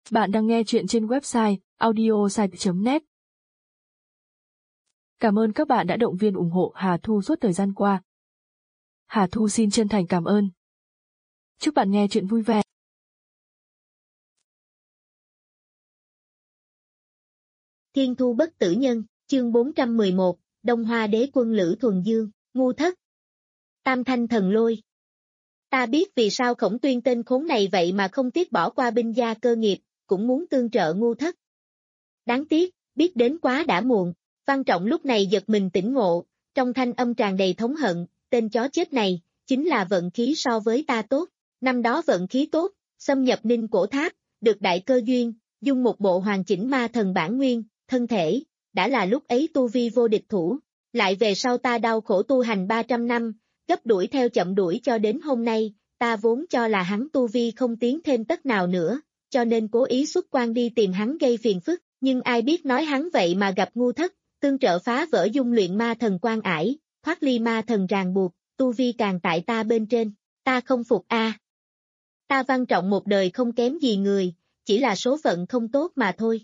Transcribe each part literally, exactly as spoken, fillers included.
Bạn đang nghe chuyện trên website audiosite chấm net. Cảm ơn các bạn đã động viên ủng hộ Hà Thu suốt thời gian qua. Hà Thu xin chân thành cảm ơn. Chúc bạn nghe chuyện vui vẻ. Thiên Thu Bất Tử Nhân, chương bốn trăm mười một, Đông Hoa Đế Quân Lữ Thuần Dương, ngu thất. Tam Thanh Thần Lôi. Ta biết vì sao Khổng Tuyên tên khốn này vậy mà không tiếc bỏ qua binh gia cơ nghiệp, cũng muốn tương trợ ngu thất. Đáng tiếc, biết đến quá đã muộn. Văn Trọng lúc này giật mình tỉnh ngộ, trong thanh âm tràn đầy thống hận, tên chó chết này, chính là vận khí so với ta tốt. Năm đó vận khí tốt, xâm nhập Ninh Cổ Tháp, được đại cơ duyên, dung một bộ hoàn chỉnh ma thần bản nguyên, thân thể, đã là lúc ấy tu vi vô địch thủ. Lại về sau ta đau khổ tu hành ba trăm năm, gấp đuổi theo chậm đuổi cho đến hôm nay, ta vốn cho là hắn tu vi không tiến thêm tất nào nữa, cho nên cố ý xuất quan đi tìm hắn gây phiền phức, nhưng ai biết nói hắn vậy mà gặp ngu thất, tương trợ phá vỡ dung luyện ma thần quan ải, thoát ly ma thần ràng buộc, tu vi càng tại ta bên trên, ta không phục a. À. Ta Văn Trọng một đời không kém gì người, chỉ là số phận không tốt mà thôi.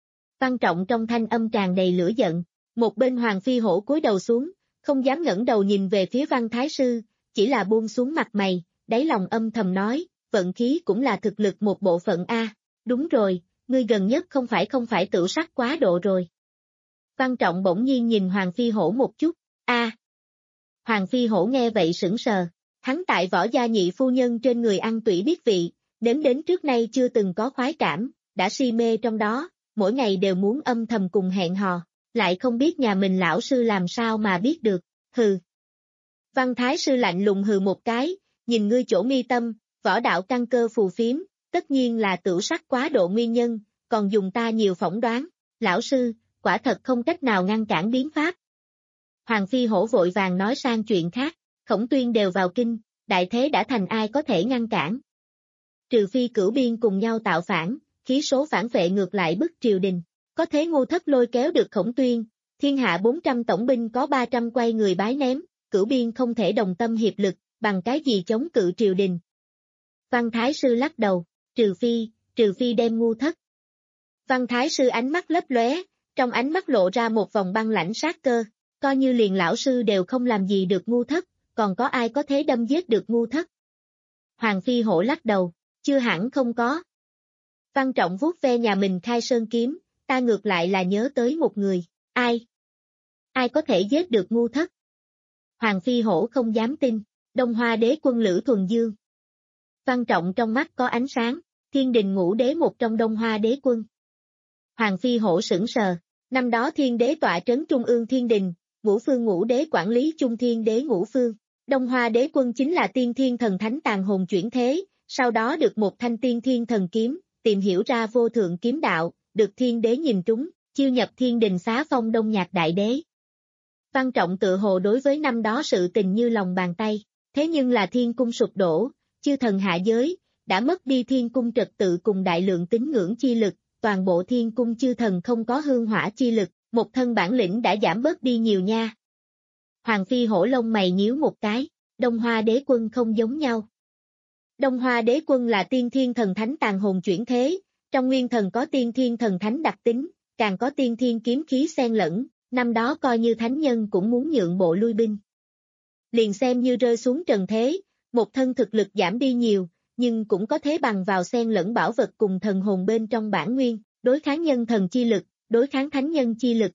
Văn Trọng trong thanh âm tràn đầy lửa giận, một bên Hoàng Phi Hổ cúi đầu xuống, không dám ngẩng đầu nhìn về phía Văn Thái Sư, chỉ là buông xuống mặt mày, đáy lòng âm thầm nói, vận khí cũng là thực lực một bộ phận a. À. Đúng rồi, ngươi gần nhất không phải không phải tửu sắc quá độ rồi. Văn Trọng bỗng nhiên nhìn Hoàng Phi Hổ một chút, a. À. Hoàng Phi Hổ nghe vậy sững sờ, hắn tại Võ Gia nhị phu nhân trên người ăn tủy biết vị, nếm đến trước nay chưa từng có khoái cảm, đã si mê trong đó, mỗi ngày đều muốn âm thầm cùng hẹn hò, lại không biết nhà mình lão sư làm sao mà biết được, hừ. Văn Thái Sư lạnh lùng hừ một cái, nhìn ngươi chỗ mi tâm, võ đạo căn cơ phù phiếm, tất nhiên là tửu sắc quá độ nguyên nhân, còn dùng ta nhiều phỏng đoán, lão sư, quả thật không cách nào ngăn cản biến pháp. Hoàng Phi Hổ vội vàng nói sang chuyện khác, Khổng Tuyên đều vào kinh, đại thế đã thành ai có thể ngăn cản. Trừ phi Cửu Biên cùng nhau tạo phản, khí số phản vệ ngược lại bức triều đình, có thế ngu thất lôi kéo được Khổng Tuyên, thiên hạ bốn trăm tổng binh có ba trăm quay người bái ném, Cửu Biên không thể đồng tâm hiệp lực, bằng cái gì chống cự triều đình. Văn Thái Sư lắc đầu, trừ phi, trừ phi đem ngu thất. Văn Thái Sư ánh mắt lấp lóe, trong ánh mắt lộ ra một vòng băng lãnh sát cơ, coi như liền lão sư đều không làm gì được ngu thất, còn có ai có thế đâm giết được ngu thất. Hoàng Phi Hổ lắc đầu, chưa hẳn không có. Văn Trọng vuốt ve nhà mình khai sơn kiếm, ta ngược lại là nhớ tới một người, ai? Ai có thể giết được ngu thất? Hoàng Phi Hổ không dám tin, Đông Hoa Đế Quân Lữ Thuần Dương. Văn Trọng trong mắt có ánh sáng, Thiên Đình Ngũ Đế một trong Đông Hoa Đế Quân. Hoàng Phi Hổ sững sờ, năm đó Thiên Đế tọa trấn Trung ương Thiên Đình, Ngũ Phương Ngũ Đế quản lý Trung Thiên Đế Ngũ Phương, Đông Hoa Đế Quân chính là tiên thiên thần thánh tàn hồn chuyển thế, sau đó được một thanh tiên thiên thần kiếm, tìm hiểu ra vô thượng kiếm đạo, được Thiên Đế nhìn trúng, chiêu nhập Thiên Đình xá phong Đông Nhạc Đại Đế. Văn Trọng tự hồ đối với năm đó sự tình như lòng bàn tay, thế nhưng là thiên cung sụp đổ, chư thần hạ giới, đã mất đi thiên cung trật tự cùng đại lượng tín ngưỡng chi lực, toàn bộ thiên cung chư thần không có hương hỏa chi lực, một thân bản lĩnh đã giảm bớt đi nhiều nha. Hoàng Phi Hổ lông mày nhíu một cái, Đông Hoa Đế Quân không giống nhau. Đông Hoa Đế Quân là tiên thiên thần thánh tàn hồn chuyển thế, trong nguyên thần có tiên thiên thần thánh đặc tính, càng có tiên thiên kiếm khí xen lẫn, năm đó coi như thánh nhân cũng muốn nhượng bộ lui binh. Liền xem như rơi xuống trần thế, một thân thực lực giảm đi nhiều, nhưng cũng có thế bằng vào xen lẫn bảo vật cùng thần hồn bên trong bản nguyên, đối kháng nhân thần chi lực, đối kháng thánh nhân chi lực.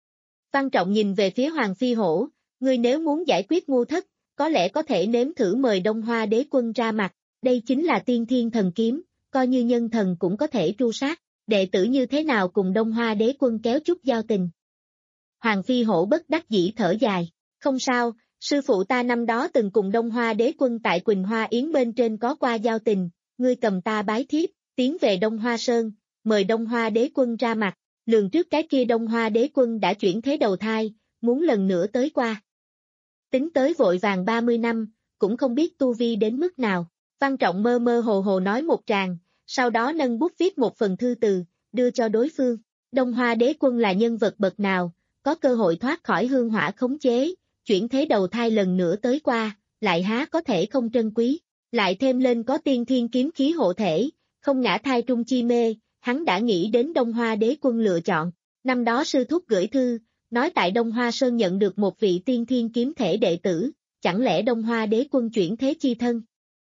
Văn Trọng nhìn về phía Hoàng Phi Hổ, ngươi nếu muốn giải quyết ngu thất, có lẽ có thể nếm thử mời Đông Hoa Đế Quân ra mặt, đây chính là tiên thiên thần kiếm, coi như nhân thần cũng có thể tru sát, đệ tử như thế nào cùng Đông Hoa Đế Quân kéo chút giao tình. Hoàng Phi Hổ bất đắc dĩ thở dài, không sao, sư phụ ta năm đó từng cùng Đông Hoa Đế Quân tại Quỳnh Hoa Yến bên trên có qua giao tình, ngươi cầm ta bái thiếp, tiến về Đông Hoa Sơn, mời Đông Hoa Đế Quân ra mặt, lường trước cái kia Đông Hoa Đế Quân đã chuyển thế đầu thai, muốn lần nữa tới qua. Tính tới vội vàng ba mươi năm, cũng không biết tu vi đến mức nào, Văn Trọng mơ mơ hồ hồ nói một tràng, sau đó nâng bút viết một phần thư từ, đưa cho đối phương, Đông Hoa Đế Quân là nhân vật bậc nào, có cơ hội thoát khỏi hương hỏa khống chế, chuyển thế đầu thai lần nữa tới qua, lại há có thể không trân quý, lại thêm lên có tiên thiên kiếm khí hộ thể, không ngã thai trung chi mê, hắn đã nghĩ đến Đông Hoa đế quân lựa chọn. Năm đó sư thúc gửi thư, nói tại Đông Hoa Sơn nhận được một vị tiên thiên kiếm thể đệ tử, chẳng lẽ Đông Hoa đế quân chuyển thế chi thân?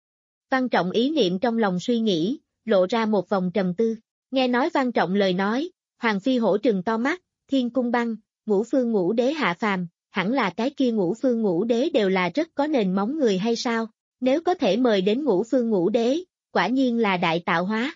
Văn Trọng ý niệm trong lòng suy nghĩ, lộ ra một vòng trầm tư. Nghe nói Văn Trọng lời nói, Hoàng Phi Hổ trừng to mắt, Thiên Cung Băng, Ngũ Phương Ngũ Đế hạ phàm, hẳn là cái kia Ngũ Phương Ngũ Đế đều là rất có nền móng người hay sao? Nếu có thể mời đến Ngũ Phương Ngũ Đế, quả nhiên là đại tạo hóa.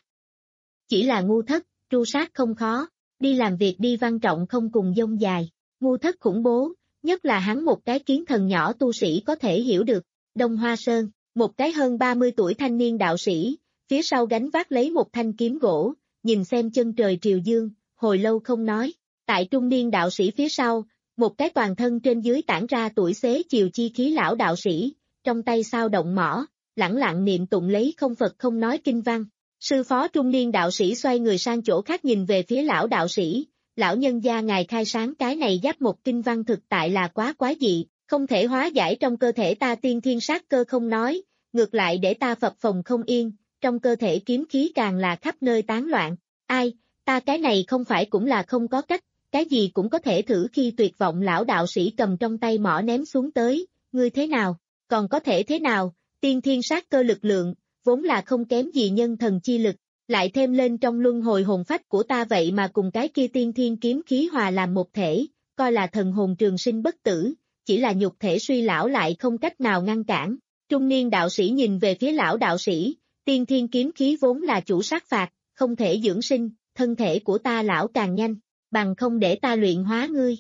Chỉ là ngu thất, tru sát không khó, đi làm việc đi. Văn Trọng không cùng dông dài, ngu thất khủng bố, nhất là hắn một cái kiến thần nhỏ tu sĩ có thể hiểu được. Đông Hoa Sơn, một cái hơn ba mươi tuổi thanh niên đạo sĩ, phía sau gánh vác lấy một thanh kiếm gỗ, nhìn xem chân trời triều dương, hồi lâu không nói. Tại trung niên đạo sĩ phía sau, một cái toàn thân trên dưới tản ra tuổi xế chiều chi khí lão đạo sĩ, trong tay sao động mõ, lẳng lặng niệm tụng lấy không Phật không nói kinh văn. Sư phó trung niên đạo sĩ xoay người sang chỗ khác nhìn về phía lão đạo sĩ, lão nhân gia ngài khai sáng cái này giáp một kinh văn thực tại là quá quá dị, không thể hóa giải trong cơ thể ta tiên thiên sát cơ không nói, ngược lại để ta phập phồng không yên, trong cơ thể kiếm khí càng là khắp nơi tán loạn. Ai, ta cái này không phải cũng là không có cách, cái gì cũng có thể thử. Khi tuyệt vọng lão đạo sĩ cầm trong tay mỏ ném xuống tới, ngươi thế nào, còn có thể thế nào, tiên thiên sát cơ lực lượng, vốn là không kém gì nhân thần chi lực, lại thêm lên trong luân hồi hồn phách của ta vậy mà cùng cái kia tiên thiên kiếm khí hòa làm một thể, coi là thần hồn trường sinh bất tử, chỉ là nhục thể suy lão lại không cách nào ngăn cản. Trung niên đạo sĩ nhìn về phía lão đạo sĩ, tiên thiên kiếm khí vốn là chủ sát phạt, không thể dưỡng sinh, thân thể của ta lão càng nhanh, bằng không để ta luyện hóa ngươi.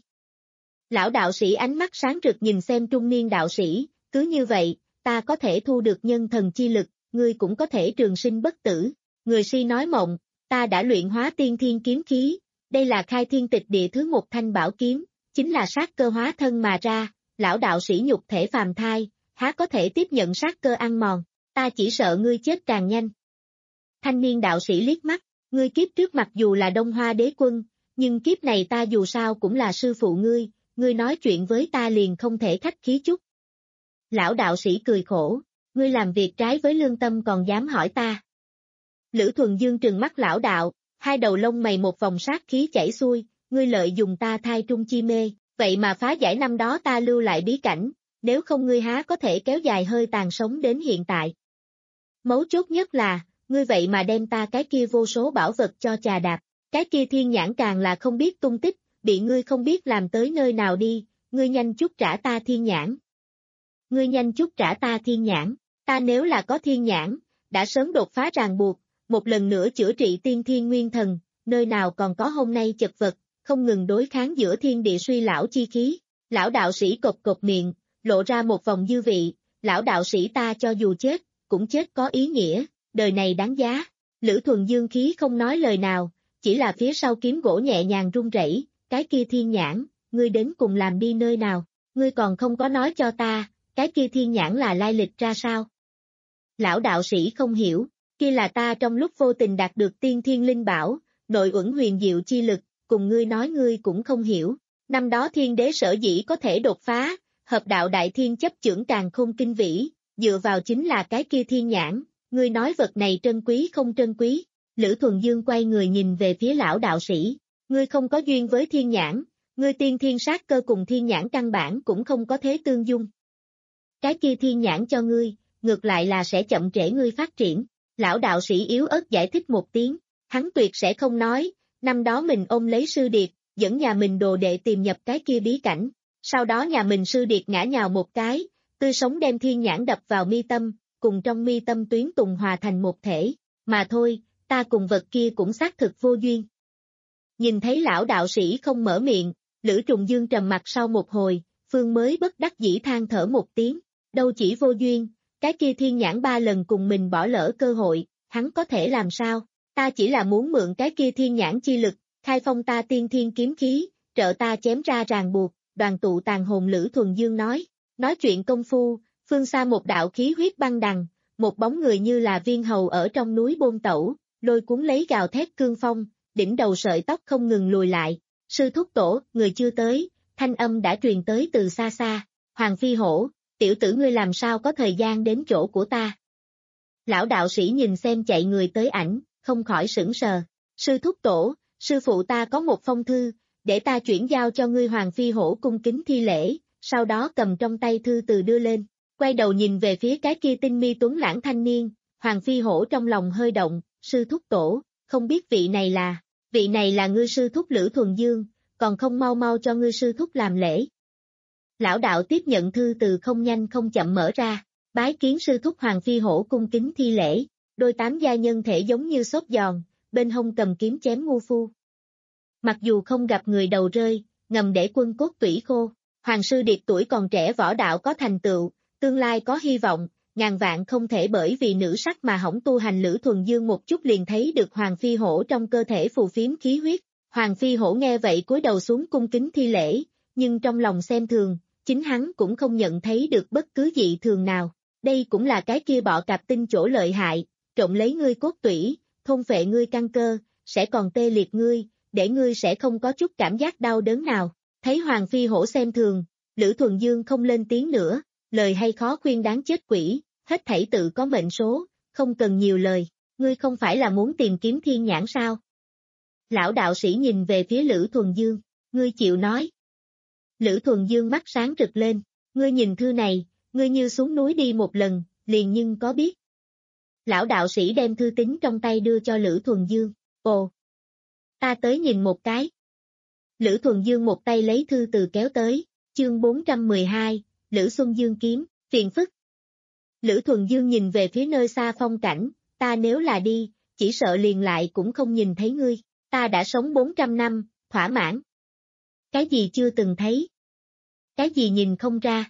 Lão đạo sĩ ánh mắt sáng rực nhìn xem trung niên đạo sĩ, cứ như vậy, ta có thể thu được nhân thần chi lực, ngươi cũng có thể trường sinh bất tử. Người si nói mộng, ta đã luyện hóa tiên thiên kiếm khí, đây là khai thiên tịch địa thứ một thanh bảo kiếm, chính là sát cơ hóa thân mà ra, lão đạo sĩ nhục thể phàm thai, há có thể tiếp nhận sát cơ ăn mòn, ta chỉ sợ ngươi chết càng nhanh. Thanh niên đạo sĩ liếc mắt, ngươi kiếp trước mặc dù là Đông Hoa đế quân, nhưng kiếp này ta dù sao cũng là sư phụ ngươi, ngươi nói chuyện với ta liền không thể khách khí chút. Lão đạo sĩ cười khổ, ngươi làm việc trái với lương tâm còn dám hỏi ta. Lữ Thuần Dương trừng mắt lão đạo, hai đầu lông mày một vòng sát khí chảy xuôi, ngươi lợi dùng ta thai trung chi mê, vậy mà phá giải năm đó ta lưu lại bí cảnh, nếu không ngươi há có thể kéo dài hơi tàn sống đến hiện tại. Mấu chốt nhất là, ngươi vậy mà đem ta cái kia vô số bảo vật cho chà đạp, cái kia thiên nhãn càng là không biết tung tích, bị ngươi không biết làm tới nơi nào đi, ngươi nhanh chút trả ta thiên nhãn. Ngươi nhanh chút trả ta thiên nhãn, ta nếu là có thiên nhãn, đã sớm đột phá ràng buộc, một lần nữa chữa trị tiên thiên nguyên thần, nơi nào còn có hôm nay chật vật, không ngừng đối kháng giữa thiên địa suy lão chi khí. Lão đạo sĩ cộc cộc miệng, lộ ra một vòng dư vị, lão đạo sĩ ta cho dù chết, cũng chết có ý nghĩa, đời này đáng giá. Lữ Thuần Dương khí không nói lời nào, chỉ là phía sau kiếm gỗ nhẹ nhàng rung rẩy, cái kia thiên nhãn, ngươi đến cùng làm đi nơi nào, ngươi còn không có nói cho ta, cái kia thiên nhãn là lai lịch ra sao. Lão đạo sĩ không hiểu, kia là ta trong lúc vô tình đạt được tiên thiên linh bảo, nội uẩn huyền diệu chi lực, cùng ngươi nói ngươi cũng không hiểu. Năm đó thiên đế sở dĩ có thể đột phá, hợp đạo đại thiên chấp chưởng càng không kinh vĩ, dựa vào chính là cái kia thiên nhãn, ngươi nói vật này trân quý không trân quý. Lữ Thuần Dương quay người nhìn về phía lão đạo sĩ, ngươi không có duyên với thiên nhãn, ngươi tiên thiên sát cơ cùng thiên nhãn căn bản cũng không có thế tương dung. Cái kia thiên nhãn cho ngươi, ngược lại là sẽ chậm trễ ngươi phát triển. Lão đạo sĩ yếu ớt giải thích một tiếng, hắn tuyệt sẽ không nói, năm đó mình ôm lấy sư điệt, dẫn nhà mình đồ đệ tìm nhập cái kia bí cảnh, sau đó nhà mình sư điệt ngã nhào một cái, tươi sống đem thiên nhãn đập vào mi tâm, cùng trong mi tâm tuyến tùng hòa thành một thể, mà thôi, ta cùng vật kia cũng xác thực vô duyên. Nhìn thấy lão đạo sĩ không mở miệng, Lữ Trùng Dương trầm mặt sau một hồi, Phương mới bất đắc dĩ than thở một tiếng, đâu chỉ vô duyên, cái kia thiên nhãn ba lần cùng mình bỏ lỡ cơ hội, hắn có thể làm sao, ta chỉ là muốn mượn cái kia thiên nhãn chi lực, khai phong ta tiên thiên kiếm khí, trợ ta chém ra ràng buộc, đoàn tụ tàn hồn. Lữ Thuần Dương nói, nói chuyện công phu, phương xa một đạo khí huyết băng đằng, một bóng người như là viên hầu ở trong núi bôn tẩu, lôi cuốn lấy gào thét cương phong, đỉnh đầu sợi tóc không ngừng lùi lại, sư thúc tổ, người chưa tới, thanh âm đã truyền tới từ xa xa, Hoàng Phi Hổ, tiểu tử ngươi làm sao có thời gian đến chỗ của ta. Lão đạo sĩ nhìn xem chạy người tới ảnh, không khỏi sững sờ, Sư thúc tổ, sư phụ ta có một phong thư, để ta chuyển giao cho ngươi. Hoàng Phi Hổ cung kính thi lễ, sau đó cầm trong tay thư từ đưa lên, quay đầu nhìn về phía cái kia tinh mi tuấn lãng thanh niên. Hoàng Phi Hổ trong lòng hơi động, sư thúc tổ, không biết vị này là, vị này là ngươi sư thúc Lữ Thuần Dương, còn không mau mau cho ngươi sư thúc làm lễ. Lão đạo tiếp nhận thư từ không nhanh không chậm mở ra, bái kiến sư thúc. Hoàng Phi Hổ cung kính thi lễ, đôi tám gia nhân thể giống như xốp giòn, bên hông cầm kiếm chém ngu phu. Mặc dù không gặp người đầu rơi, ngầm để quân cốt tủy khô, Hoàng sư điệp tuổi còn trẻ võ đạo có thành tựu, tương lai có hy vọng, ngàn vạn không thể bởi vì nữ sắc mà hỏng tu hành. Lữ Thuần Dương một chút liền thấy được Hoàng Phi Hổ trong cơ thể phù phiếm khí huyết. Hoàng Phi Hổ nghe vậy cúi đầu xuống cung kính thi lễ, nhưng trong lòng xem thường, chính hắn cũng không nhận thấy được bất cứ dị thường nào. Đây cũng là cái kia bọ cạp tinh chỗ lợi hại, trộn lấy ngươi cốt tủy, thôn phệ ngươi căn cơ, sẽ còn tê liệt ngươi, để ngươi sẽ không có chút cảm giác đau đớn nào. Thấy Hoàng Phi Hổ xem thường, Lữ Thuần Dương không lên tiếng nữa, lời hay khó khuyên đáng chết quỷ, hết thảy tự có mệnh số, không cần nhiều lời, ngươi không phải là muốn tìm kiếm thiên nhãn sao? Lão đạo sĩ nhìn về phía Lữ Thuần Dương, ngươi chịu nói. Lữ Thuần Dương mắt sáng rực lên, ngươi nhìn thư này, ngươi như xuống núi đi một lần, liền nhưng có biết. Lão đạo sĩ đem thư tín trong tay đưa cho Lữ Thuần Dương, ồ, ta tới nhìn một cái. Lữ Thuần Dương một tay lấy thư từ kéo tới, chương bốn trăm mười hai, Lữ Xuân Dương kiếm, phiền phức. Lữ Thuần Dương nhìn về phía nơi xa phong cảnh, ta nếu là đi, chỉ sợ liền lại cũng không nhìn thấy ngươi, ta đã sống bốn trăm năm, thỏa mãn. Cái gì chưa từng thấy? Cái gì nhìn không ra?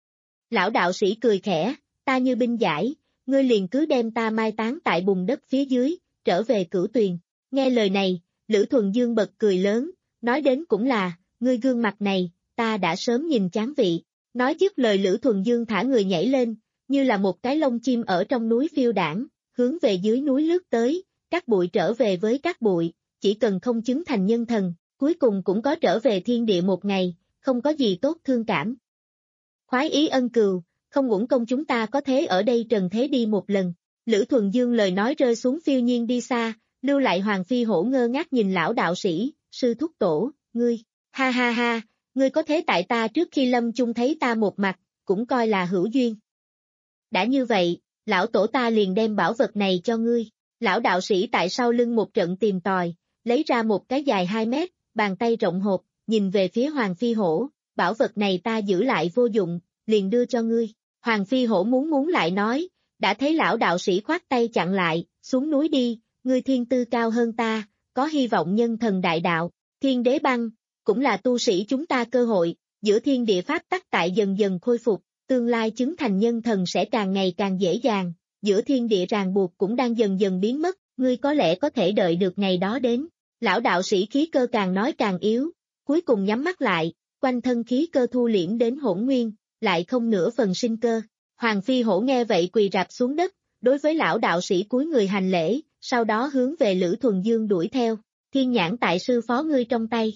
Lão đạo sĩ cười khẽ, ta như binh giải, ngươi liền cứ đem ta mai táng tại bùn đất phía dưới, trở về Cửu Tuyền. Nghe lời này, Lữ Thuần Dương bật cười lớn, nói đến cũng là, ngươi gương mặt này, ta đã sớm nhìn chán vị. Nói dứt lời Lữ Thuần Dương thả người nhảy lên, như là một cái lông chim ở trong núi phiêu đảng, hướng về dưới núi lướt tới, các bụi trở về với các bụi, chỉ cần không chứng thành nhân thần, cuối cùng cũng có trở về thiên địa một ngày, không có gì tốt thương cảm. Khoái ý ân cừu, không uổng công chúng ta có thế ở đây trần thế đi một lần. Lữ Thuần Dương lời nói rơi xuống phiêu nhiên đi xa, lưu lại Hoàng Phi Hổ ngơ ngác nhìn lão đạo sĩ, sư thúc tổ, ngươi, ha ha ha, ngươi có thế tại ta trước khi lâm chung thấy ta một mặt, cũng coi là hữu duyên. Đã như vậy, lão tổ ta liền đem bảo vật này cho ngươi. Lão đạo sĩ tại sau lưng một trận tìm tòi, lấy ra một cái dài hai mét, bàn tay rộng hộp, nhìn về phía Hoàng Phi Hổ, bảo vật này ta giữ lại vô dụng, liền đưa cho ngươi. Hoàng Phi Hổ muốn muốn lại nói, đã thấy lão đạo sĩ khoát tay chặn lại, xuống núi đi, ngươi thiên tư cao hơn ta, có hy vọng nhân thần đại đạo, thiên đế băng, cũng là tu sĩ chúng ta cơ hội, giữa thiên địa pháp tắc tại dần dần khôi phục, tương lai chứng thành nhân thần sẽ càng ngày càng dễ dàng, giữa thiên địa ràng buộc cũng đang dần dần biến mất, ngươi có lẽ có thể đợi được ngày đó đến. Lão đạo sĩ khí cơ càng nói càng yếu, cuối cùng nhắm mắt lại, quanh thân khí cơ thu liễm đến hỗn nguyên, lại không nửa phần sinh cơ. Hoàng Phi Hổ nghe vậy quỳ rạp xuống đất, đối với lão đạo sĩ cúi người hành lễ, sau đó hướng về Lữ Thuần Dương đuổi theo, thiên nhãn tại sư phó ngươi trong tay.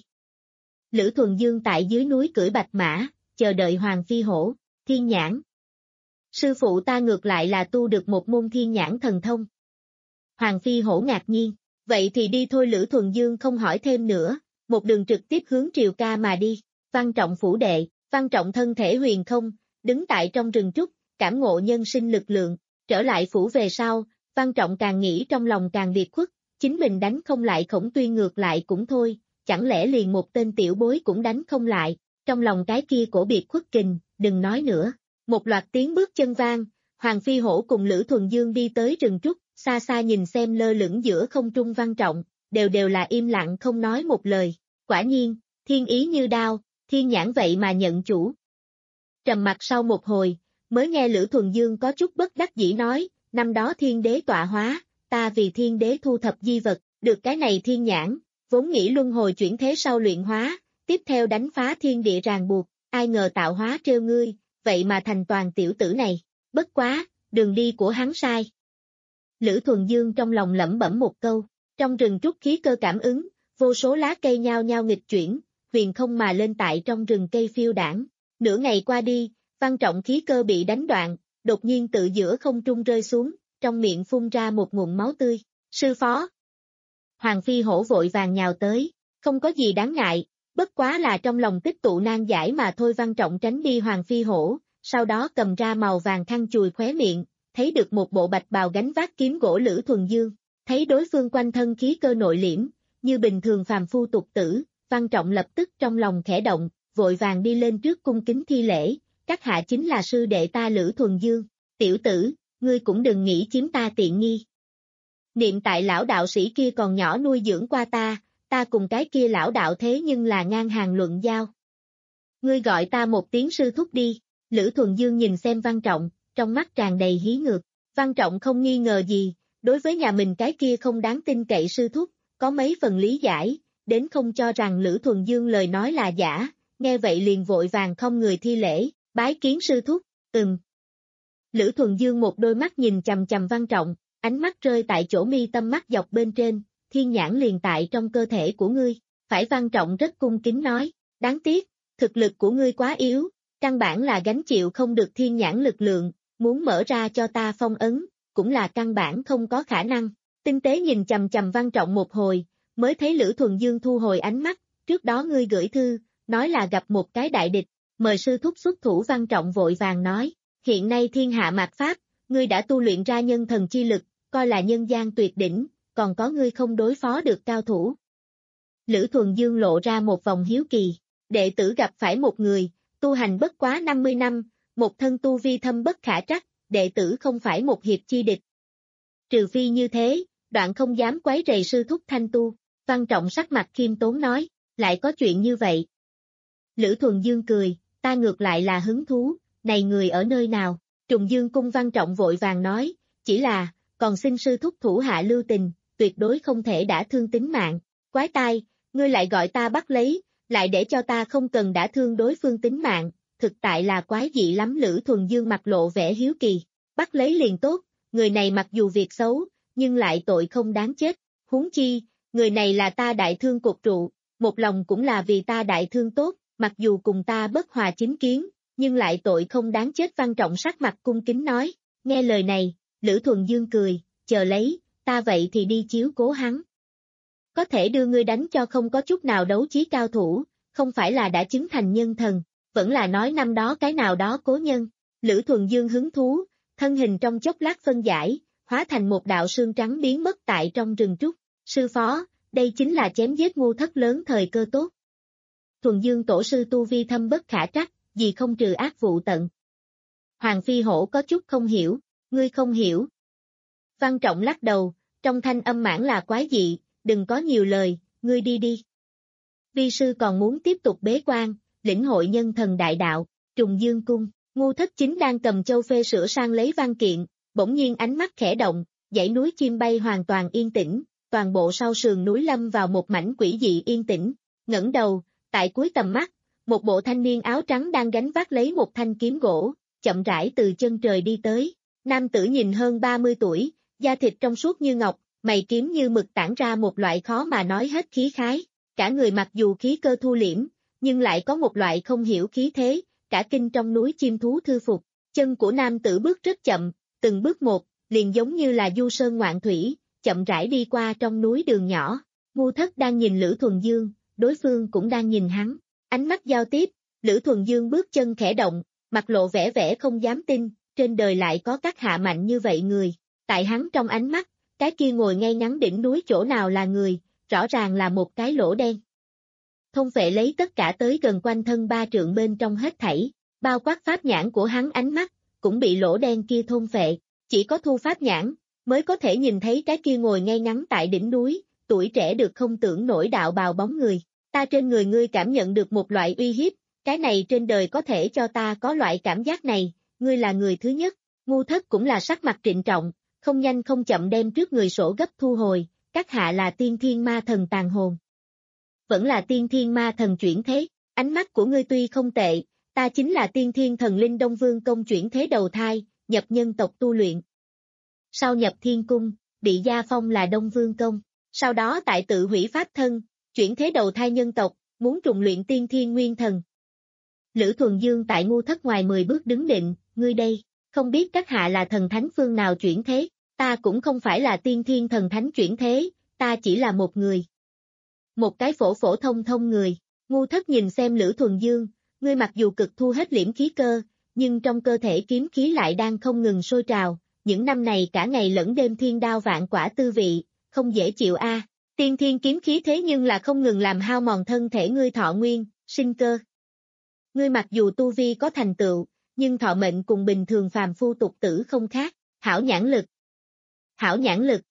Lữ Thuần Dương tại dưới núi cưỡi bạch mã, chờ đợi Hoàng Phi Hổ, thiên nhãn. Sư phụ ta ngược lại là tu được một môn thiên nhãn thần thông. Hoàng Phi Hổ ngạc nhiên, vậy thì đi thôi. Lữ Thuần Dương không hỏi thêm nữa, một đường trực tiếp hướng Triều Ca mà đi. Văn Trọng phủ đệ, Văn Trọng thân thể huyền không, đứng tại trong rừng trúc, cảm ngộ nhân sinh lực lượng, trở lại phủ về sau, Văn Trọng càng nghĩ trong lòng càng biệt khuất, chính mình đánh không lại Khổng Tuyên ngược lại cũng thôi, chẳng lẽ liền một tên tiểu bối cũng đánh không lại, trong lòng cái kia cổ biệt khuất kình, đừng nói nữa. Một loạt tiếng bước chân vang, Hoàng Phi Hổ cùng Lữ Thuần Dương đi tới rừng trúc, xa xa nhìn xem lơ lửng giữa không trung Văn Trọng, đều đều là im lặng không nói một lời, quả nhiên, thiên ý như đao, thiên nhãn vậy mà nhận chủ. Trầm mặt sau một hồi, mới nghe Lữ Thuần Dương có chút bất đắc dĩ nói, năm đó thiên đế tọa hóa, ta vì thiên đế thu thập di vật, được cái này thiên nhãn, vốn nghĩ luân hồi chuyển thế sau luyện hóa, tiếp theo đánh phá thiên địa ràng buộc, ai ngờ tạo hóa trêu ngươi, vậy mà thành toàn tiểu tử này, bất quá, đường đi của hắn sai. Lữ Thuần Dương trong lòng lẩm bẩm một câu, trong rừng trúc khí cơ cảm ứng, vô số lá cây nhao nhao nghịch chuyển, huyền không mà lên tại trong rừng cây phiêu đảng. Nửa ngày qua đi, Văn Trọng khí cơ bị đánh đoạn, đột nhiên tự giữa không trung rơi xuống, trong miệng phun ra một ngụm máu tươi. Sư phó! Hoàng Phi Hổ vội vàng nhào tới, không có gì đáng ngại, bất quá là trong lòng tích tụ nan giải mà thôi. Văn Trọng tránh đi Hoàng Phi Hổ, sau đó cầm ra màu vàng khăn chùi khóe miệng, thấy được một bộ bạch bào gánh vác kiếm gỗ Lữ Thuần Dương, thấy đối phương quanh thân khí cơ nội liễm, như bình thường phàm phu tục tử, Văn Trọng lập tức trong lòng khẽ động, vội vàng đi lên trước cung kính thi lễ, các hạ chính là sư đệ ta Lữ Thuần Dương, tiểu tử, ngươi cũng đừng nghĩ chiếm ta tiện nghi. Niệm tại lão đạo sĩ kia còn nhỏ nuôi dưỡng qua ta, ta cùng cái kia lão đạo thế nhưng là ngang hàng luận giao. Ngươi gọi ta một tiếng sư thúc đi, Lữ Thuần Dương nhìn xem Văn Trọng, trong mắt tràn đầy hí ngược, Văn Trọng không nghi ngờ gì, đối với nhà mình cái kia không đáng tin cậy sư thúc, có mấy phần lý giải, đến không cho rằng Lữ Thuần Dương lời nói là giả, nghe vậy liền vội vàng không người thi lễ, bái kiến sư thúc, ừm. Lữ Thuần Dương một đôi mắt nhìn chằm chằm Văn Trọng, ánh mắt rơi tại chỗ mi tâm mắt dọc bên trên, thiên nhãn liền tại trong cơ thể của ngươi, phải. Văn Trọng rất cung kính nói, đáng tiếc, thực lực của ngươi quá yếu, căn bản là gánh chịu không được thiên nhãn lực lượng, muốn mở ra cho ta phong ấn, cũng là căn bản không có khả năng. Tinh tế nhìn chằm chằm Văn Trọng một hồi, mới thấy Lữ Thuần Dương thu hồi ánh mắt, trước đó ngươi gửi thư, nói là gặp một cái đại địch, mời sư thúc xuất thủ. Văn Trọng vội vàng nói, hiện nay thiên hạ mạt pháp, ngươi đã tu luyện ra nhân thần chi lực, coi là nhân gian tuyệt đỉnh, còn có ngươi không đối phó được cao thủ. Lữ Thuần Dương lộ ra một vòng hiếu kỳ, đệ tử gặp phải một người, tu hành bất quá năm mươi năm, một thân tu vi thâm bất khả trắc, đệ tử không phải một hiệp chi địch. Trừ phi như thế, đoạn không dám quấy rầy sư thúc thanh tu. Văn Trọng sắc mặt khiêm tốn nói, lại có chuyện như vậy. Lữ Thuần Dương cười, ta ngược lại là hứng thú, này người ở nơi nào? Trùng Dương cung. Văn Trọng vội vàng nói, chỉ là, còn xin sư thúc thủ hạ lưu tình, tuyệt đối không thể đả thương tính mạng. Quái tai, ngươi lại gọi ta bắt lấy, lại để cho ta không cần đả thương đối phương tính mạng, thực tại là quái dị lắm. Lữ Thuần Dương mặt lộ vẻ hiếu kỳ, bắt lấy liền tốt, người này mặc dù việc xấu, nhưng lại tội không đáng chết, huống chi, người này là ta đại thương cột trụ, một lòng cũng là vì ta đại thương tốt, mặc dù cùng ta bất hòa chính kiến, nhưng lại tội không đáng chết. Văn Trọng sắc mặt cung kính nói, nghe lời này, Lữ Thuần Dương cười, chờ lấy, ta vậy thì đi chiếu cố hắn. Có thể đưa ngươi đánh cho không có chút nào đấu trí cao thủ, không phải là đã chứng thành nhân thần, vẫn là nói năm đó cái nào đó cố nhân. Lữ Thuần Dương hứng thú, thân hình trong chốc lát phân giải, hóa thành một đạo sương trắng biến mất tại trong rừng trúc. Sư phó, đây chính là chém giết ngu thất lớn thời cơ tốt. Thuần Dương tổ sư tu vi thâm bất khả trắc, gì không trừ ác vụ tận. Hoàng Phi Hổ có chút không hiểu, ngươi không hiểu. Văn Trọng lắc đầu, trong thanh âm mãn là quái dị, đừng có nhiều lời, ngươi đi đi. Vi sư còn muốn tiếp tục bế quan, lĩnh hội nhân thần đại đạo. Trùng Dương cung, ngu thất chính đang cầm châu phê sửa sang lấy văn kiện, bỗng nhiên ánh mắt khẽ động, dãy núi chim bay hoàn toàn yên tĩnh, toàn bộ sau sườn núi lâm vào một mảnh quỷ dị yên tĩnh. Ngẩng đầu, tại cuối tầm mắt, một bộ thanh niên áo trắng đang gánh vác lấy một thanh kiếm gỗ, chậm rãi từ chân trời đi tới. Nam tử nhìn hơn ba mươi tuổi, da thịt trong suốt như ngọc, mày kiếm như mực tản ra một loại khó mà nói hết khí khái. Cả người mặc dù khí cơ thu liễm, nhưng lại có một loại không hiểu khí thế, cả kinh trong núi chim thú thư phục. Chân của nam tử bước rất chậm, từng bước một, liền giống như là du sơn ngoạn thủy, chậm rãi đi qua trong núi đường nhỏ. Ngu thất đang nhìn Lữ Thuần Dương, đối phương cũng đang nhìn hắn. Ánh mắt giao tiếp, Lữ Thuần Dương bước chân khẽ động, mặt lộ vẻ vẻ không dám tin, trên đời lại có các hạ mạnh như vậy người. Tại hắn trong ánh mắt, cái kia ngồi ngay ngắn đỉnh núi chỗ nào là người, rõ ràng là một cái lỗ đen. Thôn Phệ lấy tất cả tới gần quanh thân ba trượng bên trong hết thảy, bao quát pháp nhãn của hắn ánh mắt, cũng bị lỗ đen kia thôn phệ, chỉ có thu pháp nhãn, mới có thể nhìn thấy cái kia ngồi ngay ngắn tại đỉnh núi, tuổi trẻ được không tưởng nổi đạo bào bóng người. Ta trên người ngươi cảm nhận được một loại uy hiếp, cái này trên đời có thể cho ta có loại cảm giác này, ngươi là người thứ nhất. Ngu thất cũng là sắc mặt trịnh trọng, không nhanh không chậm đem trước người sổ gấp thu hồi, các hạ là tiên thiên ma thần tàn hồn. Vẫn là tiên thiên ma thần chuyển thế, ánh mắt của ngươi tuy không tệ, ta chính là tiên thiên thần linh Đông Vương Công chuyển thế đầu thai, nhập nhân tộc tu luyện. Sau nhập thiên cung, bị gia phong là Đông Vương Công, sau đó tại tự hủy pháp thân, chuyển thế đầu thai nhân tộc, muốn trùng luyện tiên thiên nguyên thần. Lữ Thuần Dương tại ngu thất ngoài mười bước đứng định, ngươi đây, không biết các hạ là thần thánh phương nào chuyển thế, ta cũng không phải là tiên thiên thần thánh chuyển thế, ta chỉ là một người. Một cái phổ phổ thông thông người. Ngu Thất nhìn xem Lữ Thuần Dương, ngươi mặc dù cực thu hết liễm khí cơ, nhưng trong cơ thể kiếm khí lại đang không ngừng sôi trào, những năm này cả ngày lẫn đêm thiên đao vạn quả tư vị, không dễ chịu a. À. Tiên thiên kiếm khí thế nhưng là không ngừng làm hao mòn thân thể ngươi thọ nguyên, sinh cơ. Ngươi mặc dù tu vi có thành tựu, nhưng thọ mệnh cùng bình thường phàm phu tục tử không khác, hảo nhãn lực. Hảo nhãn lực.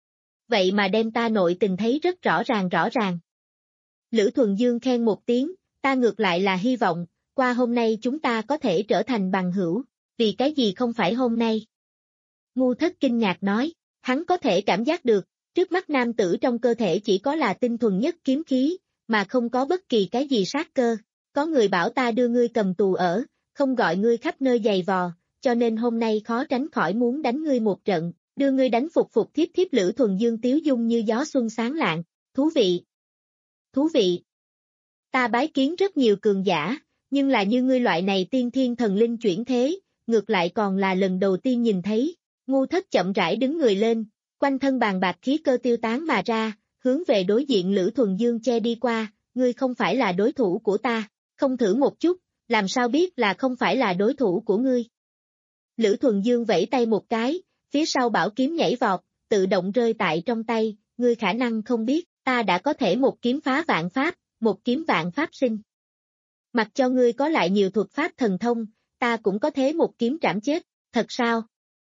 Vậy mà đem ta nội tình thấy rất rõ ràng rõ ràng. Lữ Thuần Dương khen một tiếng, ta ngược lại là hy vọng, qua hôm nay chúng ta có thể trở thành bằng hữu, vì cái gì không phải hôm nay? Ngu Thất kinh ngạc nói, hắn có thể cảm giác được, trước mắt nam tử trong cơ thể chỉ có là tinh thuần nhất kiếm khí, mà không có bất kỳ cái gì sát cơ. Có người bảo ta đưa ngươi cầm tù ở, không gọi ngươi khắp nơi giày vò, cho nên hôm nay khó tránh khỏi muốn đánh ngươi một trận, đưa ngươi đánh phục phục thiếp thiếp. Lữ Thuần Dương tiếu dung như gió xuân sáng lạng, thú vị. Thú vị. Ta bái kiến rất nhiều cường giả, nhưng là như ngươi loại này tiên thiên thần linh chuyển thế, ngược lại còn là lần đầu tiên nhìn thấy. Ngu Thất chậm rãi đứng người lên, quanh thân bàn bạc khí cơ tiêu tán mà ra, hướng về đối diện Lữ Thuần Dương che đi qua, ngươi không phải là đối thủ của ta, không thử một chút, làm sao biết là không phải là đối thủ của ngươi. Lữ Thuần Dương vẫy tay một cái, phía sau bảo kiếm nhảy vọt, tự động rơi tại trong tay, ngươi khả năng không biết, ta đã có thể một kiếm phá vạn pháp, một kiếm vạn pháp sinh. Mặc cho ngươi có lại nhiều thuật pháp thần thông, ta cũng có thế một kiếm trảm chết, thật sao?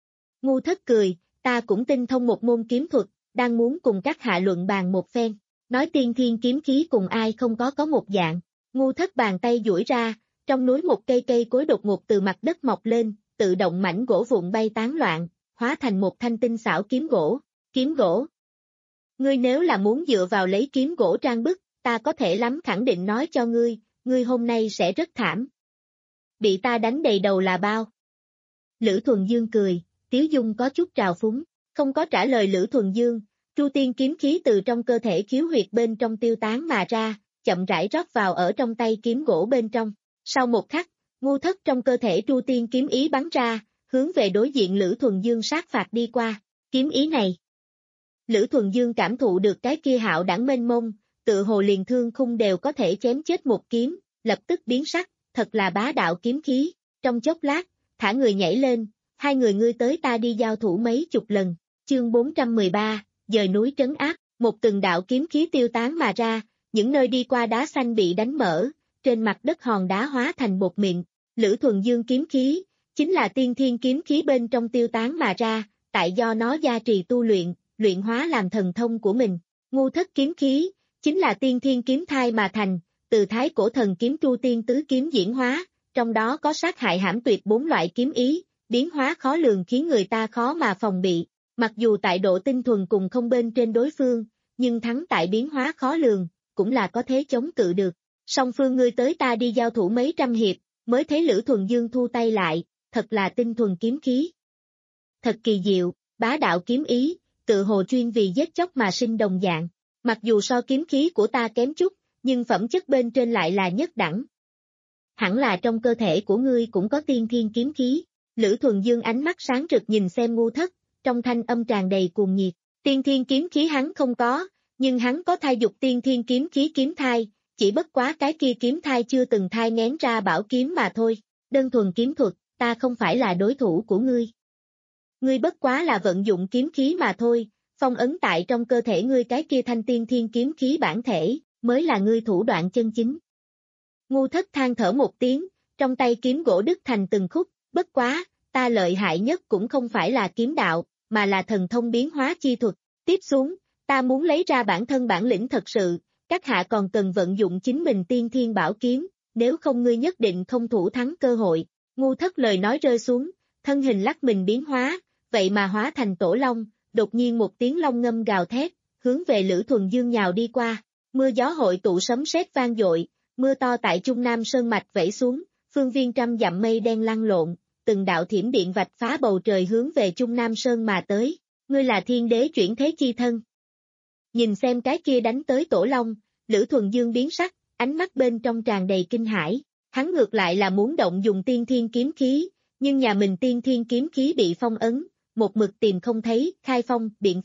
Ngu Thất cười, ta cũng tinh thông một môn kiếm thuật, đang muốn cùng các hạ luận bàn một phen, nói tiên thiên kiếm khí cùng ai không có có một dạng. Ngu Thất bàn tay duỗi ra, trong núi một cây cây cối đột ngột từ mặt đất mọc lên, tự động mảnh gỗ vụn bay tán loạn, hóa thành một thanh tinh xảo kiếm gỗ. Kiếm gỗ. Ngươi nếu là muốn dựa vào lấy kiếm gỗ trang bức, ta có thể lắm khẳng định nói cho ngươi, ngươi hôm nay sẽ rất thảm. Bị ta đánh đầy đầu là bao. Lữ Thuần Dương cười, tiếu dung có chút trào phúng, không có trả lời Lữ Thuần Dương, Chu Tiên kiếm khí từ trong cơ thể khiếu huyệt bên trong tiêu tán mà ra, chậm rãi rót vào ở trong tay kiếm gỗ bên trong. Sau một khắc, Ngu Thất trong cơ thể Chu Tiên kiếm ý bắn ra, hướng về đối diện Lữ Thuần Dương sát phạt đi qua. Kiếm ý này. Lữ Thuần Dương cảm thụ được cái kia hạo đẳng mênh mông, tự hồ liền thương khung đều có thể chém chết một kiếm, lập tức biến sắc, thật là bá đạo kiếm khí. Trong chốc lát, thả người nhảy lên, hai người ngươi tới ta đi giao thủ mấy chục lần. Chương bốn trăm mười ba, dời núi trấn áp, một từng đạo kiếm khí tiêu tán mà ra, những nơi đi qua đá xanh bị đánh mở, trên mặt đất hòn đá hóa thành bột mịn. Lữ Thuần Dương kiếm khí, chính là tiên thiên kiếm khí bên trong tiêu tán mà ra, tại do nó gia trì tu luyện, luyện hóa làm thần thông của mình. Ngu Thất kiếm khí, chính là tiên thiên kiếm thai mà thành, từ thái cổ thần kiếm Chu Tiên tứ kiếm diễn hóa, trong đó có sát hại hãm tuyệt bốn loại kiếm ý, biến hóa khó lường khiến người ta khó mà phòng bị. Mặc dù tại độ tinh thuần cùng không bên trên đối phương, nhưng thắng tại biến hóa khó lường, cũng là có thế chống cự được. Song phương ngươi tới ta đi giao thủ mấy trăm hiệp, mới thấy Lữ Thuần Dương thu tay lại, thật là tinh thuần kiếm khí. Thật kỳ diệu, bá đạo kiếm ý, tự hồ chuyên vì giết chóc mà sinh đồng dạng. Mặc dù so kiếm khí của ta kém chút, nhưng phẩm chất bên trên lại là nhất đẳng. Hẳn là trong cơ thể của ngươi cũng có tiên thiên kiếm khí. Lữ Thuần Dương ánh mắt sáng rực nhìn xem Ngu Thất, trong thanh âm tràn đầy cuồng nhiệt. Tiên thiên kiếm khí hắn không có, nhưng hắn có thai dục tiên thiên kiếm khí kiếm thai, chỉ bất quá cái kia kiếm thai chưa từng thai nghén ra bảo kiếm mà thôi. Đơn thuần kiếm thuật, ta không phải là đối thủ của ngươi. Ngươi bất quá là vận dụng kiếm khí mà thôi, phong ấn tại trong cơ thể ngươi cái kia thanh tiên thiên kiếm khí bản thể, mới là ngươi thủ đoạn chân chính. Ngu Thất than thở một tiếng, trong tay kiếm gỗ đứt thành từng khúc, bất quá, ta lợi hại nhất cũng không phải là kiếm đạo, mà là thần thông biến hóa chi thuật. Tiếp xuống, ta muốn lấy ra bản thân bản lĩnh thật sự, các hạ còn cần vận dụng chính mình tiên thiên bảo kiếm, nếu không ngươi nhất định không thủ thắng cơ hội. Ngu Thất lời nói rơi xuống, thân hình lắc mình biến hóa, vậy mà hóa thành tổ long, đột nhiên một tiếng long ngâm gào thét, hướng về Lữ Thuần Dương nhào đi qua. Mưa gió hội tụ sấm sét vang dội, mưa to tại Trung Nam Sơn Mạch vẩy xuống, phương viên trăm dặm mây đen lăn lộn, từng đạo thiểm điện vạch phá bầu trời hướng về Trung Nam Sơn mà tới. Ngươi là thiên đế chuyển thế chi thân. Nhìn xem cái kia đánh tới tổ long, Lữ Thuần Dương biến sắc, ánh mắt bên trong tràn đầy kinh hãi. Hắn ngược lại là muốn động dùng tiên thiên kiếm khí, nhưng nhà mình tiên thiên kiếm khí bị phong ấn, một mực tìm không thấy khai phong biện pháp,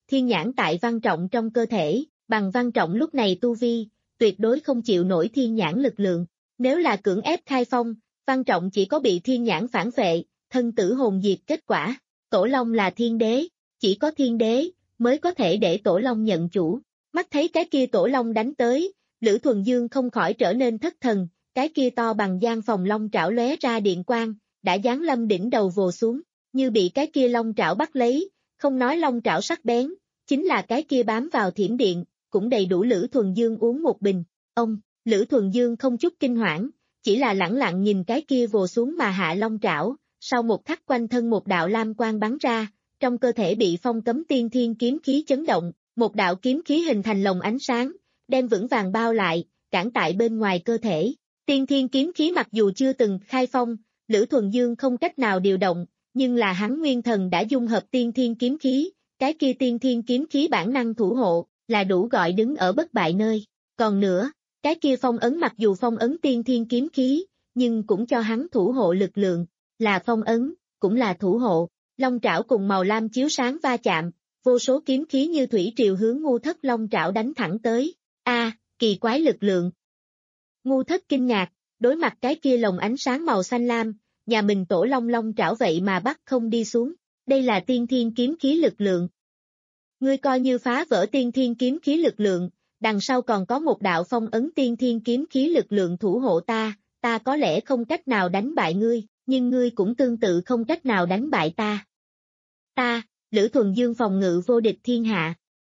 thiên nhãn tại Văn Trọng trong cơ thể, bằng Văn Trọng lúc này tu vi, tuyệt đối không chịu nổi thiên nhãn lực lượng. Nếu là cưỡng ép khai phong, Văn Trọng chỉ có bị thiên nhãn phản vệ, thân tử hồn diệt kết quả. Tổ Long là thiên đế, chỉ có thiên đế mới có thể để Tổ Long nhận chủ. Mắt thấy cái kia Tổ Long đánh tới, Lữ Thuần Dương không khỏi trở nên thất thần, cái kia to bằng gian phòng long trảo lóe ra điện quang, đã giáng lâm đỉnh đầu vồ xuống, như bị cái kia long trảo bắt lấy, không nói long trảo sắc bén, chính là cái kia bám vào thiểm điện, cũng đầy đủ Lữ Thuần Dương uống một bình. Ông, Lữ Thuần Dương không chút kinh hoảng, chỉ là lẳng lặng nhìn cái kia vồ xuống mà hạ long trảo, sau một khắc quanh thân một đạo lam quang bắn ra, trong cơ thể bị phong cấm tiên thiên kiếm khí chấn động, một đạo kiếm khí hình thành lồng ánh sáng, đem vững vàng bao lại, cản tại bên ngoài cơ thể. Tiên thiên kiếm khí mặc dù chưa từng khai phong, Lữ Thuần Dương không cách nào điều động, nhưng là hắn nguyên thần đã dung hợp tiên thiên kiếm khí, cái kia tiên thiên kiếm khí bản năng thủ hộ, là đủ gọi đứng ở bất bại nơi. Còn nữa, cái kia phong ấn mặc dù phong ấn tiên thiên kiếm khí, nhưng cũng cho hắn thủ hộ lực lượng, là phong ấn, cũng là thủ hộ. Long trảo cùng màu lam chiếu sáng va chạm, vô số kiếm khí như thủy triều hướng Ngu Thất long trảo đánh thẳng tới. A, kỳ quái lực lượng. Ngu Thất kinh ngạc, đối mặt cái kia lồng ánh sáng màu xanh lam, nhà mình Tổ Long long trảo vậy mà bắt không đi xuống. Đây là tiên thiên kiếm khí lực lượng. Ngươi coi như phá vỡ tiên thiên kiếm khí lực lượng, đằng sau còn có một đạo phong ấn tiên thiên kiếm khí lực lượng thủ hộ ta, ta có lẽ không cách nào đánh bại ngươi, nhưng ngươi cũng tương tự không cách nào đánh bại ta. Ta, Lữ Thuần Dương phòng ngự vô địch thiên hạ.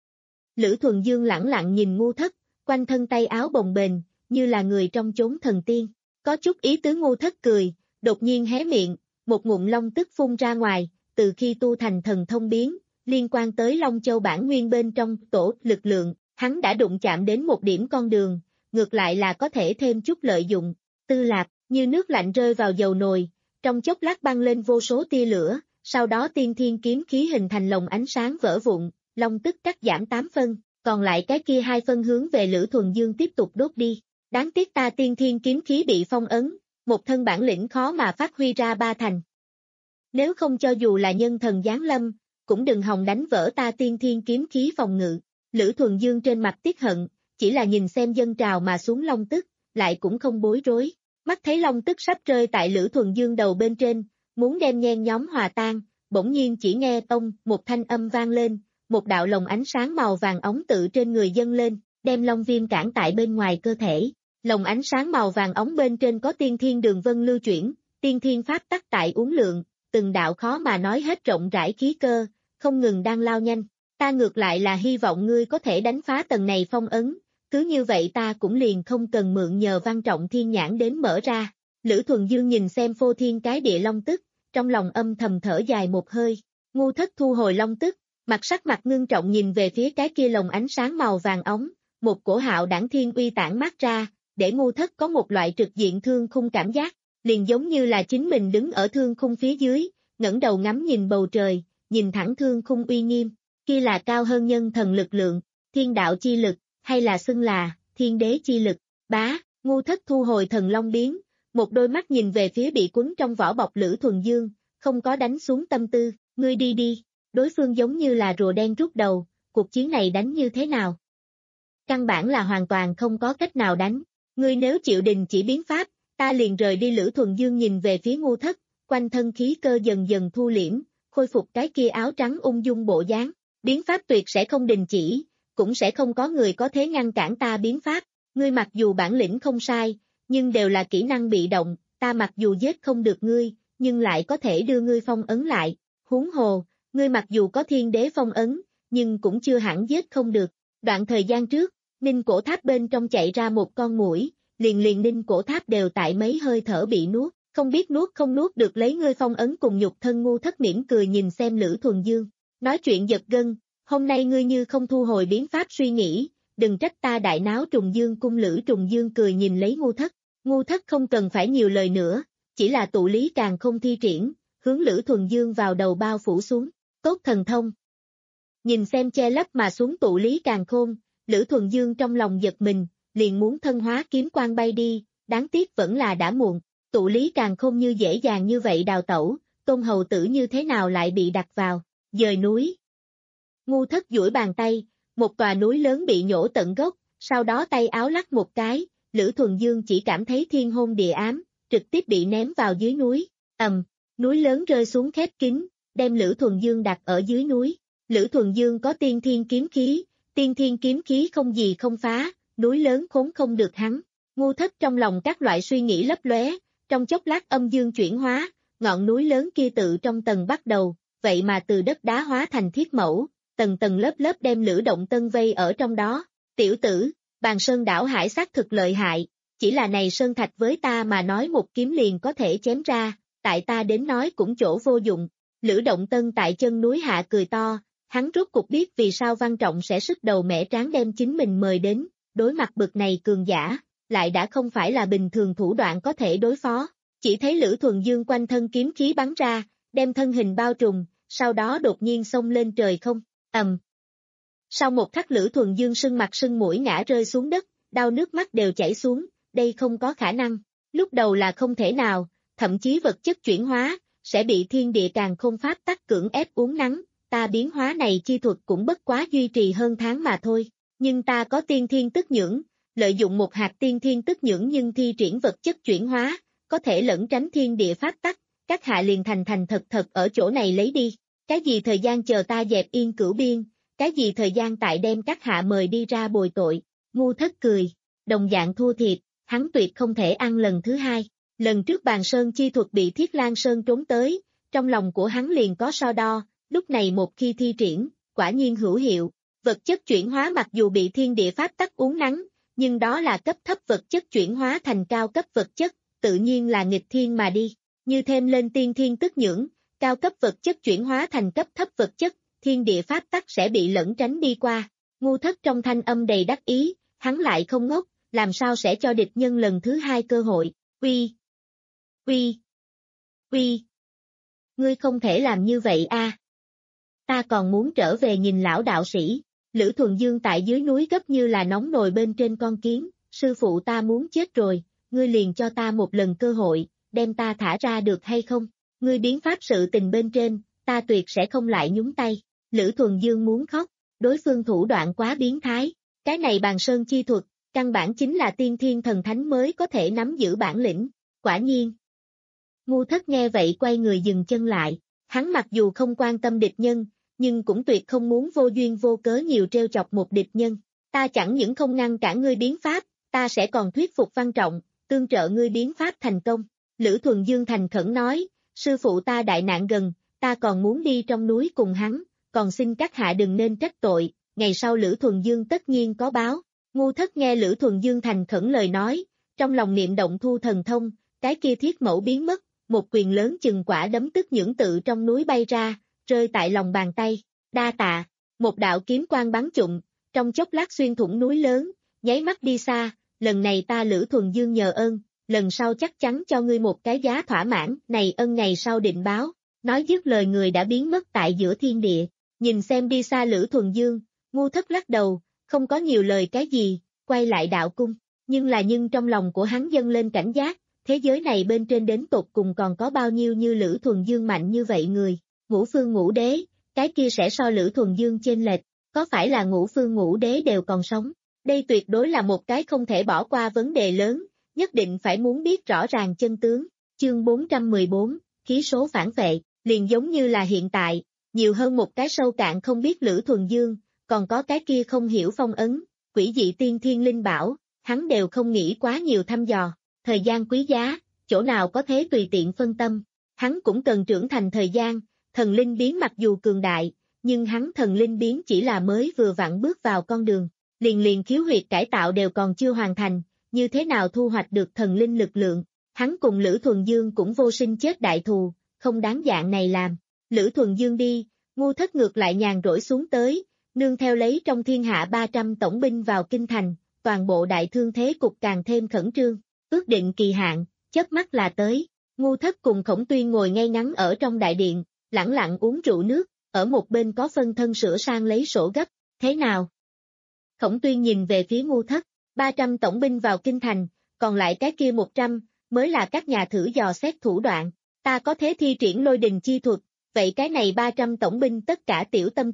Lữ Thuần Dương lẳng lặng nhìn Ngu Thất, quanh thân tay áo bồng bềnh, như là người trong chốn thần tiên. Có chút ý tứ Ngu Thất cười, đột nhiên hé miệng, một ngụm long tức phun ra ngoài, từ khi tu thành thần thông biến, liên quan tới Long Châu bản nguyên bên trong tổ lực lượng, hắn đã đụng chạm đến một điểm con đường, ngược lại là có thể thêm chút lợi dụng. Tư Lạp, như nước lạnh rơi vào dầu nồi, trong chốc lát băng lên vô số tia lửa, sau đó tiên thiên kiếm khí hình thành lồng ánh sáng vỡ vụn, long tức cắt giảm tám phân, còn lại cái kia hai phân hướng về Lữ Thuần Dương tiếp tục đốt đi. Đáng tiếc ta tiên thiên kiếm khí bị phong ấn, một thân bản lĩnh khó mà phát huy ra ba thành. Nếu không cho dù là nhân thần giáng lâm, cũng đừng hòng đánh vỡ ta tiên thiên kiếm khí phòng ngự. Lữ Thuần Dương trên mặt tiếc hận, chỉ là nhìn xem dân trào mà xuống long tức, lại cũng không bối rối. Mắt thấy long tức sắp rơi tại Lữ Thuần Dương đầu bên trên, muốn đem nhen nhóm hòa tan, bỗng nhiên chỉ nghe tông, một thanh âm vang lên, một đạo lồng ánh sáng màu vàng ống tự trên người dâng lên, đem long viêm cản tại bên ngoài cơ thể. Lồng ánh sáng màu vàng ống bên trên có tiên thiên đường vân lưu chuyển, tiên thiên pháp tắc tại uốn lượn, từng đạo khó mà nói hết rộng rãi khí cơ, không ngừng đang lao nhanh. Ta ngược lại là hy vọng ngươi có thể đánh phá tầng này phong ấn, cứ như vậy ta cũng liền không cần mượn nhờ Văn Trọng thiên nhãn đến mở ra. Lữ Thuần Dương nhìn xem phô thiên cái địa long tức, trong lòng âm thầm thở dài một hơi. Ngu Thất thu hồi long tức, mặt sắc mặt ngưng trọng nhìn về phía cái kia lồng ánh sáng màu vàng ống, một cổ hạo đảng thiên uy tản mát ra, để Ngu Thất có một loại trực diện thương khung cảm giác, liền giống như là chính mình đứng ở thương khung phía dưới, ngẩng đầu ngắm nhìn bầu trời, nhìn thẳng thương khung uy nghiêm, kia là cao hơn nhân thần lực lượng, thiên đạo chi lực, hay là xưng là thiên đế chi lực. Bá, Ngu Thất thu hồi thần long biến, một đôi mắt nhìn về phía bị quấn trong vỏ bọc Lữ Thuần Dương, không có đánh xuống tâm tư, ngươi đi đi, đối phương giống như là rùa đen rút đầu, cuộc chiến này đánh như thế nào? Căn bản là hoàn toàn không có cách nào đánh, ngươi nếu chịu đình chỉ biến pháp, ta liền rời đi. Lữ Thuần Dương nhìn về phía Ngu Thất, quanh thân khí cơ dần dần thu liễm, khôi phục cái kia áo trắng ung dung bộ dáng, biến pháp tuyệt sẽ không đình chỉ, cũng sẽ không có người có thể ngăn cản ta biến pháp, ngươi mặc dù bản lĩnh không sai, nhưng đều là kỹ năng bị động, ta mặc dù giết không được ngươi, nhưng lại có thể đưa ngươi phong ấn lại, huống hồ, ngươi mặc dù có thiên đế phong ấn, nhưng cũng chưa hẳn giết không được. Đoạn thời gian trước, ninh cổ tháp bên trong chạy ra một con muỗi, liền liền ninh cổ tháp đều tại mấy hơi thở bị nuốt, không biết nuốt không nuốt được lấy ngươi phong ấn cùng nhục thân. Ngu Thất mỉm cười nhìn xem Lữ Thuần Dương, nói chuyện giật gân, hôm nay ngươi như không thu hồi biến pháp suy nghĩ, đừng trách ta đại náo Trùng Dương cung. Lữ Trùng Dương cười nhìn lấy Ngu Thất, Ngu Thất không cần phải nhiều lời nữa, chỉ là tụ lý càng không thi triển, hướng Lữ Thuần Dương vào đầu bao phủ xuống, tốt thần thông. Nhìn xem che lấp mà xuống tụ lý càng khôn, Lữ Thuần Dương trong lòng giật mình, liền muốn thân hóa kiếm quang bay đi, đáng tiếc vẫn là đã muộn, tụ lý càng khôn như dễ dàng như vậy đào tẩu, Tôn Hầu Tử như thế nào lại bị đặt vào, dời núi. Ngu Thất duỗi bàn tay, một tòa núi lớn bị nhổ tận gốc, sau đó tay áo lắc một cái, Lữ Thuần Dương chỉ cảm thấy thiên hôn địa ám, trực tiếp bị ném vào dưới núi, ầm, núi lớn rơi xuống khép kín, đem Lữ Thuần Dương đặt ở dưới núi. Lữ Thuần Dương có tiên thiên kiếm khí, tiên thiên kiếm khí không gì không phá, núi lớn khốn không được hắn. Ngu Thất trong lòng các loại suy nghĩ lấp lóe, trong chốc lát âm dương chuyển hóa, ngọn núi lớn kia tự trong tầng bắt đầu, vậy mà từ đất đá hóa thành thiết mẫu, tầng tầng lớp lớp đem Lữ Động Tân vây ở trong đó. Tiểu tử, Bàn Sơn đảo hải xác thực lợi hại, chỉ là này sơn thạch với ta mà nói một kiếm liền có thể chém ra, tại ta đến nói cũng chỗ vô dụng. Lữ Động Tân tại chân núi hạ cười to, hắn rốt cục biết vì sao Văn Trọng sẽ sức đầu mẻ tráng đem chính mình mời đến, đối mặt bực này cường giả, lại đã không phải là bình thường thủ đoạn có thể đối phó. Chỉ thấy Lữ Thuần Dương quanh thân kiếm khí bắn ra, đem thân hình bao trùm, sau đó đột nhiên xông lên trời không, ầm. Sau một khắc Lữ Thuần Dương sưng mặt sưng mũi ngã rơi xuống đất, đau nước mắt đều chảy xuống, đây không có khả năng, lúc đầu là không thể nào, thậm chí vật chất chuyển hóa, sẽ bị thiên địa càn khôn pháp tắc cưỡng ép uốn nắn, ta biến hóa này chi thuật cũng bất quá duy trì hơn tháng mà thôi, nhưng ta có tiên thiên tức nhưỡng, lợi dụng một hạt tiên thiên tức nhưỡng nhưng thi triển vật chất chuyển hóa, có thể lẫn tránh thiên địa pháp tắc, các hạ liền thành thành thật thật ở chỗ này lấy đi, cái gì thời gian chờ ta dẹp yên cửu biên, cái gì thời gian tại đem các hạ mời đi ra bồi tội. Ngu Thất cười, đồng dạng thua thiệt, hắn tuyệt không thể ăn lần thứ hai. Lần trước Bàn Sơn chi thuật bị Thiết Lan Sơn trốn tới, trong lòng của hắn liền có so đo, lúc này một khi thi triển, quả nhiên hữu hiệu. Vật chất chuyển hóa mặc dù bị thiên địa pháp tắc uốn nắn, nhưng đó là cấp thấp vật chất chuyển hóa thành cao cấp vật chất, tự nhiên là nghịch thiên mà đi. Như thêm lên tiên thiên tức nhưỡng, cao cấp vật chất chuyển hóa thành cấp thấp vật chất, thiên địa pháp tắc sẽ bị lẫn tránh đi qua. Ngu Thất trong thanh âm đầy đắc ý, hắn lại không ngốc, làm sao sẽ cho địch nhân lần thứ hai cơ hội. Uy! Uy! Uy! Ngươi không thể làm như vậy a. Ta còn muốn trở về nhìn lão đạo sĩ. Lữ Thuần Dương tại dưới núi gấp như là nóng nồi bên trên con kiến, sư phụ ta muốn chết rồi, ngươi liền cho ta một lần cơ hội, đem ta thả ra được hay không? Ngươi biến pháp sự tình bên trên, ta tuyệt sẽ không lại nhúng tay. Lữ Thuần Dương muốn khóc, đối phương thủ đoạn quá biến thái, cái này Bàn Sơn chi thuật, căn bản chính là tiên thiên thần thánh mới có thể nắm giữ bản lĩnh, quả nhiên. Ngu Thất nghe vậy quay người dừng chân lại, hắn mặc dù không quan tâm địch nhân, nhưng cũng tuyệt không muốn vô duyên vô cớ nhiều trêu chọc một địch nhân, ta chẳng những không ngăn cản ngươi biến pháp, ta sẽ còn thuyết phục Văn Trọng, tương trợ ngươi biến pháp thành công. Lữ Thuần Dương thành khẩn nói, sư phụ ta đại nạn gần, ta còn muốn đi trong núi cùng hắn, còn xin các hạ đừng nên trách tội, ngày sau Lữ Thuần Dương tất nhiên có báo. Ngu Thất nghe Lữ Thuần Dương thành khẩn lời nói, trong lòng niệm động thu thần thông, cái kia thiết mẫu biến mất, một quyền lớn chừng quả đấm tức nhưỡng tự trong núi bay ra, rơi tại lòng bàn tay, đa tạ, một đạo kiếm quang bắn trụng, trong chốc lát xuyên thủng núi lớn, nháy mắt đi xa, lần này ta Lữ Thuần Dương nhờ ơn, lần sau chắc chắn cho ngươi một cái giá thỏa mãn, này ân ngày sau định báo. Nói dứt lời người đã biến mất tại giữa thiên địa, nhìn xem đi xa Lữ Thuần Dương, Ngu Thất lắc đầu, không có nhiều lời cái gì, quay lại đạo cung, nhưng là nhưng trong lòng của hắn dâng lên cảnh giác, thế giới này bên trên đến tột cùng còn có bao nhiêu như Lữ Thuần Dương mạnh như vậy người, ngũ phương ngũ đế, cái kia sẽ so Lữ Thuần Dương chênh lệch, có phải là ngũ phương ngũ đế đều còn sống, đây tuyệt đối là một cái không thể bỏ qua vấn đề lớn, nhất định phải muốn biết rõ ràng chân tướng. Chương bốn trăm mười bốn, khí số phản vệ, liền giống như là hiện tại, nhiều hơn một cái sâu cạn không biết Lữ Thuần Dương, còn có cái kia không hiểu phong ấn, quỷ dị tiên thiên linh bảo, hắn đều không nghĩ quá nhiều thăm dò, thời gian quý giá, chỗ nào có thế tùy tiện phân tâm, hắn cũng cần trưởng thành thời gian, thần linh biến mặc dù cường đại, nhưng hắn thần linh biến chỉ là mới vừa vặn bước vào con đường, liền liền khiếu huyệt cải tạo đều còn chưa hoàn thành, như thế nào thu hoạch được thần linh lực lượng, hắn cùng Lữ Thuần Dương cũng vô sinh chết đại thù, không đáng dạng này làm. Lữ Thuần Dương đi, Ngu Thất ngược lại nhàn rỗi xuống tới, nương theo lấy trong thiên hạ ba trăm tổng binh vào kinh thành, toàn bộ đại thương thế cục càng thêm khẩn trương, ước định kỳ hạn, chớp mắt là tới. Ngu Thất cùng Khổng Tuyên ngồi ngay ngắn ở trong đại điện, lẳng lặng uống rượu nước, ở một bên có phân thân sửa sang lấy sổ gấp, thế nào? Khổng Tuyên nhìn về phía Ngu Thất, ba trăm tổng binh vào kinh thành, còn lại cái kia một trăm, mới là các nhà thử dò xét thủ đoạn, ta có thế thi triển lôi đình chi thuật, vậy cái này ba trăm tổng binh tất cả tiểu tâm tư,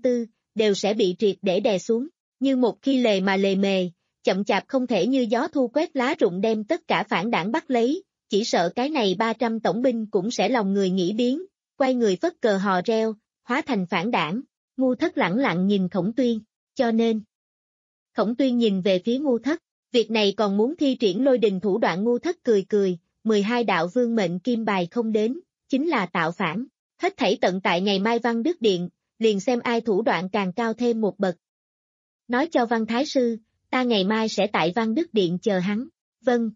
đều sẽ bị triệt để đè xuống, như một khi lề mà lề mề, chậm chạp không thể như gió thu quét lá rụng đem tất cả phản đảng bắt lấy, chỉ sợ cái này ba trăm tổng binh cũng sẽ lòng người nghĩ biến, quay người phất cờ hò reo, hóa thành phản đảng. Ngu Thất lẳng lặng nhìn Khổng Tuyên, cho nên. Khổng Tuyên nhìn về phía Ngu Thất, việc này còn muốn thi triển lôi đình thủ đoạn. Ngu Thất cười cười, mười hai đạo vương mệnh kim bài không đến, chính là tạo phản, hết thảy tận tại ngày mai Văn Đức Điện, liền xem ai thủ đoạn càng cao thêm một bậc. Nói cho Văn Thái Sư, ta ngày mai sẽ tại Văn Đức Điện chờ hắn. Vâng.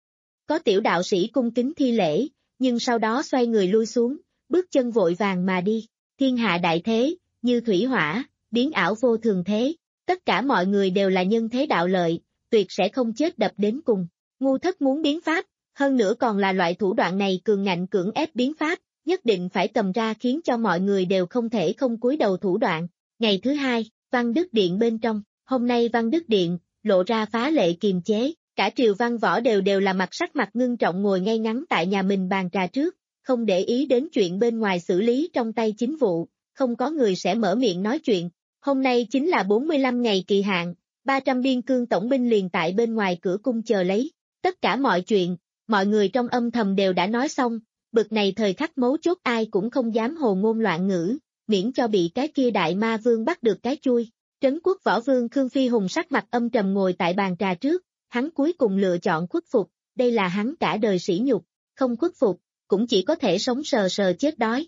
Có tiểu đạo sĩ cung kính thi lễ, nhưng sau đó xoay người lui xuống, bước chân vội vàng mà đi. Thiên hạ đại thế, như thủy hỏa, biến ảo vô thường thế, tất cả mọi người đều là nhân thế đạo lợi, tuyệt sẽ không chết đập đến cùng. Ngu Thất muốn biến pháp, hơn nữa còn là loại thủ đoạn này cường ngạnh cưỡng ép biến pháp, nhất định phải cầm ra khiến cho mọi người đều không thể không cúi đầu thủ đoạn. Ngày thứ hai, Văn Đức Điện bên trong, hôm nay Văn Đức Điện, lộ ra phá lệ kiềm chế, cả triều văn võ đều đều là mặt sắc mặt ngưng trọng ngồi ngay ngắn tại nhà mình bàn trà trước, không để ý đến chuyện bên ngoài xử lý trong tay chính vụ, không có người sẽ mở miệng nói chuyện. Hôm nay chính là bốn mươi lăm ngày kỳ hạn, ba trăm biên cương tổng binh liền tại bên ngoài cửa cung chờ lấy, tất cả mọi chuyện, mọi người trong âm thầm đều đã nói xong, bực này thời khắc mấu chốt ai cũng không dám hồ ngôn loạn ngữ, miễn cho bị cái kia đại ma vương bắt được cái chui. Trấn quốc võ vương Khương Phi Hùng sắc mặt âm trầm ngồi tại bàn trà trước, hắn cuối cùng lựa chọn khuất phục, đây là hắn cả đời sỉ nhục, không khuất phục, cũng chỉ có thể sống sờ sờ chết đói.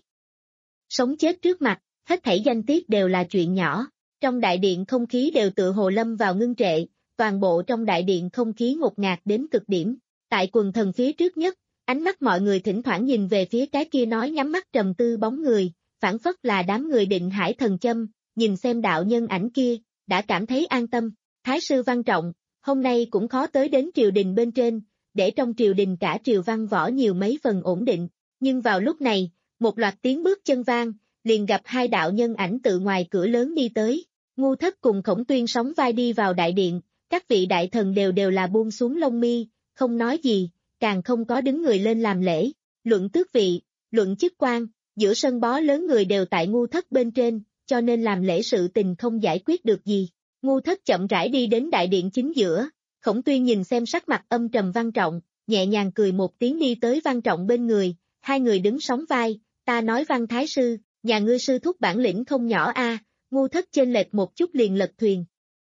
Sống chết trước mặt, hết thảy danh tiết đều là chuyện nhỏ, trong đại điện không khí đều tựa hồ lâm vào ngưng trệ, toàn bộ trong đại điện không khí ngột ngạt đến cực điểm, tại quần thần phía trước nhất, ánh mắt mọi người thỉnh thoảng nhìn về phía cái kia nói nhắm mắt trầm tư bóng người, phản phất là đám người Định Hải Thần Châm, nhìn xem đạo nhân ảnh kia, đã cảm thấy an tâm. Thái sư Văn Trọng, hôm nay cũng khó tới đến triều đình bên trên, để trong triều đình cả triều văn võ nhiều mấy phần ổn định, nhưng vào lúc này, một loạt tiếng bước chân vang, liền gặp hai đạo nhân ảnh từ ngoài cửa lớn đi tới. Ngu Thất cùng Khổng Tuyên sóng vai đi vào đại điện, các vị đại thần đều đều là buông xuống lông mi, không nói gì, càng không có đứng người lên làm lễ, luận tước vị, luận chức quan, giữa sân bó lớn người đều tại Ngu Thất bên trên, cho nên làm lễ sự tình không giải quyết được gì. Ngu Thất chậm rãi đi đến đại điện chính giữa, Khổng Tuyên nhìn xem sắc mặt âm trầm Văn Trọng, nhẹ nhàng cười một tiếng đi tới Văn Trọng bên người, hai người đứng sóng vai, ta nói Văn Thái Sư, nhà ngươi sư thúc bản lĩnh không nhỏ a. Ngu Thất chênh lệch một chút liền lật thuyền.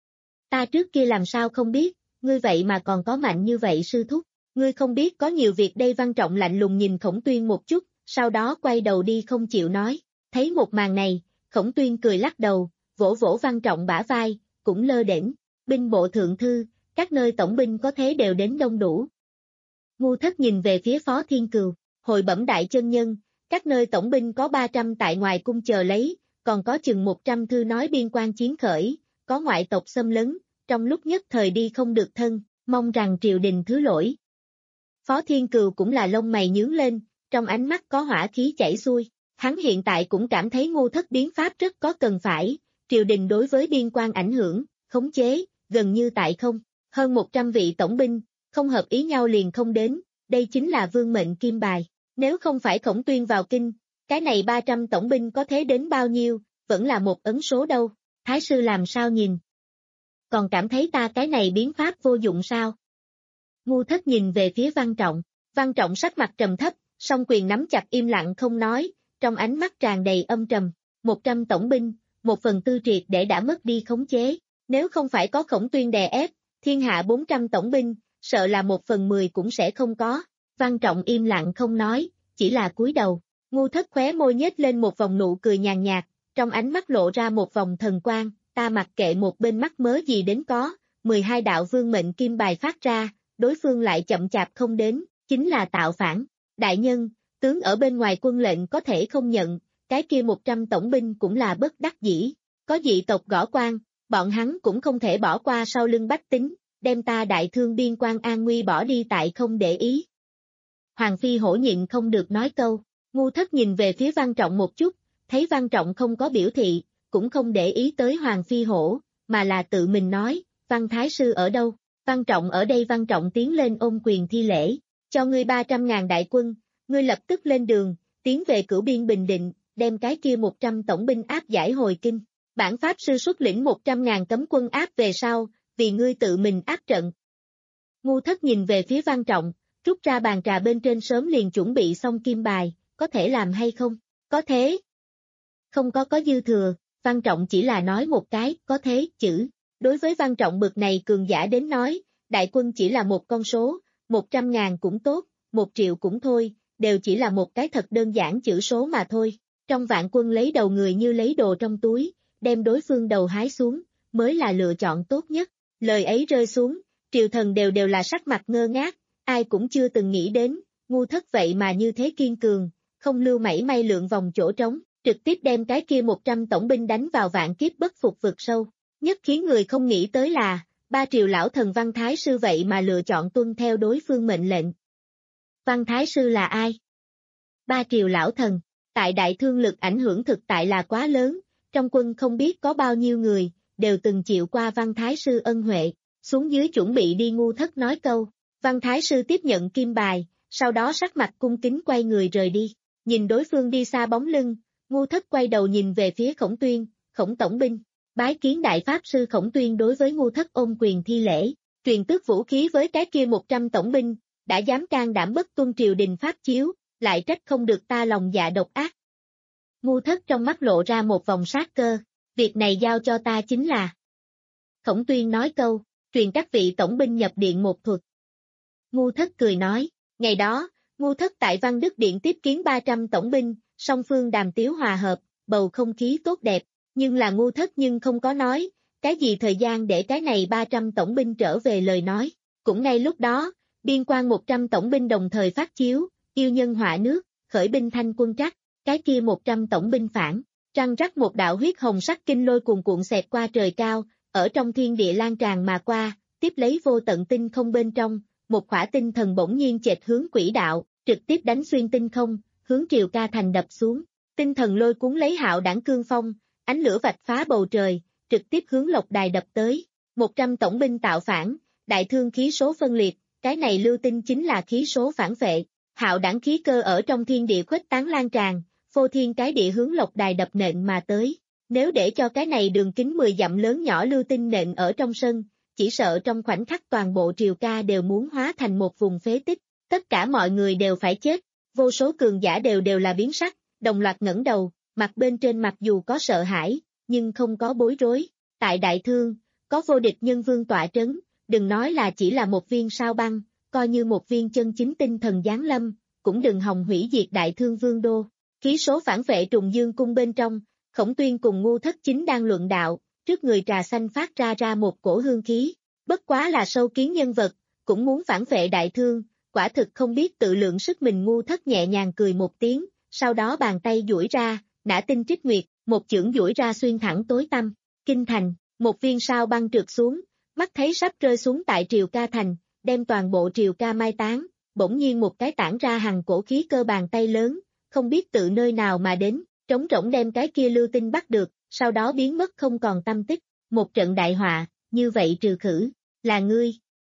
Ta trước kia làm sao không biết, ngươi vậy mà còn có mạnh như vậy sư thúc, ngươi không biết có nhiều việc đây. Văn Trọng lạnh lùng nhìn Khổng Tuyên một chút, sau đó quay đầu đi không chịu nói, thấy một màn này, Khổng Tuyên cười lắc đầu, vỗ vỗ Văn Trọng bả vai, cũng lơ đễnh, binh bộ thượng thư, các nơi tổng binh có thế đều đến đông đủ. Ngu Thất nhìn về phía Phó Thiên Cừu, hồi bẩm đại chân nhân, các nơi tổng binh có ba trăm tại ngoài cung chờ lấy, còn có chừng một trăm thư nói biên quan chiến khởi, có ngoại tộc xâm lấn, trong lúc nhất thời đi không được thân, mong rằng triều đình thứ lỗi. Phó Thiên Cừu cũng là lông mày nhướng lên, trong ánh mắt có hỏa khí chảy xuôi, hắn hiện tại cũng cảm thấy Ngu Thất biến pháp rất có cần phải, triều đình đối với biên quan ảnh hưởng, khống chế, gần như tại không, hơn một trăm vị tổng binh, không hợp ý nhau liền không đến, đây chính là vương mệnh kim bài, nếu không phải Khổng Tuyên vào kinh, cái này ba trăm tổng binh có thế đến bao nhiêu, vẫn là một ấn số đâu, Thái sư làm sao nhìn? Còn cảm thấy ta cái này biến pháp vô dụng sao? Ngu Thất nhìn về phía Văn Trọng, Văn Trọng sắc mặt trầm thấp, song quyền nắm chặt im lặng không nói, trong ánh mắt tràn đầy âm trầm, một trăm tổng binh, một phần tư triệt để đã mất đi khống chế, nếu không phải có Khổng Tuyên đè ép, thiên hạ bốn trăm tổng binh, sợ là một phần mười cũng sẽ không có. Văn Trọng im lặng không nói, chỉ là cúi đầu. Ngu Thất khóe môi nhếch lên một vòng nụ cười nhàn nhạt, trong ánh mắt lộ ra một vòng thần quang, ta mặc kệ một bên mắt mớ gì đến có, mười hai đạo vương mệnh kim bài phát ra, đối phương lại chậm chạp không đến, chính là tạo phản. Đại nhân, tướng ở bên ngoài quân lệnh có thể không nhận, cái kia một trăm tổng binh cũng là bất đắc dĩ, có dị tộc gõ quan, bọn hắn cũng không thể bỏ qua sau lưng bách tính, đem ta đại thương biên quan an nguy bỏ đi tại không để ý. Hoàng Phi Hổ nhịn không được nói câu, Ngu Thất nhìn về phía Văn Trọng một chút, thấy Văn Trọng không có biểu thị, cũng không để ý tới Hoàng Phi Hổ, mà là tự mình nói, Văn Thái Sư ở đâu? Văn Trọng ở đây. Văn Trọng tiến lên ôm quyền thi lễ, cho ngươi ba trăm ngàn đại quân, ngươi lập tức lên đường, tiến về Cửu Biên Bình Định, đem cái kia một trăm tổng binh áp giải hồi kinh. Bản pháp sư xuất lĩnh một trăm ngàn cấm quân áp về sau, vì ngươi tự mình áp trận. Ngu Thất nhìn về phía Văn Trọng, rút ra bàn trà bên trên sớm liền chuẩn bị xong kim bài, có thể làm hay không? Có thế. Không có có dư thừa, Văn Trọng chỉ là nói một cái, có thế, chữ. Đối với Văn Trọng bực này cường giả đến nói, đại quân chỉ là một con số, một trăm ngàn cũng tốt, một triệu cũng thôi, đều chỉ là một cái thật đơn giản chữ số mà thôi. Trong vạn quân lấy đầu người như lấy đồ trong túi, đem đối phương đầu hái xuống, mới là lựa chọn tốt nhất. Lời ấy rơi xuống, triều thần đều đều là sắc mặt ngơ ngác, ai cũng chưa từng nghĩ đến, Ngu Thất vậy mà như thế kiên cường, không lưu mảy may lượng vòng chỗ trống, trực tiếp đem cái kia một trăm tổng binh đánh vào vạn kiếp bất phục vực sâu. Nhất khiến người không nghĩ tới là, ba triều lão thần Văn Thái Sư vậy mà lựa chọn tuân theo đối phương mệnh lệnh. Văn Thái Sư là ai? Ba triều lão thần, tại đại thương lực ảnh hưởng thực tại là quá lớn, trong quân không biết có bao nhiêu người, đều từng chịu qua Văn Thái Sư ân huệ, xuống dưới chuẩn bị đi Ngu Thất nói câu. Văn Thái Sư tiếp nhận kim bài, sau đó sắc mặt cung kính quay người rời đi, nhìn đối phương đi xa bóng lưng, Ngu Thất quay đầu nhìn về phía Khổng Tuyên, Khổng Tổng binh, bái kiến đại pháp sư Khổng Tuyên đối với Ngu Thất ôm quyền thi lễ, truyền tước vũ khí với cái kia một trăm tổng binh, đã dám can đảm bất tuân triều đình pháp chiếu, lại trách không được ta lòng dạ độc ác. Ngu Thất trong mắt lộ ra một vòng sát cơ, việc này giao cho ta chính là. Khổng Tuyên nói câu, truyền các vị tổng binh nhập điện một thuật. Ngu Thất cười nói, ngày đó, Ngu Thất tại Văn Đức Điện tiếp kiến ba trăm tổng binh, song phương đàm tiếu hòa hợp, bầu không khí tốt đẹp, nhưng là Ngu Thất nhưng không có nói, cái gì thời gian để cái này ba trăm tổng binh trở về lời nói. Cũng ngay lúc đó, biên quan một trăm tổng binh đồng thời phát chiếu, yêu nhân họa nước, khởi binh thanh quân trắc, cái kia một trăm tổng binh phản, trăng rắc một đạo huyết hồng sắc kinh lôi cuồn cuộn xẹt qua trời cao, ở trong thiên địa lan tràn mà qua, tiếp lấy vô tận tinh không bên trong, một khỏa tinh thần bỗng nhiên chệch hướng quỹ đạo, trực tiếp đánh xuyên tinh không, hướng Triều Ca thành đập xuống. Tinh thần lôi cuốn lấy hạo đảng cương phong, ánh lửa vạch phá bầu trời, trực tiếp hướng Lộc Đài đập tới. một trăm tổng binh tạo phản, đại thương khí số phân liệt, cái này lưu tinh chính là khí số phản vệ. Hạo đảng khí cơ ở trong thiên địa khuếch tán lan tràn, phô thiên cái địa hướng Lộc Đài đập nện mà tới. Nếu để cho cái này đường kính mười dặm lớn nhỏ lưu tinh nện ở trong sân, chỉ sợ trong khoảnh khắc toàn bộ Triều Ca đều muốn hóa thành một vùng phế tích, tất cả mọi người đều phải chết, vô số cường giả đều đều là biến sắc, đồng loạt ngẩng đầu, mặt bên trên mặc dù có sợ hãi, nhưng không có bối rối. Tại đại thương, có vô địch nhân vương tọa trấn, đừng nói là chỉ là một viên sao băng, coi như một viên chân chính tinh thần giáng lâm, cũng đừng hòng hủy diệt đại thương vương đô. Khí số phản vệ trùng dương cung bên trong, Khổng Tuyên cùng Ngu Thất chính đang luận đạo, trước người trà xanh phát ra ra một cổ hương khí, bất quá là sâu kiến nhân vật, cũng muốn phản vệ đại thương, quả thực không biết tự lượng sức mình. Ngu Thất nhẹ nhàng cười một tiếng, sau đó bàn tay duỗi ra, nã tinh trích nguyệt, một chưởng duỗi ra xuyên thẳng tối tăm, kinh thành, một viên sao băng trượt xuống, mắt thấy sắp rơi xuống tại Triều Ca thành, đem toàn bộ Triều Ca mai táng, bỗng nhiên một cái tản ra hằng cổ khí cơ bàn tay lớn, không biết tự nơi nào mà đến, trống rỗng đem cái kia lưu tinh bắt được, sau đó biến mất không còn tâm tích, một trận đại họa, như vậy trừ khử, là ngươi.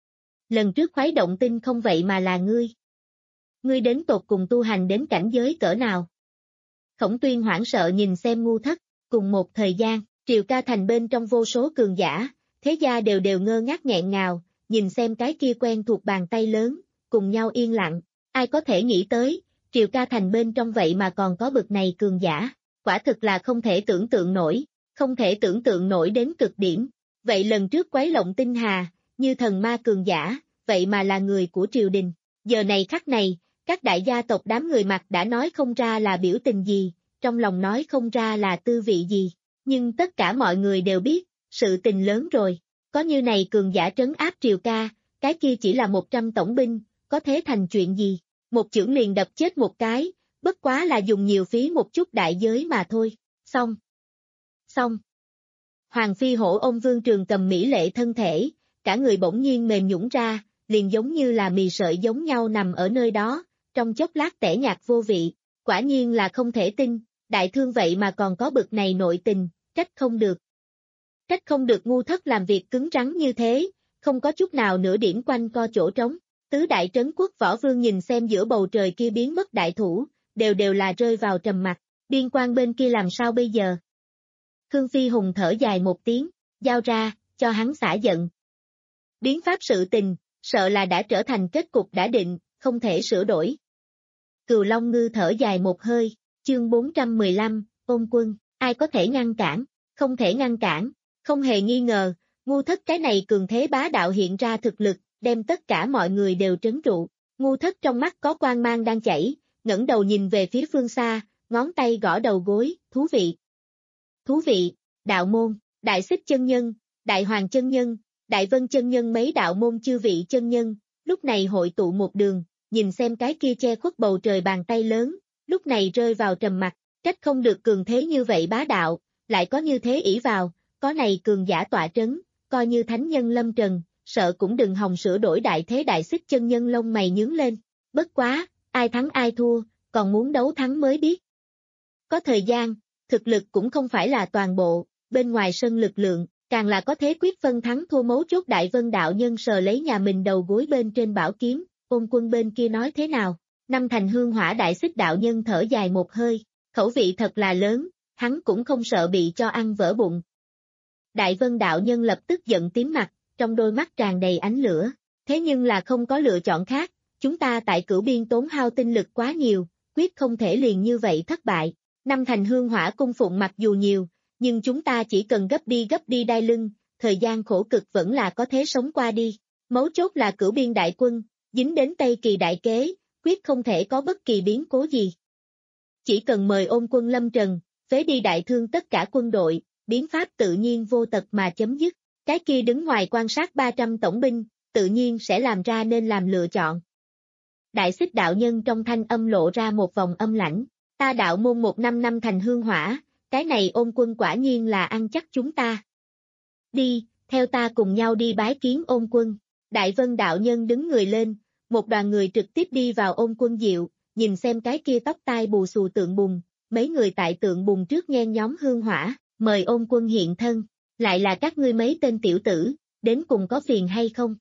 Lần trước khuấy động tinh không vậy mà là ngươi. Ngươi đến tột cùng tu hành đến cảnh giới cỡ nào? Khổng Tuyên hoảng sợ nhìn xem Ngu Thất, cùng một thời gian, Triều Ca thành bên trong vô số cường giả, thế gia đều đều ngơ ngác nghẹn ngào, nhìn xem cái kia quen thuộc bàn tay lớn, cùng nhau yên lặng, ai có thể nghĩ tới, Triều Ca thành bên trong vậy mà còn có bực này cường giả, quả thực là không thể tưởng tượng nổi, không thể tưởng tượng nổi đến cực điểm. Vậy lần trước quấy lộng tinh hà, như thần ma cường giả, vậy mà là người của triều đình, giờ này khắc này, các đại gia tộc đám người mặt đã nói không ra là biểu tình gì, trong lòng nói không ra là tư vị gì, nhưng tất cả mọi người đều biết, sự tình lớn rồi, có như này cường giả trấn áp Triều Ca, cái kia chỉ là một trăm tổng binh, có thế thành chuyện gì, một chưởng liền đập chết một cái, bất quá là dùng nhiều phí một chút đại giới mà thôi, xong, xong. Hoàng phi hổ ôm Vương Trường Cầm mỹ lệ thân thể, cả người bỗng nhiên mềm nhũn ra, liền giống như là mì sợi giống nhau nằm ở nơi đó, trong chốc lát tẻ nhạt vô vị, quả nhiên là không thể tin, đại thương vậy mà còn có bực này nội tình, trách không được. Trách không được Ngu Thất làm việc cứng rắn như thế, không có chút nào nửa điểm quanh co chỗ trống. Tứ đại trấn quốc võ vương nhìn xem giữa bầu trời kia biến mất đại thủ, đều đều là rơi vào trầm mặc, biên quan bên kia làm sao bây giờ? Khương Phi Hùng thở dài một tiếng, giao ra, cho hắn xả giận. Biến pháp sự tình, sợ là đã trở thành kết cục đã định, không thể sửa đổi. Cừu Long Ngư thở dài một hơi, chương bốn trăm mười lăm, ôn quân, ai có thể ngăn cản, không thể ngăn cản, không hề nghi ngờ, Ngu Thất cái này cường thế bá đạo hiện ra thực lực, đem tất cả mọi người đều trấn trụ. Ngu Thất trong mắt có quang mang đang chảy, ngẩng đầu nhìn về phía phương xa, ngón tay gõ đầu gối, thú vị. Thú vị, đạo môn, Đại Xích chân nhân, Đại Hoàng chân nhân, Đại Vân chân nhân mấy đạo môn chư vị chân nhân, lúc này hội tụ một đường, nhìn xem cái kia che khuất bầu trời bàn tay lớn, lúc này rơi vào trầm mặc, trách không được cường thế như vậy bá đạo, lại có như thế ỷ vào, có này cường giả tọa trấn, coi như thánh nhân lâm trần, sợ cũng đừng hòng sửa đổi đại thế Đại Xích chân nhân lông mày nhướng lên, bất quá, ai thắng ai thua, còn muốn đấu thắng mới biết. Có thời gian, thực lực cũng không phải là toàn bộ, bên ngoài sân lực lượng, càng là có thế quyết phân thắng thua mấu chốt. Đại Vân đạo nhân sờ lấy nhà mình đầu gối bên trên bảo kiếm, Ôn Quân bên kia nói thế nào? Năm thành hương hỏa Đại Xích đạo nhân thở dài một hơi, khẩu vị thật là lớn, hắn cũng không sợ bị cho ăn vỡ bụng. Đại Vân đạo nhân lập tức giận tím mặt, trong đôi mắt tràn đầy ánh lửa, thế nhưng là không có lựa chọn khác, chúng ta tại Cửu Biên tốn hao tinh lực quá nhiều, quyết không thể liền như vậy thất bại. Năm thành hương hỏa cung phụng mặc dù nhiều, nhưng chúng ta chỉ cần gấp đi gấp đi đai lưng, thời gian khổ cực vẫn là có thế sống qua đi. Mấu chốt là Cửu Biên đại quân, dính đến Tây Kỳ đại kế, quyết không thể có bất kỳ biến cố gì. Chỉ cần mời Ôn Quân lâm trần, phế đi đại thương tất cả quân đội, biến pháp tự nhiên vô tật mà chấm dứt. Cái kia đứng ngoài quan sát ba trăm tổng binh, tự nhiên sẽ làm ra nên làm lựa chọn. Đại Xích đạo nhân trong thanh âm lộ ra một vòng âm lãnh, ta đạo môn một năm năm thành hương hỏa, cái này Ôn Quân quả nhiên là ăn chắc chúng ta. Đi, theo ta cùng nhau đi bái kiến Ôn Quân. Đại Vân đạo nhân đứng người lên, một đoàn người trực tiếp đi vào Ôn Quân diệu, nhìn xem cái kia tóc tai bù xù tượng bùn, mấy người tại tượng bùn trước nhen nhóm hương hỏa, mời Ôn Quân hiện thân, lại là các ngươi mấy tên tiểu tử, đến cùng có phiền hay không?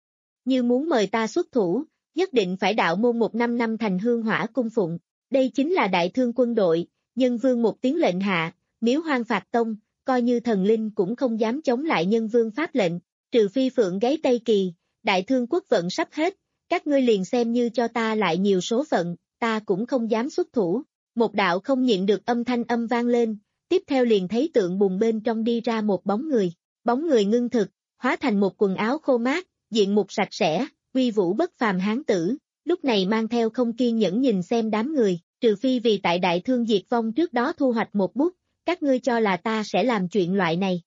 Như muốn mời ta xuất thủ, nhất định phải đạo môn một năm năm thành hương hỏa cung phụng, đây chính là đại thương quân đội, nhân vương một tiếng lệnh hạ, miếu hoang phạt tông, coi như thần linh cũng không dám chống lại nhân vương pháp lệnh, trừ phi phượng gáy Tây Kỳ, đại thương quốc vận sắp hết, các ngươi liền xem như cho ta lại nhiều số phận, ta cũng không dám xuất thủ. Một đạo không nhịn được âm thanh âm vang lên, tiếp theo liền thấy tượng bùn bên trong đi ra một bóng người, bóng người ngưng thực, hóa thành một quần áo khô mát, diện mục sạch sẽ, uy vũ bất phàm hán tử, lúc này mang theo không kiên nhẫn nhìn xem đám người, trừ phi vì tại đại thương diệt vong trước đó thu hoạch một bút, các ngươi cho là ta sẽ làm chuyện loại này.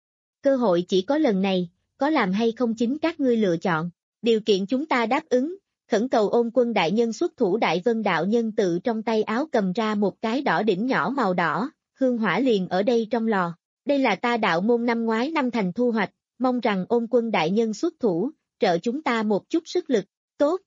Cơ hội chỉ có lần này, có làm hay không chính các ngươi lựa chọn, điều kiện chúng ta đáp ứng, khẩn cầu Ôn Quân đại nhân xuất thủ. Đại Vân đạo nhân tự trong tay áo cầm ra một cái đỏ đỉnh nhỏ màu đỏ, hương hỏa liền ở đây trong lò, đây là ta đạo môn năm ngoái năm thành thu hoạch, mong rằng Ôn Quân đại nhân xuất thủ, trợ chúng ta một chút sức lực, tốt.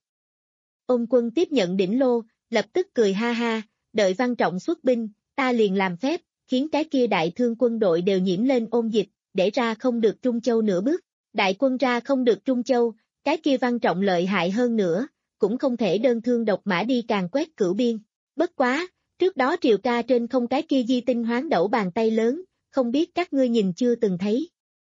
Ôn Quân tiếp nhận đỉnh lô, lập tức cười ha ha, đợi Văn Trọng xuất binh, ta liền làm phép, khiến cái kia đại thương quân đội đều nhiễm lên ôn dịch, để ra không được Trung Châu nửa bước, đại quân ra không được Trung Châu, cái kia Văn Trọng lợi hại hơn nữa, cũng không thể đơn thương độc mã đi càn quét Cửu Biên, bất quá, trước đó triều ca trên không cái kia di tinh hoán đẩu bàn tay lớn, không biết các ngươi nhìn chưa từng thấy.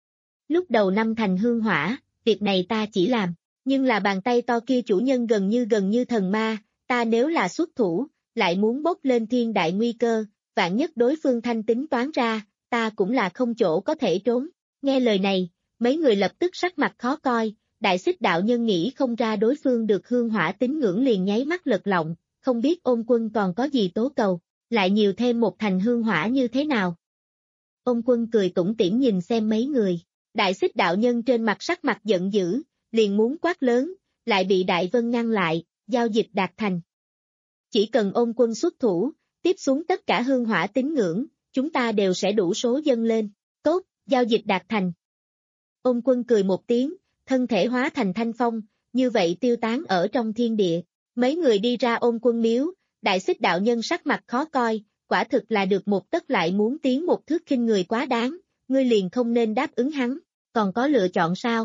Lúc đầu năm thành hương hỏa, việc này ta chỉ làm, nhưng là bàn tay to kia chủ nhân gần như gần như thần ma, ta nếu là xuất thủ, lại muốn bốc lên thiên đại nguy cơ, vạn nhất đối phương thanh tính toán ra, ta cũng là không chỗ có thể trốn. Nghe lời này, mấy người lập tức sắc mặt khó coi, Đại Xích đạo nhân nghĩ không ra đối phương được hương hỏa tín ngưỡng liền nháy mắt lật lọng, không biết Ôn Quân còn có gì tố cầu, lại nhiều thêm một thành hương hỏa như thế nào. Ôn Quân cười tủm tỉm nhìn xem mấy người, Đại Xích đạo nhân trên mặt sắc mặt giận dữ, liền muốn quát lớn, lại bị Đại Vân ngăn lại, giao dịch đạt thành. Chỉ cần Ôn Quân xuất thủ, tiếp xuống tất cả hương hỏa tín ngưỡng, chúng ta đều sẽ đủ số dâng lên, tốt, giao dịch đạt thành. Ôn Quân cười một tiếng, thân thể hóa thành thanh phong, như vậy tiêu tán ở trong thiên địa. Mấy người đi ra Ôn Quân miếu, Đại Xích đạo nhân sắc mặt khó coi, quả thực là được một tấc lại muốn tiến một thước khinh người quá đáng, ngươi liền không nên đáp ứng hắn, còn có lựa chọn sao?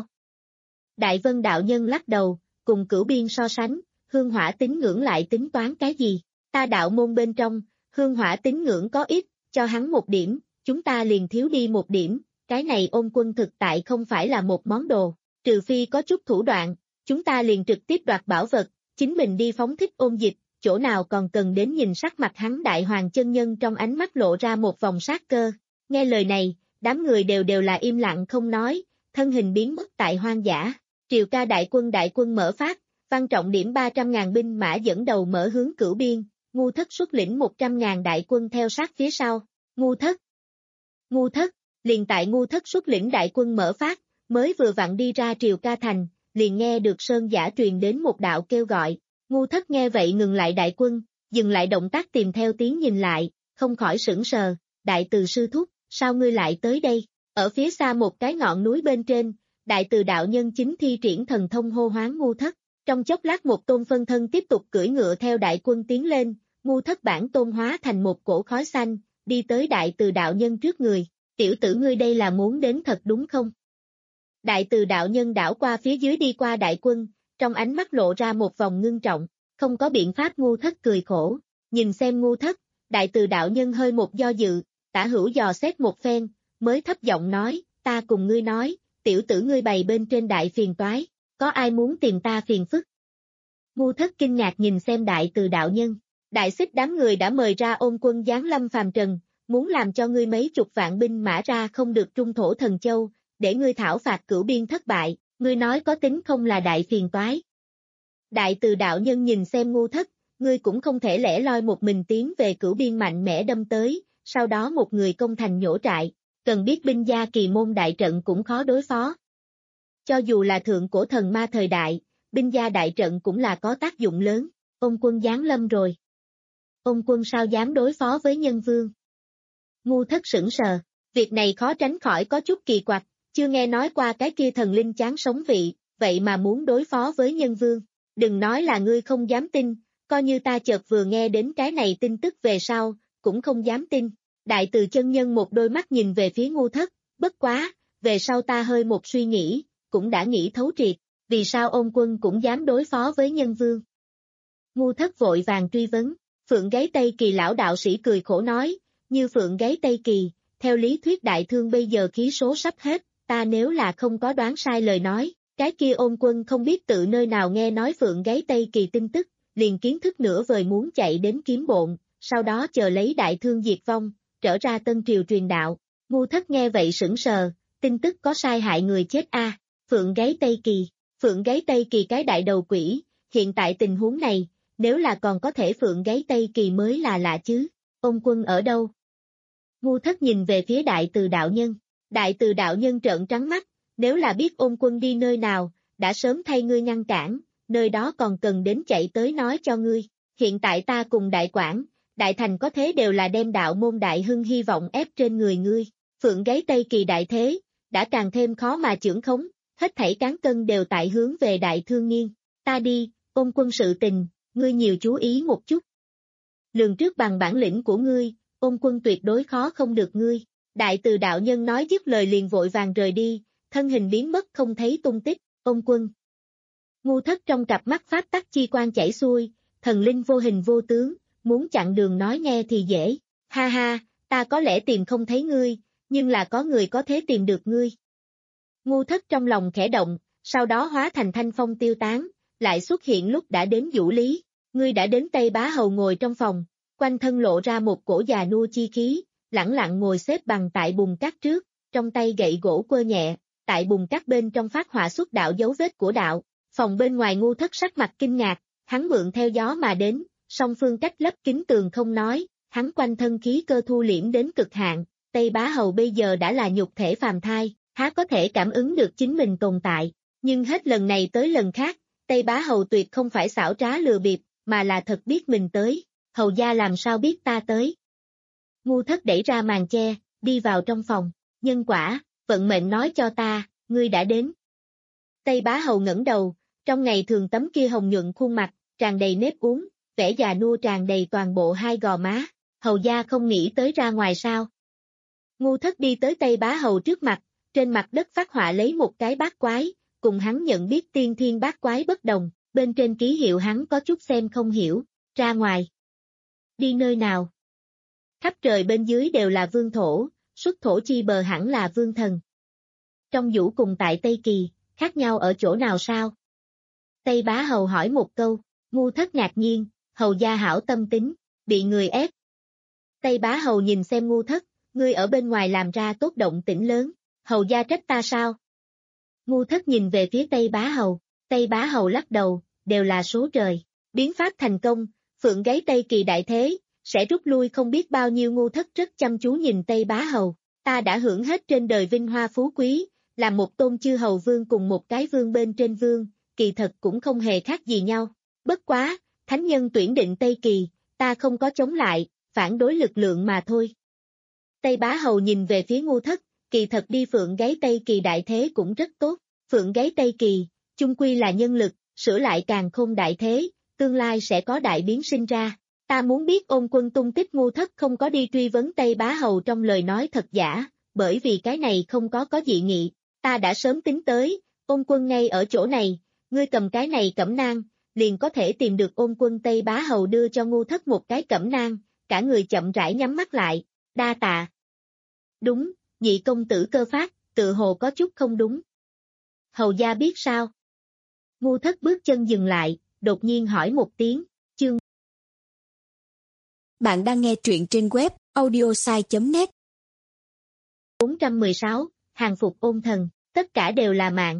Đại Vân đạo nhân lắc đầu, cùng Cửu Biên so sánh, hương hỏa tín ngưỡng lại tính toán cái gì? Ta đạo môn bên trong, hương hỏa tín ngưỡng có ít, cho hắn một điểm, chúng ta liền thiếu đi một điểm, cái này ôn quân thực tại không phải là một món đồ, trừ phi có chút thủ đoạn, chúng ta liền trực tiếp đoạt bảo vật, chính mình đi phóng thích ôn dịch, chỗ nào còn cần đến nhìn sắc mặt hắn. Đại hoàng chân nhân trong ánh mắt lộ ra một vòng sát cơ, nghe lời này, đám người đều đều là im lặng không nói, thân hình biến mất tại hoang dã. Triều ca đại quân đại quân mở phát, Văn Trọng điểm ba trăm ngàn binh mã dẫn đầu mở hướng Cửu Biên, Ngu Thất xuất lĩnh một trăm ngàn đại quân theo sát phía sau. Ngu Thất, Ngu Thất, liền tại Ngu Thất xuất lĩnh đại quân mở phát, mới vừa vặn đi ra Triều ca thành, liền nghe được Sơn Giả truyền đến một đạo kêu gọi. Ngu Thất nghe vậy ngừng lại đại quân, dừng lại động tác tìm theo tiếng nhìn lại, không khỏi sửng sờ. Đại Từ sư thúc, sao ngươi lại tới đây? Ở phía xa một cái ngọn núi bên trên, Đại Từ đạo nhân chính thi triển thần thông hô hoán Ngu Thất. Trong chốc lát một tôn phân thân tiếp tục cưỡi ngựa theo đại quân tiến lên, Ngu Thất bản tôn hóa thành một cổ khói xanh, đi tới Đại Từ đạo nhân trước người. Tiểu tử ngươi đây là muốn đến thật đúng không? Đại Từ đạo nhân đảo qua phía dưới đi qua đại quân, trong ánh mắt lộ ra một vòng ngưng trọng, không có biện pháp. Ngu Thất cười khổ, nhìn xem Ngu Thất, Đại Từ đạo nhân hơi một do dự, tả hữu dò xét một phen, mới thấp giọng nói, ta cùng ngươi nói, tiểu tử ngươi bày bên trên đại phiền toái, có ai muốn tìm ta phiền phức? Ngu Thất kinh ngạc nhìn xem Đại Từ đạo nhân, Đại Xích đám người đã mời ra ôn quân giáng lâm phàm trần, muốn làm cho ngươi mấy chục vạn binh mã ra không được Trung Thổ Thần Châu, để ngươi thảo phạt Cửu Biên thất bại, ngươi nói có tính không là đại phiền toái? Đại Từ đạo nhân nhìn xem Ngu Thất, ngươi cũng không thể lẻ loi một mình tiến về Cửu Biên mạnh mẽ đâm tới, sau đó một người công thành nhổ trại, cần biết binh gia kỳ môn đại trận cũng khó đối phó. Cho dù là thượng cổ thần ma thời đại, binh gia đại trận cũng là có tác dụng lớn. Ôn quân giáng lâm rồi. Ôn quân sao dám đối phó với nhân vương? Ngu Thất sững sờ, việc này khó tránh khỏi có chút kỳ quặc, chưa nghe nói qua cái kia thần linh chán sống vị, vậy mà muốn đối phó với nhân vương. Đừng nói là ngươi không dám tin, coi như ta chợt vừa nghe đến cái này tin tức về sau, cũng không dám tin. Đại Từ chân nhân một đôi mắt nhìn về phía Ngu Thất, bất quá, về sau ta hơi một suy nghĩ, cũng đã nghĩ thấu triệt, vì sao ôn quân cũng dám đối phó với nhân vương. Ngu Thất vội vàng truy vấn, Phượng Gáy Tây Kỳ lão đạo sĩ cười khổ nói, như Phượng Gáy Tây Kỳ, theo lý thuyết đại thương bây giờ khí số sắp hết, ta nếu là không có đoán sai lời nói, cái kia ôn quân không biết tự nơi nào nghe nói Phượng Gáy Tây Kỳ tin tức, liền kiến thức nửa vời muốn chạy đến kiếm bộn, sau đó chờ lấy đại thương diệt vong, trở ra Tân Triều truyền đạo. Ngu Thất nghe vậy sững sờ, tin tức có sai hại người chết a? À, Phượng Gáy Tây Kỳ, Phượng Gáy Tây Kỳ cái đại đầu quỷ, hiện tại tình huống này, nếu là còn có thể Phượng Gáy Tây Kỳ mới là lạ chứ, ôn quân ở đâu? Ngu Thất nhìn về phía Đại Từ đạo nhân, Đại Từ đạo nhân trợn trắng mắt, nếu là biết ôn quân đi nơi nào, đã sớm thay ngươi ngăn cản, nơi đó còn cần đến chạy tới nói cho ngươi, hiện tại ta cùng đại quản, đại thành có thế đều là đem đạo môn đại hưng hy vọng ép trên người ngươi, Phượng Gáy Tây Kỳ đại thế, đã càng thêm khó mà chưởng khống, hết thảy cán cân đều tại hướng về đại thương nghiêng, ta đi, ôn quân sự tình, ngươi nhiều chú ý một chút. Lường trước bằng bản lĩnh của ngươi, ôn quân tuyệt đối khó không được ngươi. Đại Từ đạo nhân nói dứt lời liền vội vàng rời đi, thân hình biến mất không thấy tung tích. Ôn quân. Ngu Thất trong cặp mắt pháp tắc chi quan chảy xuôi, thần linh vô hình vô tướng, muốn chặn đường nói nghe thì dễ. Ha ha, ta có lẽ tìm không thấy ngươi, nhưng là có người có thể tìm được ngươi. Ngu Thất trong lòng khẽ động, sau đó hóa thành thanh phong tiêu tán, lại xuất hiện lúc đã đến Vũ Lý. Ngươi đã đến. Tây Bá Hầu ngồi trong phòng, quanh thân lộ ra một cổ già nua chi khí, lẳng lặng ngồi xếp bằng tại bùn cát trước, trong tay gậy gỗ quơ nhẹ, tại bùn cát bên trong phát họa xuất đạo dấu vết của đạo. Phòng bên ngoài Ngu Thất sắc mặt kinh ngạc, hắn mượn theo gió mà đến, song phương cách lấp kín tường không nói, hắn quanh thân khí cơ thu liễm đến cực hạn, Tây Bá Hầu bây giờ đã là nhục thể phàm thai, há có thể cảm ứng được chính mình tồn tại, nhưng hết lần này tới lần khác, Tây Bá Hầu tuyệt không phải xảo trá lừa bịp, mà là thật biết mình tới, hầu gia làm sao biết ta tới. Ngu Thất đẩy ra màn che, đi vào trong phòng, nhân quả, vận mệnh nói cho ta, ngươi đã đến. Tây Bá Hầu ngẩng đầu, trong ngày thường tấm kia hồng nhuận khuôn mặt, tràn đầy nếp uốn, vẻ già nua tràn đầy toàn bộ hai gò má, hầu gia không nghĩ tới ra ngoài sao. Ngu Thất đi tới Tây Bá Hầu trước mặt, trên mặt đất phát họa lấy một cái bát quái, cùng hắn nhận biết tiên thiên bát quái bất đồng, bên trên ký hiệu hắn có chút xem không hiểu, ra ngoài. Đi nơi nào? Khắp trời bên dưới đều là vương thổ, xuất thổ chi bờ hẳn là vương thần. Trong Vũ cùng tại Tây Kỳ, khác nhau ở chỗ nào sao? Tây Bá Hầu hỏi một câu, Ngu Thất ngạc nhiên, hầu gia hảo tâm tính, bị người ép. Tây Bá Hầu nhìn xem Ngu Thất, ngươi ở bên ngoài làm ra tốt động tĩnh lớn, hầu gia trách ta sao? Ngu Thất nhìn về phía Tây Bá Hầu, Tây Bá Hầu lắc đầu, đều là số trời, biến pháp thành công, phượng gáy Tây Kỳ đại thế, sẽ rút lui không biết bao nhiêu. Ngu Thất rất chăm chú nhìn Tây Bá Hầu, ta đã hưởng hết trên đời vinh hoa phú quý, làm một tôn chư hầu vương cùng một cái vương bên trên vương, kỳ thật cũng không hề khác gì nhau. Bất quá, thánh nhân tuyển định Tây Kỳ, ta không có chống lại, phản đối lực lượng mà thôi. Tây Bá Hầu nhìn về phía Ngu Thất, kỳ thật đi phượng gáy Tây Kỳ đại thế cũng rất tốt, phượng gáy Tây Kỳ, chung quy là nhân lực, sửa lại càng khôn đại thế, tương lai sẽ có đại biến sinh ra. Ta muốn biết Ôn Quân tung tích. Ngu Thất không có đi truy vấn Tây Bá Hầu trong lời nói thật giả, bởi vì cái này không có có dị nghị, ta đã sớm tính tới, Ôn Quân ngay ở chỗ này, ngươi cầm cái này cẩm nang, liền có thể tìm được Ôn Quân. Tây Bá Hầu đưa cho Ngu Thất một cái cẩm nang, cả người chậm rãi nhắm mắt lại, đa tạ. Đúng, nhị công tử cơ phát, tự hồ có chút không đúng. Hầu gia biết sao? Ngu Thất bước chân dừng lại, đột nhiên hỏi một tiếng, chương. Bạn đang nghe truyện trên web audiosai chấm net. bốn trăm mười sáu, hàng phục ôn thần, tất cả đều là mạng.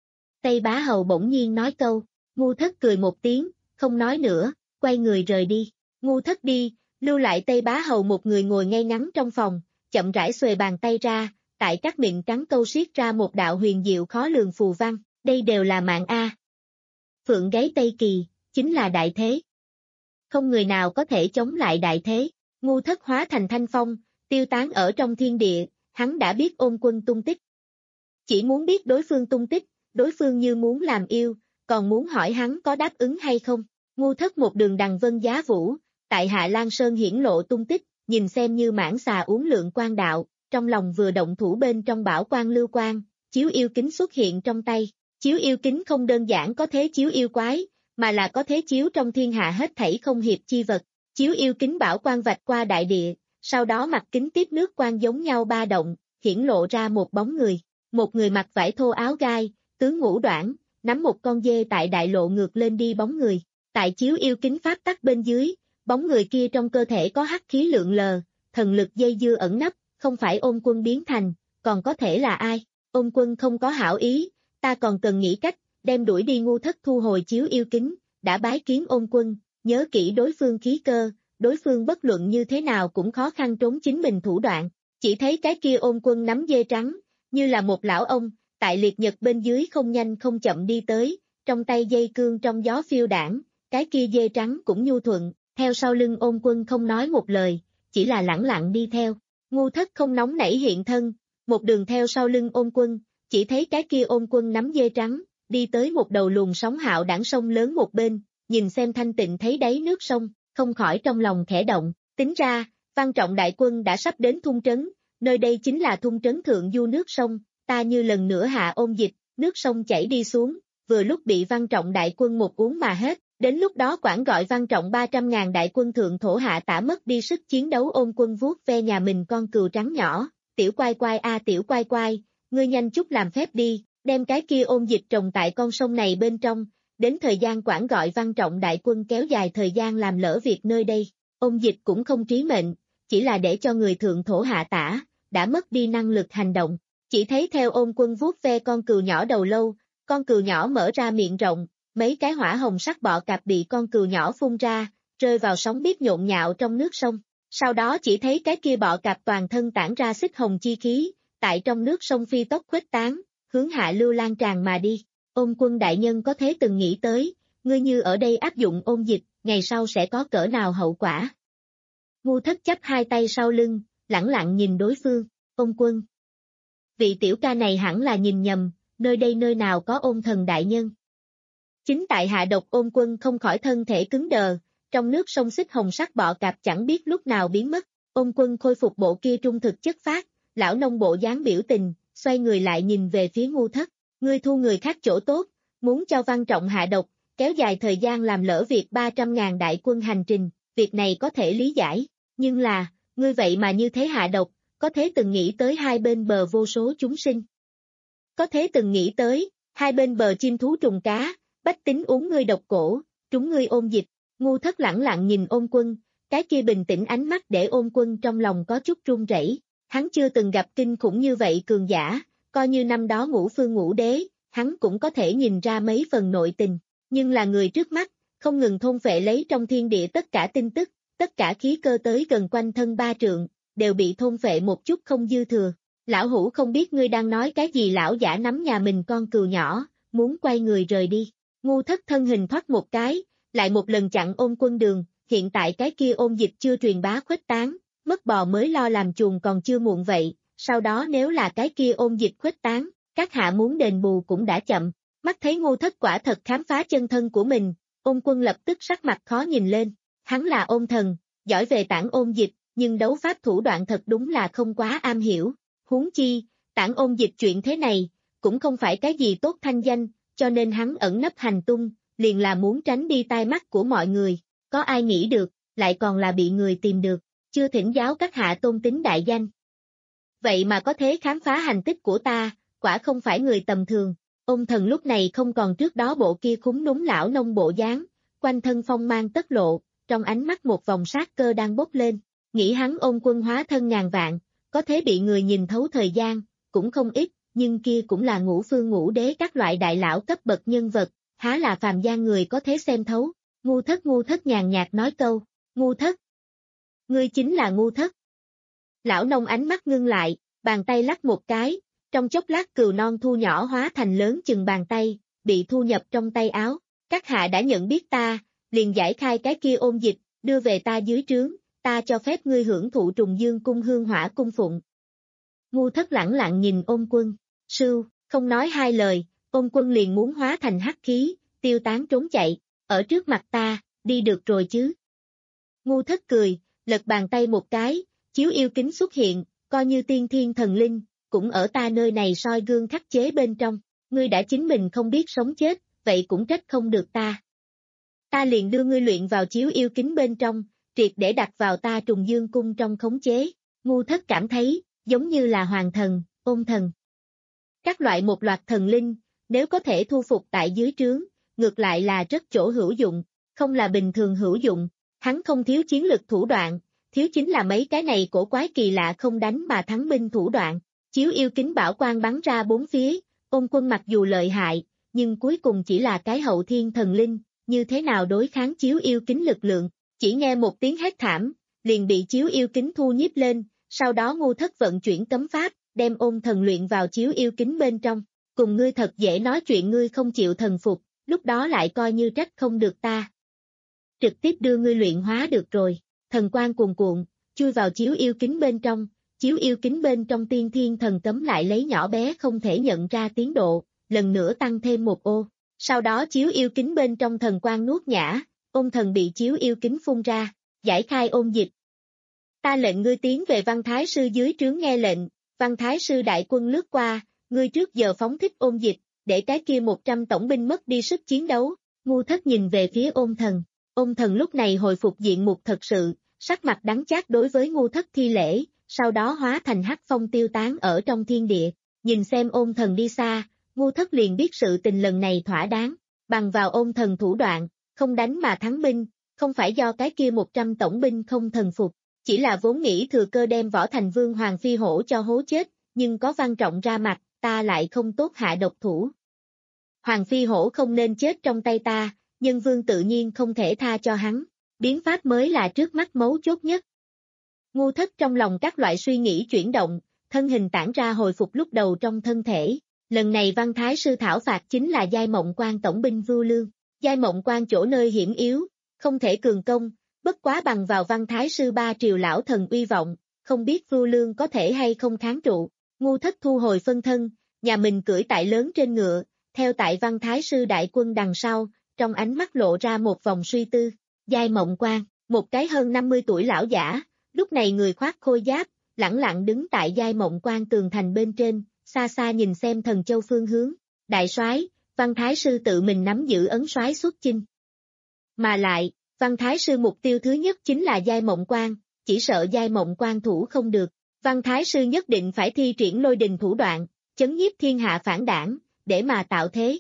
Tây Bá Hầu bỗng nhiên nói câu, Ngu Thất cười một tiếng, không nói nữa, quay người rời đi. Ngu Thất đi, lưu lại Tây Bá Hầu một người ngồi ngay ngắn trong phòng, chậm rãi xuề bàn tay ra, tại các miệng trắng câu siết ra một đạo huyền diệu khó lường phù văn, đây đều là mạng A. Phượng gáy Tây Kỳ, chính là đại thế. Không người nào có thể chống lại đại thế. Ngu Thất hóa thành thanh phong, tiêu tán ở trong thiên địa, hắn đã biết Ôn Quân tung tích. Chỉ muốn biết đối phương tung tích, đối phương như muốn làm yêu, còn muốn hỏi hắn có đáp ứng hay không. Ngu Thất một đường đằng vân giá vũ, tại Hạ Lan Sơn hiển lộ tung tích, nhìn xem như mãn xà uống lượng quang đạo, trong lòng vừa động thủ bên trong bảo quang lưu quang, chiếu yêu kính xuất hiện trong tay. Chiếu yêu kính không đơn giản có thế chiếu yêu quái, mà là có thế chiếu trong thiên hạ hết thảy không hiệp chi vật. Chiếu yêu kính bảo quang vạch qua đại địa, sau đó mặt kính tiếp nước quang giống nhau ba động, hiển lộ ra một bóng người. Một người mặc vải thô áo gai, tướng ngũ đoản, nắm một con dê tại đại lộ ngược lên đi bóng người. Tại chiếu yêu kính pháp tắc bên dưới, bóng người kia trong cơ thể có hắc khí lượn lờ, thần lực dây dưa ẩn nấp, không phải Ôn Quân biến thành, còn có thể là ai? Ôn Quân không có hảo ý, ta còn cần nghĩ cách, đem đuổi đi. Ngu Thất thu hồi chiếu yêu kính, đã bái kiến Ôn Quân, nhớ kỹ đối phương khí cơ, đối phương bất luận như thế nào cũng khó khăn trốn chính mình thủ đoạn. Chỉ thấy cái kia Ôn Quân nắm dê trắng, như là một lão ông, tại liệt nhật bên dưới không nhanh không chậm đi tới, trong tay dây cương trong gió phiêu đảng, cái kia dê trắng cũng nhu thuận, theo sau lưng Ôn Quân không nói một lời, chỉ là lẳng lặng đi theo. Ngu Thất không nóng nảy hiện thân, một đường theo sau lưng Ôn Quân, chỉ thấy cái kia Ôn Quân nắm dê trắng, đi tới một đầu luồng sóng hạo đảng sông lớn một bên, nhìn xem thanh tịnh thấy đáy nước sông, không khỏi trong lòng khẽ động, tính ra, Văn Trọng đại quân đã sắp đến Thung Trấn, nơi đây chính là Thung Trấn thượng du nước sông, ta như lần nữa hạ ôn dịch, nước sông chảy đi xuống, vừa lúc bị Văn Trọng đại quân một uống mà hết, đến lúc đó quản gọi Văn Trọng ba trăm ngàn đại quân thượng thổ hạ tả mất đi sức chiến đấu. Ôn Quân vuốt ve nhà mình con cừu trắng nhỏ, tiểu quai quai a tiểu quai quai, ngươi nhanh chút làm phép đi, đem cái kia ôn dịch trồng tại con sông này bên trong, đến thời gian quản gọi Văn Trọng đại quân kéo dài thời gian làm lỡ việc nơi đây. Ôn dịch cũng không trí mệnh, chỉ là để cho người thượng thổ hạ tả, đã mất đi năng lực hành động. Chỉ thấy theo Ôn Quân vuốt ve con cừu nhỏ đầu lâu, con cừu nhỏ mở ra miệng rộng, mấy cái hỏa hồng sắc bọ cạp bị con cừu nhỏ phun ra, rơi vào sóng biết nhộn nhạo trong nước sông. Sau đó chỉ thấy cái kia bọ cạp toàn thân tản ra xích hồng chi khí, tại trong nước sông phi tốc khuếch tán, hướng hạ lưu lan tràn mà đi. Ôn Quân đại nhân có thế từng nghĩ tới, ngươi như ở đây áp dụng ôn dịch, ngày sau sẽ có cỡ nào hậu quả? Ngu Thất chắp hai tay sau lưng, lẳng lặng nhìn đối phương. Ôn Quân, vị tiểu ca này hẳn là nhìn nhầm, nơi đây nơi nào có ôn thần đại nhân. Chính tại hạ độc. Ôn Quân không khỏi thân thể cứng đờ, trong nước sông xích hồng sắc bọ cạp chẳng biết lúc nào biến mất. Ôn Quân khôi phục bộ kia trung thực chất phác, lão nông bộ dáng biểu tình, xoay người lại nhìn về phía Ngu Thất, ngươi thu người khác chỗ tốt, muốn cho Văn Trọng hạ độc, kéo dài thời gian làm lỡ việc ba trăm ngàn đại quân hành trình, việc này có thể lý giải, nhưng là, ngươi vậy mà như thế hạ độc, có thế từng nghĩ tới hai bên bờ vô số chúng sinh. Có thế từng nghĩ tới, hai bên bờ chim thú trùng cá, bách tính uống ngươi độc cổ, trúng ngươi ôn dịch, ngu thất lẳng lặng nhìn Ôn Quân, cái kia bình tĩnh ánh mắt để Ôn Quân trong lòng có chút run rẩy. Hắn chưa từng gặp kinh khủng như vậy cường giả, coi như năm đó Ngũ Phương Ngũ Đế, hắn cũng có thể nhìn ra mấy phần nội tình, nhưng là người trước mắt, không ngừng thôn phệ lấy trong thiên địa tất cả tin tức, tất cả khí cơ tới gần quanh thân ba trượng, đều bị thôn phệ một chút không dư thừa. Lão hủ không biết ngươi đang nói cái gì. Lão giả nắm nhà mình con cừu nhỏ, muốn quay người rời đi. Ngu thất thân hình thoát một cái, lại một lần chặn Ôn Quân đường, hiện tại cái kia ôn dịch chưa truyền bá khuếch tán, mất bò mới lo làm chuồng còn chưa muộn vậy, sau đó nếu là cái kia ôn dịch khuếch tán, các hạ muốn đền bù cũng đã chậm. Mắt thấy Ngu thất quả thật khám phá chân thân của mình, Ôn Quân lập tức sắc mặt khó nhìn lên, hắn là ôn thần, giỏi về tản ôn dịch, nhưng đấu pháp thủ đoạn thật đúng là không quá am hiểu. Huống chi, tản ôn dịch chuyện thế này, cũng không phải cái gì tốt thanh danh, cho nên hắn ẩn nấp hành tung, liền là muốn tránh đi tai mắt của mọi người. Có ai nghĩ được, lại còn là bị người tìm được, chưa thỉnh giáo các hạ tôn tính đại danh. Vậy mà có thế khám phá hành tích của ta, quả không phải người tầm thường. Ôn thần lúc này không còn trước đó bộ kia khúng núm lão nông bộ dáng, quanh thân phong mang tất lộ, trong ánh mắt một vòng sát cơ đang bốc lên, nghĩ hắn Ôn Quân hóa thân ngàn vạn, có thế bị người nhìn thấu thời gian, cũng không ít, nhưng kia cũng là Ngũ Phương Ngũ Đế các loại đại lão cấp bậc nhân vật, há là phàm gian người có thế xem thấu. Ngu thất ngu thất nhàn nhạt nói câu, ngu thất. Ngươi chính là ngu thất. Lão nông ánh mắt ngưng lại, bàn tay lắc một cái, trong chốc lát cừu non thu nhỏ hóa thành lớn chừng bàn tay, bị thu nhập trong tay áo. Các hạ đã nhận biết ta, liền giải khai cái kia ôn dịch, đưa về ta dưới trướng, ta cho phép ngươi hưởng thụ Trùng Dương cung hương hỏa cung phụng. Ngu thất lẳng lặng nhìn Ôn Quân, sưu, không nói hai lời, Ôn Quân liền muốn hóa thành hắc khí, tiêu tán trốn chạy, ở trước mặt ta, đi được rồi chứ. Ngu thất cười, lật bàn tay một cái, chiếu yêu kính xuất hiện, coi như tiên thiên thần linh, cũng ở ta nơi này soi gương khắc chế bên trong, ngươi đã chính mình không biết sống chết, vậy cũng trách không được ta. Ta liền đưa ngươi luyện vào chiếu yêu kính bên trong, triệt để đặt vào ta Trùng Dương cung trong khống chế. Ngu thất cảm thấy, giống như là hoàng thần, ôn thần. Các loại một loạt thần linh, nếu có thể thu phục tại dưới trướng, ngược lại là rất chỗ hữu dụng, không là bình thường hữu dụng. Hắn không thiếu chiến lực thủ đoạn, thiếu chính là mấy cái này cổ quái kỳ lạ không đánh mà thắng binh thủ đoạn. Chiếu yêu kính bảo quang bắn ra bốn phía, Ôn Quân mặc dù lợi hại, nhưng cuối cùng chỉ là cái hậu thiên thần linh, như thế nào đối kháng chiếu yêu kính lực lượng. Chỉ nghe một tiếng hét thảm, liền bị chiếu yêu kính thu nhiếp lên, sau đó ngu thất vận chuyển cấm pháp, đem ôn thần luyện vào chiếu yêu kính bên trong. Cùng ngươi thật dễ nói chuyện, ngươi không chịu thần phục, lúc đó lại coi như trách không được ta. Trực tiếp đưa ngươi luyện hóa được rồi, thần quang cuồn cuộn, chui vào chiếu yêu kính bên trong, chiếu yêu kính bên trong tiên thiên thần cấm lại lấy nhỏ bé không thể nhận ra tiến độ, lần nữa tăng thêm một ô. Sau đó chiếu yêu kính bên trong thần quang nuốt nhã, ôn thần bị chiếu yêu kính phun ra, giải khai ôn dịch. Ta lệnh ngươi tiến về Văn Thái Sư dưới trướng nghe lệnh, Văn Thái Sư đại quân lướt qua, ngươi trước giờ phóng thích ôn dịch, để cái kia một trăm tổng binh mất đi sức chiến đấu. Ngu thất nhìn về phía ôn thần, ôn thần lúc này hồi phục diện mục thật sự, sắc mặt đắng chát đối với ngu thất thi lễ, sau đó hóa thành hắc phong tiêu tán ở trong thiên địa. Nhìn xem ôn thần đi xa, ngu thất liền biết sự tình lần này thỏa đáng, bằng vào ôn thần thủ đoạn, không đánh mà thắng binh, không phải do cái kia một trăm tổng binh không thần phục, chỉ là vốn nghĩ thừa cơ đem Võ Thành Vương Hoàng Phi Hổ cho hố chết, nhưng có Văn Trọng ra mặt, ta lại không tốt hạ độc thủ. Hoàng Phi Hổ không nên chết trong tay ta, Nhân Vương tự nhiên không thể tha cho hắn, biến pháp mới là trước mắt mấu chốt nhất. Ngu thất trong lòng các loại suy nghĩ chuyển động, thân hình tản ra hồi phục lúc đầu trong thân thể. Lần này Văn Thái Sư thảo phạt chính là Giai Mộng Quan tổng binh Vưu Lương. Giai Mộng Quan chỗ nơi hiểm yếu, không thể cường công, bất quá bằng vào Văn Thái Sư ba triều lão thần uy vọng, không biết Vưu Lương có thể hay không kháng trụ. Ngu thất thu hồi phân thân, nhà mình cưỡi tại lớn trên ngựa, theo tại Văn Thái Sư đại quân đằng sau, trong ánh mắt lộ ra một vòng suy tư. Giai Mộng Quan, một cái hơn năm mươi tuổi lão giả, lúc này người khoác khôi giáp, lẳng lặng đứng tại Giai Mộng Quan tường thành bên trên, xa xa nhìn xem Thần Châu phương hướng. Đại soái, Văn Thái Sư tự mình nắm giữ ấn soái xuất chinh. Mà lại, Văn Thái Sư mục tiêu thứ nhất chính là Giai Mộng Quan, chỉ sợ Giai Mộng Quan thủ không được. Văn Thái Sư nhất định phải thi triển lôi đình thủ đoạn, chấn nhiếp thiên hạ phản đảng, để mà tạo thế.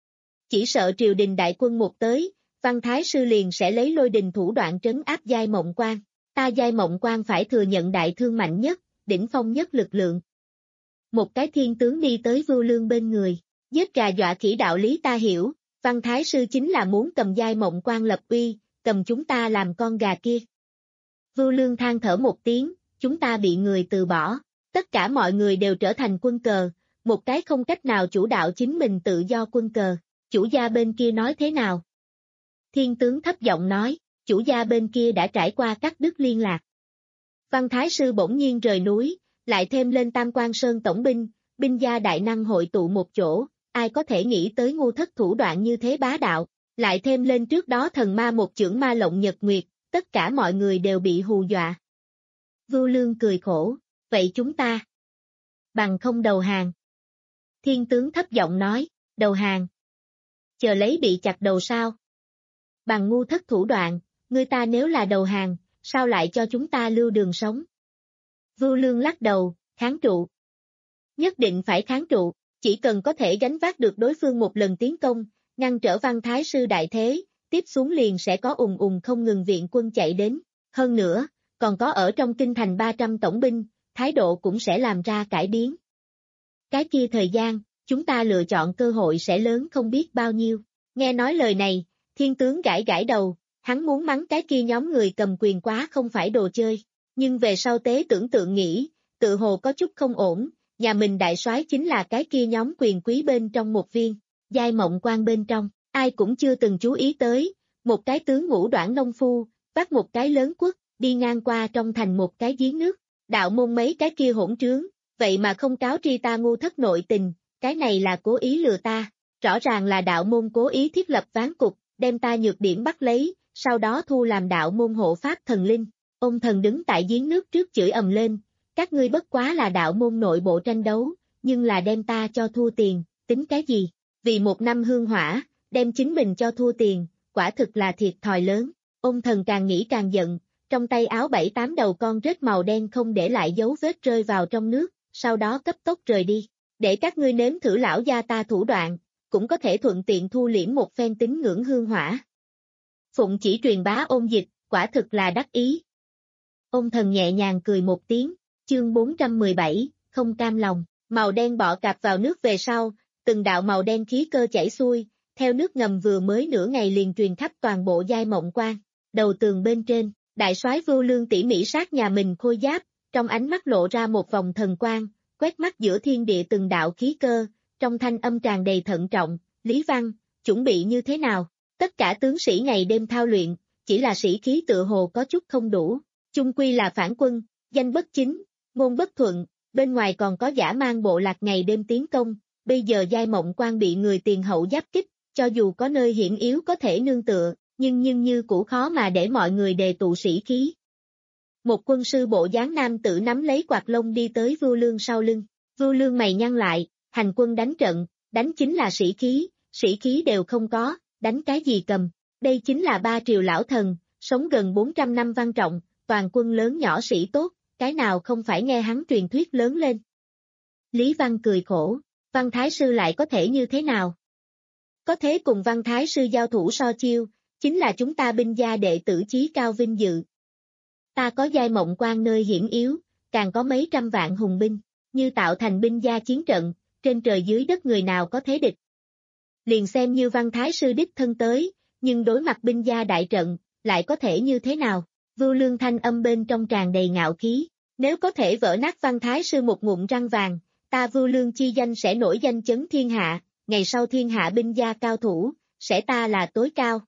Chỉ sợ triều đình đại quân một tới, Văn Thái Sư liền sẽ lấy lôi đình thủ đoạn trấn áp Giai Mộng Quan. Ta Giai Mộng Quan phải thừa nhận đại thương mạnh nhất, đỉnh phong nhất lực lượng. Một cái thiên tướng đi tới Vưu Lương bên người, giết gà dọa khỉ đạo lý ta hiểu, Văn Thái Sư chính là muốn cầm Giai Mộng Quan lập uy, cầm chúng ta làm con gà kia. Vưu Lương than thở một tiếng, chúng ta bị người từ bỏ, tất cả mọi người đều trở thành quân cờ, một cái không cách nào chủ đạo chính mình tự do quân cờ, chủ gia bên kia nói thế nào? Thiên tướng thấp giọng nói, chủ gia bên kia đã trải qua cắt đứt liên lạc. Văn Thái Sư bỗng nhiên rời núi, lại thêm lên Tam Quan Sơn tổng binh, binh gia đại năng hội tụ một chỗ, ai có thể nghĩ tới ngu thất thủ đoạn như thế bá đạo, lại thêm lên trước đó thần ma một chưởng ma lộng nhật nguyệt, tất cả mọi người đều bị hù dọa. Vưu Lương cười khổ, vậy chúng ta bằng không đầu hàng. Thiên tướng thấp giọng nói, đầu hàng. Chờ lấy bị chặt đầu sao? Bằng ngu thất thủ đoạn, người ta nếu là đầu hàng, sao lại cho chúng ta lưu đường sống? Vưu Lương lắc đầu, kháng trụ. Nhất định phải kháng trụ, chỉ cần có thể gánh vác được đối phương một lần tiến công, ngăn trở Văn Thái Sư đại thế, tiếp xuống liền sẽ có ùng ùng không ngừng viện quân chạy đến. Hơn nữa, còn có ở trong kinh thành ba trăm tổng binh, thái độ cũng sẽ làm ra cải biến. Cái kia thời gian, chúng ta lựa chọn cơ hội sẽ lớn không biết bao nhiêu. Nghe nói lời này, thiên tướng gãi gãi đầu, hắn muốn mắng cái kia nhóm người cầm quyền quá không phải đồ chơi. Nhưng về sau tế tưởng tượng nghĩ, tự hồ có chút không ổn, nhà mình đại soái chính là cái kia nhóm quyền quý bên trong một viên, Giai Mộng Quan bên trong, ai cũng chưa từng chú ý tới, một cái tướng ngũ đoản nông phu, vác một cái lớn quất, đi ngang qua trong thành một cái giếng nước, đạo môn mấy cái kia hỗn trướng, vậy mà không cáo tri ta ngu thất nội tình, cái này là cố ý lừa ta, rõ ràng là đạo môn cố ý thiết lập ván cục, đem ta nhược điểm bắt lấy, sau đó thu làm đạo môn hộ pháp thần linh. Ông thần đứng tại giếng nước trước chửi ầm lên, các ngươi bất quá là đạo môn nội bộ tranh đấu, nhưng là đem ta cho thua tiền, tính cái gì? Vì một năm hương hỏa, đem chính mình cho thua tiền, quả thực là thiệt thòi lớn. Ông thần càng nghĩ càng giận, trong tay áo bảy tám đầu con rết màu đen không để lại dấu vết rơi vào trong nước, sau đó cấp tốc rời đi. Để các ngươi nếm thử lão gia ta thủ đoạn, cũng có thể thuận tiện thu liễm một phen tín ngưỡng hương hỏa. Phụng chỉ truyền bá ôn dịch, quả thực là đắc ý. Ông thần nhẹ nhàng cười một tiếng, chương bốn trăm mười bảy, không cam lòng, màu đen bọ cạp vào nước về sau, từng đạo màu đen khí cơ chảy xuôi, theo nước ngầm vừa mới nửa ngày liền truyền khắp toàn bộ Giai Mộng Quan. Đầu tường bên trên, đại soái Vưu Lương tỉ mỉ sát nhà mình khôi giáp, trong ánh mắt lộ ra một vòng thần quang, quét mắt giữa thiên địa từng đạo khí cơ, trong thanh âm tràn đầy thận trọng, Lý Văn, chuẩn bị như thế nào? Tất cả tướng sĩ ngày đêm thao luyện, chỉ là sĩ khí tựa hồ có chút không đủ. Chung quy là phản quân, danh bất chính, ngôn bất thuận, bên ngoài còn có giả mang bộ lạc ngày đêm tiến công, bây giờ Giai Mộng Quan bị người tiền hậu giáp kích, cho dù có nơi hiểm yếu có thể nương tựa, nhưng nhưng như cũ khó mà để mọi người đề tụ sĩ khí. Một quân sư bộ dáng nam tử nắm lấy quạt lông đi tới Vưu Lương sau lưng, Vưu Lương mày nhăn lại, hành quân đánh trận, đánh chính là sĩ khí, sĩ khí đều không có, đánh cái gì cầm, đây chính là ba triều lão thần, sống gần bốn trăm năm văn trọng, toàn quân lớn nhỏ sĩ tốt, cái nào không phải nghe hắn truyền thuyết lớn lên. Lý Văn cười khổ, Văn Thái Sư lại có thể như thế nào? Có thế cùng Văn Thái Sư giao thủ so chiêu, chính là chúng ta binh gia đệ tử chí cao vinh dự. Ta có Giai Mộng Quan nơi hiểm yếu, càng có mấy trăm vạn hùng binh, như tạo thành binh gia chiến trận, trên trời dưới đất người nào có thế địch. Liền xem như Văn Thái Sư đích thân tới, nhưng đối mặt binh gia đại trận, lại có thể như thế nào? Vưu Lương thanh âm bên trong tràn đầy ngạo khí, nếu có thể vỡ nát Văn Thái Sư một ngụm răng vàng, ta Vưu Lương chi danh sẽ nổi danh chấn thiên hạ, ngày sau thiên hạ binh gia cao thủ, sẽ ta là tối cao.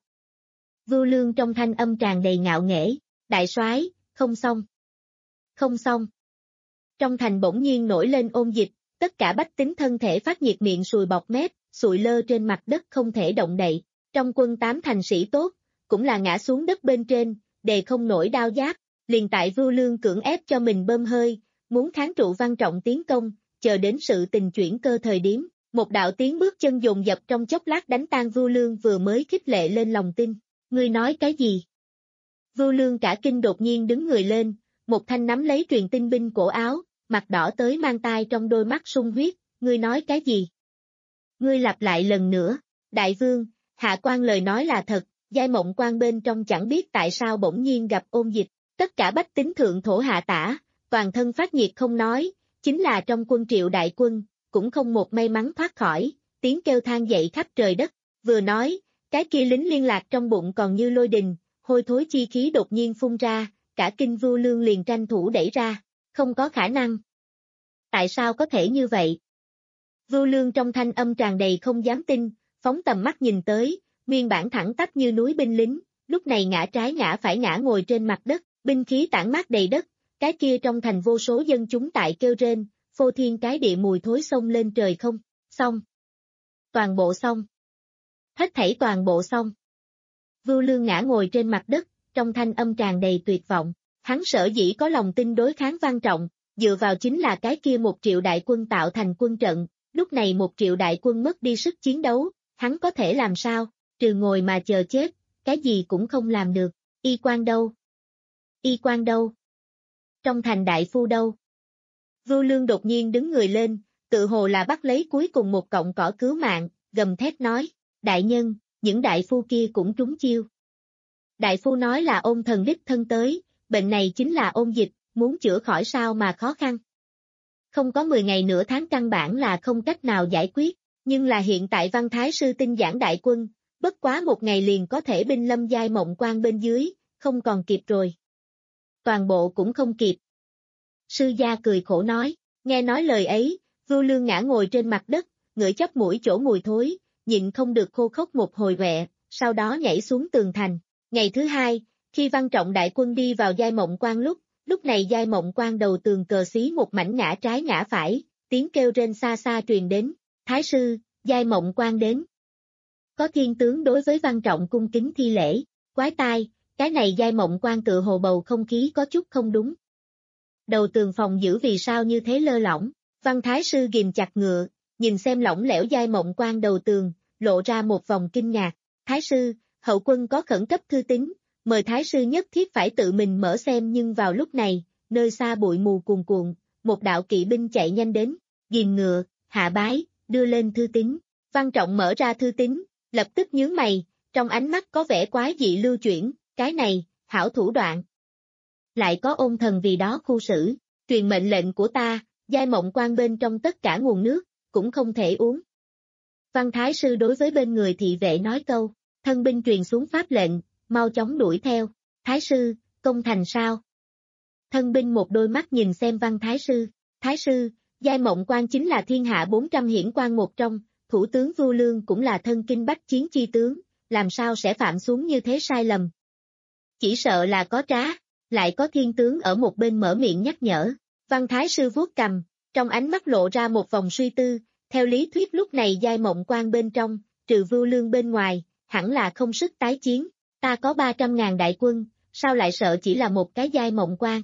Vưu Lương trong thanh âm tràn đầy ngạo nghễ, đại soái, không xong. Không xong. Trong thành bỗng nhiên nổi lên ôn dịch, tất cả bách tính thân thể phát nhiệt miệng sùi bọt mép, sụi lơ trên mặt đất không thể động đậy, trong quân tám thành sĩ tốt, cũng là ngã xuống đất bên trên, đề không nổi đao giáp, liền tại Vưu Lương cưỡng ép cho mình bơm hơi, muốn kháng trụ Văn Trọng tiến công, chờ đến sự tình chuyển cơ thời điểm, một đạo tiếng bước chân dồn dập trong chốc lát đánh tan Vưu Lương vừa mới khích lệ lên lòng tin. Ngươi nói cái gì? Vưu Lương cả kinh đột nhiên đứng người lên, một thanh nắm lấy truyền tin binh cổ áo, mặt đỏ tới mang tai trong đôi mắt sung huyết, ngươi nói cái gì? Ngươi lặp lại lần nữa, đại vương, hạ quan lời nói là thật, giai mộng quan bên trong chẳng biết tại sao bỗng nhiên gặp ôn dịch, tất cả bách tính thượng thổ hạ tả, toàn thân phát nhiệt không nói, chính là trong quân Triệu đại quân, cũng không một may mắn thoát khỏi, tiếng kêu than dậy khắp trời đất, vừa nói, cái kia lính liên lạc trong bụng còn như lôi đình, hôi thối chi khí đột nhiên phun ra, cả kinh Vưu Lương liền tranh thủ đẩy ra, không có khả năng. Tại sao có thể như vậy? Vưu Lương trong thanh âm tràn đầy không dám tin, phóng tầm mắt nhìn tới, nguyên bản thẳng tắp như núi binh lính, lúc này ngã trái ngã phải ngã ngồi trên mặt đất, binh khí tản mát đầy đất, cái kia trong thành vô số dân chúng tại kêu rên, phô thiên cái địa mùi thối xông lên trời không, xong. Toàn bộ xong. Hết thảy toàn bộ xong. Vưu Lương ngã ngồi trên mặt đất, trong thanh âm tràn đầy tuyệt vọng, hắn sở dĩ có lòng tin đối kháng Văn Trọng, dựa vào chính là cái kia một triệu đại quân tạo thành quân trận, lúc này một triệu đại quân mất đi sức chiến đấu, hắn có thể làm sao, trừ ngồi mà chờ chết, cái gì cũng không làm được, y quan đâu? Y quan đâu? Trong thành đại phu đâu? Vưu Lương đột nhiên đứng người lên, tự hồ là bắt lấy cuối cùng một cọng cỏ cứu mạng, gầm thét nói, đại nhân, những đại phu kia cũng trúng chiêu. Đại phu nói là ôn thần đích thân tới, bệnh này chính là ôn dịch, muốn chữa khỏi sao mà khó khăn. Không có mười ngày nửa tháng căn bản là không cách nào giải quyết, nhưng là hiện tại Văn Thái Sư tinh giảng đại quân, bất quá một ngày liền có thể binh lâm giai mộng quan bên dưới, không còn kịp rồi. Toàn bộ cũng không kịp. Sư gia cười khổ nói, nghe nói lời ấy, Vưu Lương ngã ngồi trên mặt đất, ngửi chóp mũi chỗ mùi thối, nhịn không được khô khốc một hồi quẹ, sau đó nhảy xuống tường thành. Ngày thứ hai, khi Văn Trọng đại quân đi vào giai mộng quan lúc, lúc này giai mộng quan đầu tường cờ xí một mảnh ngã trái ngã phải, tiếng kêu rên xa xa truyền đến, Thái sư, giai mộng quan đến. Có thiên tướng đối với Văn Trọng cung kính thi lễ, quái tai, cái này giai mộng quan tự hồ bầu không khí có chút không đúng. Đầu tường phòng giữ vì sao như thế lơ lỏng, Văn Thái sư ghim chặt ngựa, nhìn xem lỏng lẻo giai mộng quan đầu tường, lộ ra một vòng kinh ngạc, Thái sư, hậu quân có khẩn cấp thư tín, mời Thái sư nhất thiết phải tự mình mở xem nhưng vào lúc này, nơi xa bụi mù cuồn cuộn, một đạo kỵ binh chạy nhanh đến, ghim ngựa, hạ bái, đưa lên thư tín, Văn Trọng mở ra thư tín, lập tức nhướng mày, trong ánh mắt có vẻ quái dị lưu chuyển, cái này, hảo thủ đoạn. Lại có ôn thần vì đó khu xử, truyền mệnh lệnh của ta, giai mộng quan bên trong tất cả nguồn nước, cũng không thể uống. Văn Thái sư đối với bên người thị vệ nói câu, thân binh truyền xuống pháp lệnh, mau chóng đuổi theo, Thái sư, công thành sao? Thân binh một đôi mắt nhìn xem Văn Thái sư, Thái sư, giai mộng quan chính là thiên hạ bốn trăm hiển quan một trong, thủ tướng Vưu Lương cũng là thân kinh bách chiến chi tướng, làm sao sẽ phạm xuống như thế sai lầm? Chỉ sợ là có trá, lại có thiên tướng ở một bên mở miệng nhắc nhở, Văn Thái sư vuốt cằm, trong ánh mắt lộ ra một vòng suy tư, theo lý thuyết lúc này giai mộng quan bên trong, trừ Vưu Lương bên ngoài, hẳn là không sức tái chiến, ta có ba trăm ngàn đại quân, sao lại sợ chỉ là một cái giai mộng quan?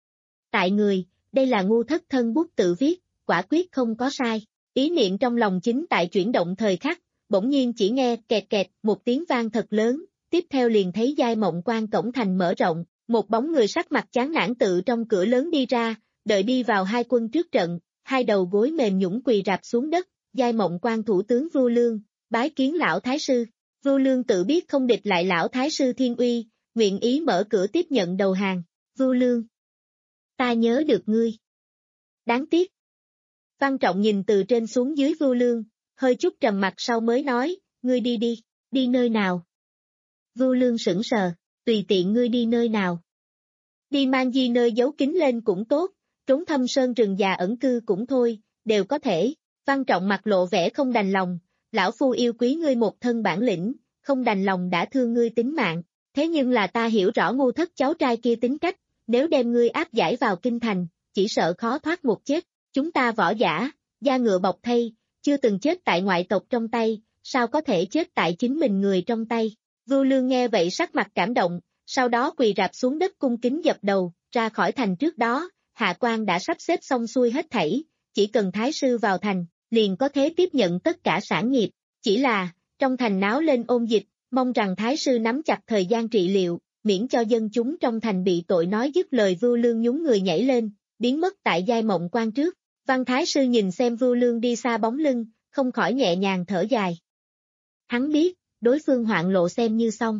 Tại người, đây là ngu thất thân bút tự viết, quả quyết không có sai, ý niệm trong lòng chính tại chuyển động thời khắc, bỗng nhiên chỉ nghe kẹt kẹt một tiếng vang thật lớn, tiếp theo liền thấy giai mộng quan cổng thành mở rộng, một bóng người sắc mặt chán nản tự trong cửa lớn đi ra, đợi đi vào hai quân trước trận, hai đầu gối mềm nhũn quỳ rạp xuống đất, giai mộng quan thủ tướng Vưu Lương, bái kiến lão thái sư. Vưu Lương tự biết không địch lại lão thái sư thiên uy, nguyện ý mở cửa tiếp nhận đầu hàng. Vưu Lương, ta nhớ được ngươi. Đáng tiếc. Văn Trọng nhìn từ trên xuống dưới Vưu Lương, hơi chút trầm mặt sau mới nói, ngươi đi đi, đi nơi nào? Vưu Lương sững sờ, tùy tiện ngươi đi nơi nào. Đi mang di nơi giấu kín lên cũng tốt, trốn thâm sơn rừng già ẩn cư cũng thôi, đều có thể. Văn Trọng mặt lộ vẻ không đành lòng, lão phu yêu quý ngươi một thân bản lĩnh, không đành lòng đã thương ngươi tính mạng, thế nhưng là ta hiểu rõ ngu thất cháu trai kia tính cách, nếu đem ngươi áp giải vào kinh thành, chỉ sợ khó thoát một chết, chúng ta võ giả, da ngựa bọc thây, chưa từng chết tại ngoại tộc trong tay, sao có thể chết tại chính mình người trong tay. Vưu Lương nghe vậy sắc mặt cảm động, sau đó quỳ rạp xuống đất cung kính dập đầu, ra khỏi thành trước đó, hạ quan đã sắp xếp xong xuôi hết thảy, chỉ cần thái sư vào thành, liền có thể tiếp nhận tất cả sản nghiệp, chỉ là, trong thành náo lên ôn dịch, mong rằng thái sư nắm chặt thời gian trị liệu, miễn cho dân chúng trong thành bị tội nói dứt lời. Vưu Lương nhún người nhảy lên, biến mất tại giai mộng quan trước. Văn Thái Sư nhìn xem Vưu Lương đi xa bóng lưng, không khỏi nhẹ nhàng thở dài. Hắn biết, đối phương hoạn lộ xem như xong.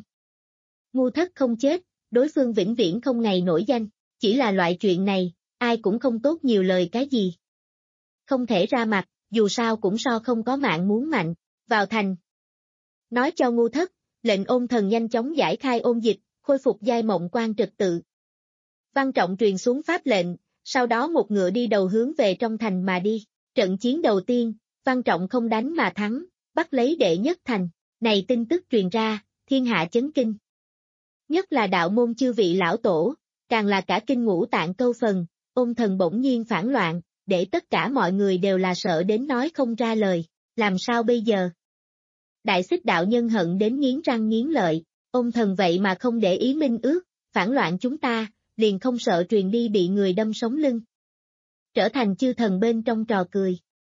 Ngu Thất không chết, đối phương vĩnh viễn không ngày nổi danh, chỉ là loại chuyện này, ai cũng không tốt nhiều lời cái gì. Không thể ra mặt, dù sao cũng so không có mạng muốn mạnh, vào thành. Nói cho Ngu Thất, lệnh Ôn Thần nhanh chóng giải khai ôn dịch, khôi phục giai mộng quan trật tự. Văn Trọng truyền xuống pháp lệnh, sau đó một ngựa đi đầu hướng về trong thành mà đi. Trận chiến đầu tiên, Văn Trọng không đánh mà thắng, bắt lấy đệ nhất thành. Này tin tức truyền ra, thiên hạ chấn kinh. Nhất là đạo môn chư vị lão tổ, càng là cả kinh ngũ tạng câu phần, Ôn Thần bỗng nhiên phản loạn, để tất cả mọi người đều là sợ đến nói không ra lời. Làm sao bây giờ? Đại Xích đạo nhân hận đến nghiến răng nghiến lợi, Ôn Thần vậy mà không để ý minh ước, phản loạn chúng ta, liền không sợ truyền đi bị người đâm sống lưng. Trở thành chư thần bên trong trò cười.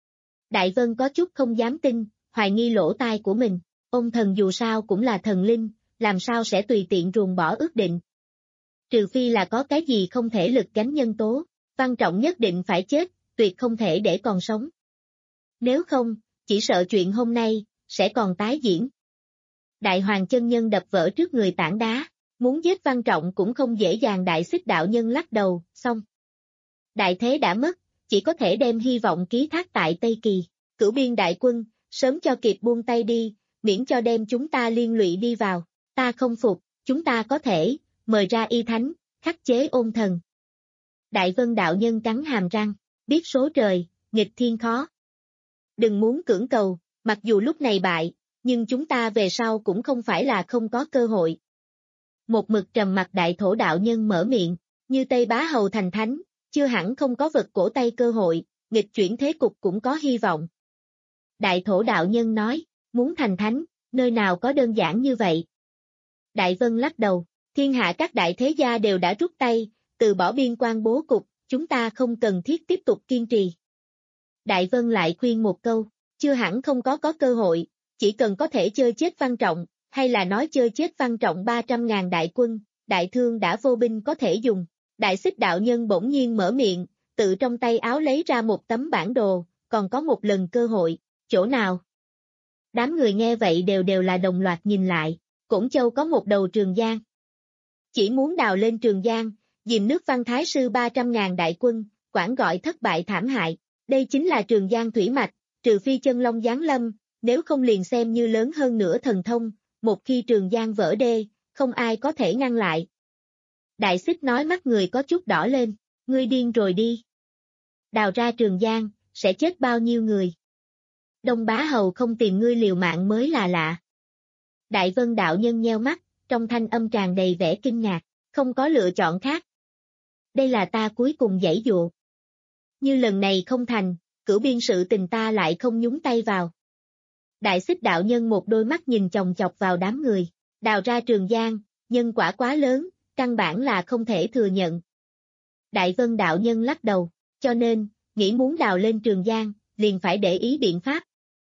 Đại Vân có chút không dám tin, hoài nghi lỗ tai của mình, Ôn Thần dù sao cũng là thần linh, làm sao sẽ tùy tiện ruồng bỏ ước định. Trừ phi là có cái gì không thể lực gánh nhân tố, Văn Trọng nhất định phải chết, tuyệt không thể để còn sống. Nếu không, chỉ sợ chuyện hôm nay, sẽ còn tái diễn. Đại Hoàng chân nhân đập vỡ trước người tảng đá, muốn giết Văn Trọng cũng không dễ dàng. Đại Xích đạo nhân lắc đầu, xong. Đại thế đã mất, chỉ có thể đem hy vọng ký thác tại Tây Kỳ, Cửu Biên đại quân, sớm cho kịp buông tay đi, miễn cho đem chúng ta liên lụy đi vào, ta không phục, chúng ta có thể, mời ra y thánh, khắc chế Ôn Thần. Đại Vân đạo nhân cắn hàm răng, biết số trời, nghịch thiên khó. Đừng muốn cưỡng cầu, mặc dù lúc này bại, nhưng chúng ta về sau cũng không phải là không có cơ hội. Một mực trầm mặt Đại Thổ đạo nhân mở miệng, như Tây Bá Hầu thành thánh, chưa hẳn không có vật cổ tay cơ hội, nghịch chuyển thế cục cũng có hy vọng. Đại Thổ đạo nhân nói, muốn thành thánh, nơi nào có đơn giản như vậy. Đại Vân lắc đầu, thiên hạ các đại thế gia đều đã rút tay, từ bỏ biên quan bố cục, chúng ta không cần thiết tiếp tục kiên trì. Đại Vân lại khuyên một câu, chưa hẳn không có có cơ hội, chỉ cần có thể chơi chết Văn Trọng, hay là nói chơi chết Văn Trọng ba trăm ngàn đại quân, đại thương đã vô binh có thể dùng. Đại Xích đạo nhân bỗng nhiên mở miệng, tự trong tay áo lấy ra một tấm bản đồ, còn có một lần cơ hội, chỗ nào? Đám người nghe vậy đều đều là đồng loạt nhìn lại, Cổn Châu có một đầu Trường Giang. Chỉ muốn đào lên Trường Giang, dìm nước Văn Thái Sư ba trăm ngàn đại quân, quản gọi thất bại thảm hại. Đây chính là Trường Giang thủy mạch, trừ phi chân long giáng lâm, nếu không liền xem như lớn hơn nữa thần thông, một khi Trường Giang vỡ đê, không ai có thể ngăn lại. Đại Xích nói mắt người có chút đỏ lên, ngươi điên rồi đi. Đào ra Trường Giang, sẽ chết bao nhiêu người. Đông Bá Hầu không tìm ngươi liều mạng mới là lạ. Đại Vân đạo nhân nheo mắt, trong thanh âm tràn đầy vẻ kinh ngạc, không có lựa chọn khác. Đây là ta cuối cùng giãy dụa. Như lần này không thành, Cửu Biên sự tình ta lại không nhúng tay vào. Đại Xích đạo nhân một đôi mắt nhìn chòng chọc vào đám người, đào ra Trường Giang, nhân quả quá lớn, căn bản là không thể thừa nhận. Đại Vân đạo nhân lắc đầu, cho nên, nghĩ muốn đào lên Trường Giang, liền phải để ý biện pháp.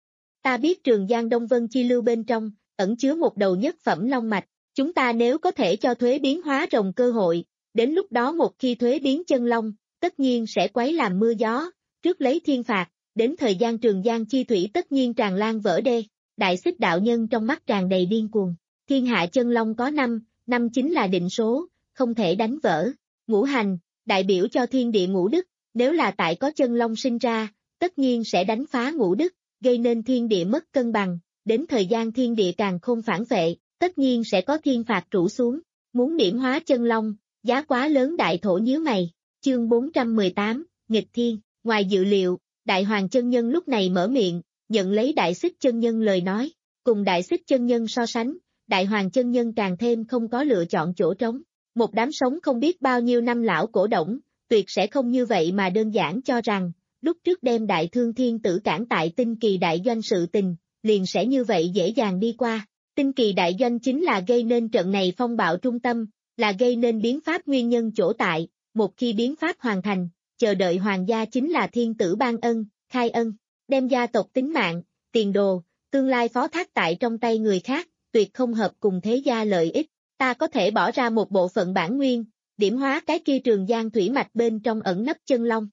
Ta biết Trường Giang Đông Vân Chi Lưu bên trong, ẩn chứa một đầu nhất phẩm long mạch, chúng ta nếu có thể cho thuế biến hóa rồng cơ hội, đến lúc đó một khi thuế biến chân long, tất nhiên sẽ quấy làm mưa gió, trước lấy thiên phạt, đến thời gian Trường Giang chi thủy tất nhiên tràn lan vỡ đê. Đại Xích đạo nhân trong mắt tràn đầy điên cuồng, thiên hạ chân long có năm, năm chính là định số, không thể đánh vỡ. Ngũ hành, đại biểu cho thiên địa ngũ đức, nếu là tại có chân long sinh ra, tất nhiên sẽ đánh phá ngũ đức, gây nên thiên địa mất cân bằng, đến thời gian thiên địa càng không phản vệ, tất nhiên sẽ có thiên phạt rủ xuống. Muốn điểm hóa chân long, giá quá lớn. Đại Thổ nhíu mày, chương bốn trăm mười tám, nghịch thiên, ngoài dự liệu, Đại Hoàng chân nhân lúc này mở miệng, nhận lấy Đại Xích chân nhân lời nói, cùng Đại Xích chân nhân so sánh, Đại Hoàng chân nhân càng thêm không có lựa chọn chỗ trống. Một đám sống không biết bao nhiêu năm lão cổ đổng, tuyệt sẽ không như vậy mà đơn giản cho rằng, lúc trước đem Đại Thương Thiên Tử cản tại Tinh Kỳ đại doanh sự tình, liền sẽ như vậy dễ dàng đi qua. Tinh Kỳ đại doanh chính là gây nên trận này phong bạo trung tâm, là gây nên biến pháp nguyên nhân chỗ tại, một khi biến pháp hoàn thành, chờ đợi hoàng gia chính là thiên tử ban ân, khai ân, đem gia tộc tính mạng, tiền đồ, tương lai phó thác tại trong tay người khác, tuyệt không hợp cùng thế gia lợi ích. Ta có thể bỏ ra một bộ phận bản nguyên, điểm hóa cái kia trường giang thủy mạch bên trong ẩn nấp chân long.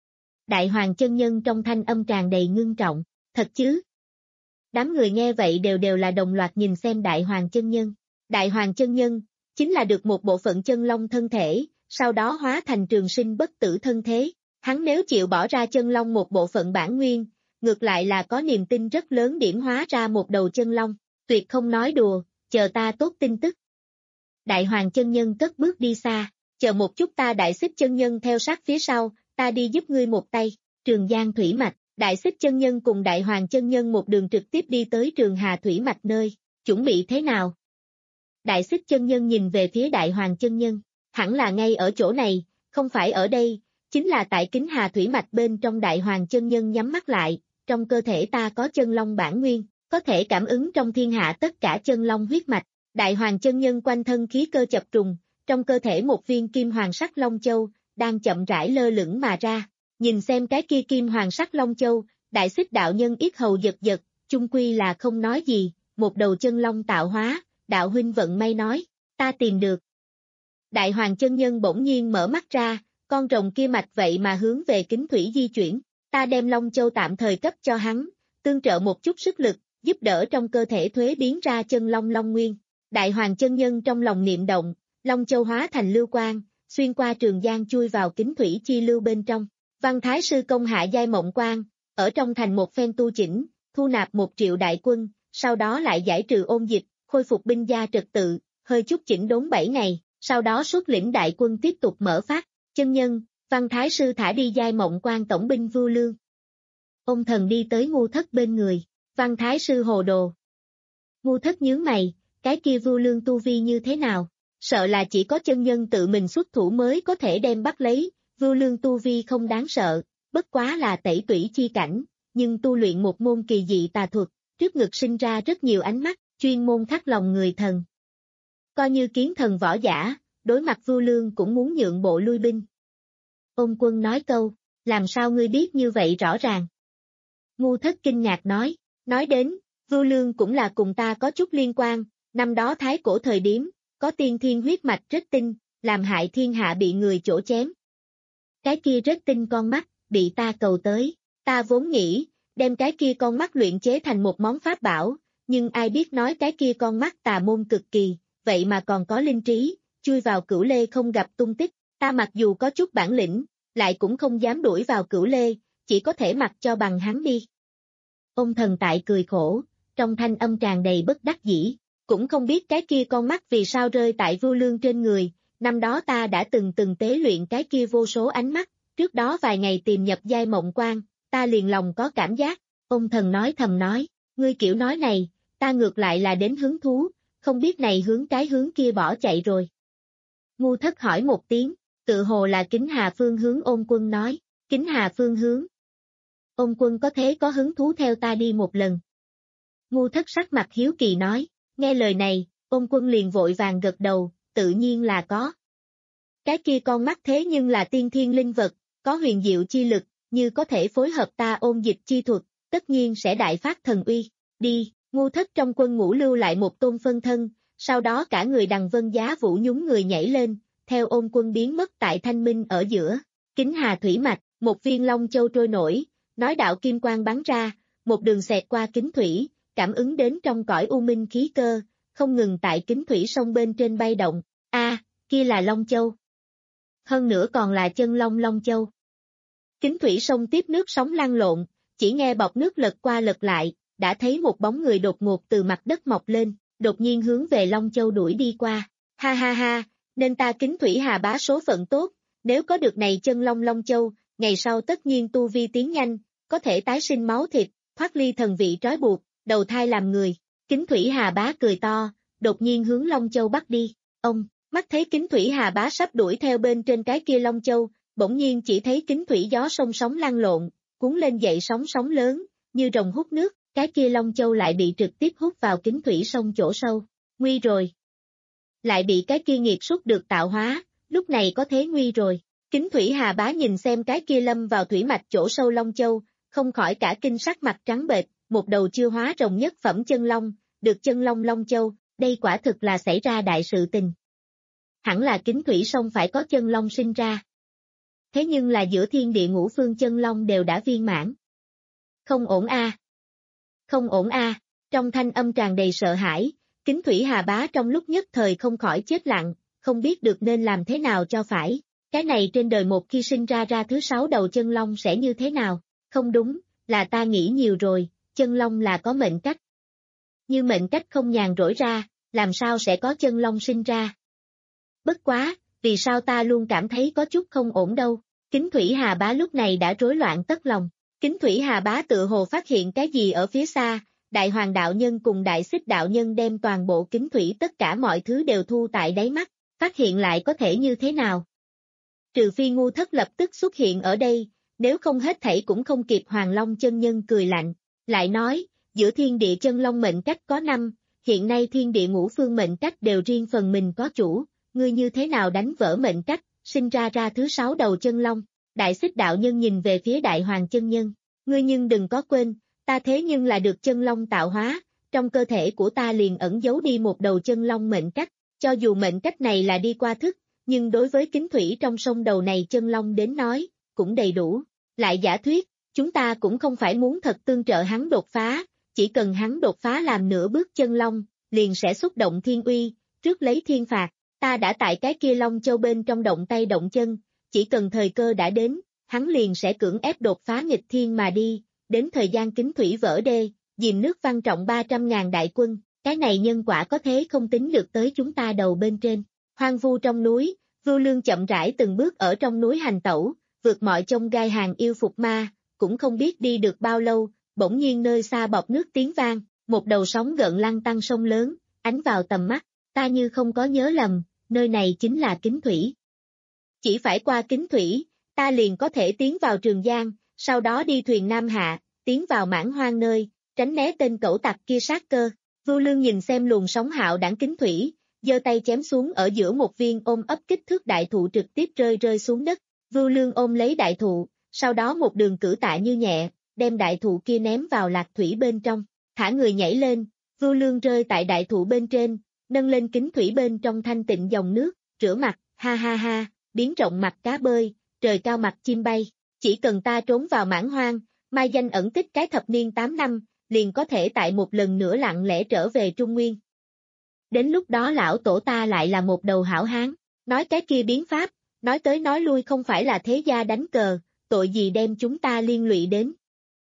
Đại Hoàng chân nhân trong thanh âm tràn đầy ngưng trọng, thật chứ? Đám người nghe vậy đều đều là đồng loạt nhìn xem Đại Hoàng chân nhân. Đại Hoàng chân nhân, chính là được một bộ phận chân long thân thể, sau đó hóa thành trường sinh bất tử thân thế. Hắn nếu chịu bỏ ra chân long một bộ phận bản nguyên, ngược lại là có niềm tin rất lớn điểm hóa ra một đầu chân long, tuyệt không nói đùa, chờ ta tốt tin tức. Đại Hoàng chân nhân cất bước đi xa, chờ một chút ta Đại Xích chân nhân theo sát phía sau, ta đi giúp ngươi một tay. Trường Giang thủy mạch, Đại Xích chân nhân cùng Đại Hoàng chân nhân một đường trực tiếp đi tới Trường Hà thủy mạch nơi, chuẩn bị thế nào? Đại Xích chân nhân nhìn về phía Đại Hoàng chân nhân, hẳn là ngay ở chỗ này, không phải ở đây, chính là tại Kính Hà thủy mạch bên trong. Đại Hoàng chân nhân nhắm mắt lại, trong cơ thể ta có chân long bản nguyên, có thể cảm ứng trong thiên hạ tất cả chân long huyết mạch. Đại Hoàng chân nhân quanh thân khí cơ chập trùng, trong cơ thể một viên kim hoàng sắc long châu, đang chậm rãi lơ lửng mà ra. Nhìn xem cái kia kim hoàng sắc long châu, Đại Xích đạo nhân yết hầu giật giật, chung quy là không nói gì, một đầu chân long tạo hóa, đạo huynh vận may nói, ta tìm được. Đại Hoàng chân nhân bỗng nhiên mở mắt ra, con rồng kia mạch vậy mà hướng về Kính Thủy di chuyển, ta đem long châu tạm thời cấp cho hắn, tương trợ một chút sức lực, giúp đỡ trong cơ thể thuế biến ra chân long long nguyên. Đại Hoàng chân nhân trong lòng niệm động, long châu hóa thành lưu quang, xuyên qua trường giang chui vào Kính Thủy chi lưu bên trong. Văn Thái sư công hạ giai mộng quan, ở trong thành một phen tu chỉnh, thu nạp một triệu đại quân, sau đó lại giải trừ ôn dịch, khôi phục binh gia trật tự, hơi chút chỉnh đốn bảy ngày, sau đó xuất lĩnh đại quân tiếp tục mở phát. Chân nhân, Văn Thái sư thả đi giai mộng quan tổng binh Vưu Lương. Ông thần đi tới Ngu Thất bên người, Văn Thái sư hồ đồ. Ngu Thất nhướng mày, cái kia Vưu Lương tu vi như thế nào? Sợ là chỉ có chân nhân tự mình xuất thủ mới có thể đem bắt lấy. Vưu Lương tu vi không đáng sợ, bất quá là tẩy tủy chi cảnh, nhưng tu luyện một môn kỳ dị tà thuật, trước ngực sinh ra rất nhiều ánh mắt, chuyên môn khắc lòng người thần. Coi như kiến thần võ giả, đối mặt Vưu Lương cũng muốn nhượng bộ lui binh. Ôn Quân nói câu, làm sao ngươi biết như vậy rõ ràng? Ngu Thất kinh ngạc nói, nói đến, Vưu Lương cũng là cùng ta có chút liên quan, năm đó thái cổ thời điểm, có tiên thiên huyết mạch rất tinh, làm hại thiên hạ bị người chỗ chém. Cái kia rất tinh con mắt, bị ta cầu tới, ta vốn nghĩ, đem cái kia con mắt luyện chế thành một món pháp bảo, nhưng ai biết nói cái kia con mắt tà môn cực kỳ, vậy mà còn có linh trí, chui vào Cửu Lê không gặp tung tích, ta mặc dù có chút bản lĩnh, lại cũng không dám đuổi vào Cửu Lê, chỉ có thể mặc cho bằng hắn đi. Ông thần tại cười khổ, trong thanh âm tràn đầy bất đắc dĩ, cũng không biết cái kia con mắt vì sao rơi tại Vưu Lương trên người. Năm đó ta đã từng từng tế luyện cái kia vô số ánh mắt, trước đó vài ngày tìm nhập giai mộng quan, ta liền lòng có cảm giác. Ông thần nói thầm nói, ngươi kiểu nói này, ta ngược lại là đến hứng thú, không biết này hướng cái hướng kia bỏ chạy rồi. Ngu Thất hỏi một tiếng, tự hồ là Kính Hà phương hướng. Ôn Quân nói, Kính Hà phương hướng. Ôn Quân có thế có hứng thú theo ta đi một lần. Ngu Thất sắc mặt hiếu kỳ nói, nghe lời này, Ôn Quân liền vội vàng gật đầu, tự nhiên là có. Cái kia con mắt thế nhưng là tiên thiên linh vật, có huyền diệu chi lực, như có thể phối hợp ta ôn dịch chi thuật, tất nhiên sẽ đại phát thần uy. Đi, Ngu Thất trong quân ngũ lưu lại một tôn phân thân, sau đó cả người đằng vân giá vũ nhún người nhảy lên, theo Ôn Quân biến mất tại thanh minh ở giữa. Kính Hà thủy mạch, một viên long châu trôi nổi, nói đạo kim quang bắn ra, một đường xẹt qua Kính Thủy, cảm ứng đến trong cõi u minh khí cơ, không ngừng tại Kính Thủy sông bên trên bay động. A, à, kia là Long Châu. Hơn nữa còn là chân long Long Châu. Kính Thủy sông tiếp nước sóng lăn lộn, chỉ nghe bọt nước lật qua lật lại, đã thấy một bóng người đột ngột từ mặt đất mọc lên, đột nhiên hướng về Long Châu đuổi đi qua. Ha ha ha, nên ta Kính Thủy Hà bá số phận tốt, nếu có được này chân long Long Châu, ngày sau tất nhiên tu vi tiến nhanh, có thể tái sinh máu thịt, thoát ly thần vị trói buộc, đầu thai làm người. Kính Thủy Hà bá cười to, đột nhiên hướng Long Châu bắt đi. Ông, mắt thấy Kính Thủy Hà bá sắp đuổi theo bên trên cái kia Long Châu, bỗng nhiên chỉ thấy Kính Thủy gió sông sóng lan lộn, cuốn lên dậy sóng sóng lớn, như rồng hút nước, cái kia Long Châu lại bị trực tiếp hút vào Kính Thủy sông chỗ sâu. Nguy rồi. Lại bị cái kia nghiệt súc được tạo hóa, lúc này có thế nguy rồi. Kính Thủy Hà bá nhìn xem cái kia lâm vào thủy mạch chỗ sâu Long Châu, không khỏi cả kinh sắc mặt trắng bệch, một đầu chưa hóa rồng nhất phẩm chân long, được chân long Long Châu, đây quả thực là xảy ra đại sự tình. hẳn là Kính Thủy Sông phải có chân long sinh ra. Thế nhưng là giữa thiên địa ngũ phương chân long đều đã viên mãn. Không ổn a. À. Không ổn a. À. Trong thanh âm tràn đầy sợ hãi, Kính Thủy Hà Bá trong lúc nhất thời không khỏi chết lặng, không biết được nên làm thế nào cho phải. Cái này trên đời một khi sinh ra ra thứ sáu đầu chân long sẽ như thế nào? Không đúng, là ta nghĩ nhiều rồi, chân long là có mệnh cách. Như mệnh cách không nhàn rỗi ra, làm sao sẽ có chân long sinh ra? Bất quá, vì sao ta luôn cảm thấy có chút không ổn đâu? Kính Thủy Hà Bá lúc này đã rối loạn tất lòng. Kính Thủy Hà Bá tự hồ phát hiện cái gì ở phía xa, Đại Hoàng đạo nhân cùng Đại Xích đạo nhân đem toàn bộ Kính Thủy tất cả mọi thứ đều thu tại đáy mắt, phát hiện lại có thể như thế nào? Trừ phi Ngu Thất lập tức xuất hiện ở đây, nếu không hết thảy cũng không kịp. Hoàng Long chân nhân cười lạnh, lại nói, giữa thiên địa chân long mệnh cách có năm, hiện nay thiên địa ngũ phương mệnh cách đều riêng phần mình có chủ, ngươi như thế nào đánh vỡ mệnh cách, sinh ra ra thứ sáu đầu chân long? Đại Xích đạo nhân nhìn về phía Đại Hoàng chân nhân, ngươi nhưng đừng có quên, ta thế nhưng là được chân long tạo hóa, trong cơ thể của ta liền ẩn giấu đi một đầu chân long mệnh cách, cho dù mệnh cách này là đi qua thức, nhưng đối với Kính Thủy trong sông đầu này chân long đến nói, cũng đầy đủ. Lại giả thuyết, chúng ta cũng không phải muốn thật tương trợ hắn đột phá, chỉ cần hắn đột phá làm nửa bước chân long, liền sẽ xúc động thiên uy, trước lấy thiên phạt. Ta đã tại cái kia Long Châu bên trong động tay động chân, chỉ cần thời cơ đã đến, hắn liền sẽ cưỡng ép đột phá nghịch thiên mà đi, đến thời gian Kính Thủy vỡ đê, dìm nước Văn Trọng ba trăm ngàn đại quân, cái này nhân quả có thế không tính được tới chúng ta đầu bên trên. Hoang vu trong núi, Vưu Lương chậm rãi từng bước ở trong núi hành tẩu, vượt mọi chông gai hàng yêu phục ma, cũng không biết đi được bao lâu, bỗng nhiên nơi xa bọt nước tiếng vang, một đầu sóng gợn lăn tăng sông lớn, ánh vào tầm mắt, ta như không có nhớ lầm, nơi này chính là Kính Thủy. Chỉ phải qua Kính Thủy, ta liền có thể tiến vào Trường Giang, sau đó đi thuyền Nam Hạ, tiến vào Mãn Hoang nơi, tránh né tên cẩu tặc kia sát cơ. Vưu Lương nhìn xem luồng sóng hạo đảng Kính Thủy, giơ tay chém xuống ở giữa một viên ôm ấp kích thước đại thụ trực tiếp rơi rơi xuống đất. Vưu Lương ôm lấy đại thụ, sau đó một đường cử tạ như nhẹ, đem đại thụ kia ném vào lạc thủy bên trong, thả người nhảy lên, Vưu Lương rơi tại đại thụ bên trên, nâng lên Kính Thủy bên trong thanh tịnh dòng nước, rửa mặt, ha ha ha, biến rộng mặt cá bơi, trời cao mặt chim bay, chỉ cần ta trốn vào Mãn Hoang, mai danh ẩn tích cái thập niên tám năm, liền có thể tại một lần nữa lặng lẽ trở về Trung Nguyên. Đến lúc đó lão tổ ta lại là một đầu hảo hán, nói cái kia biến pháp, nói tới nói lui không phải là thế gia đánh cờ, tội gì đem chúng ta liên lụy đến.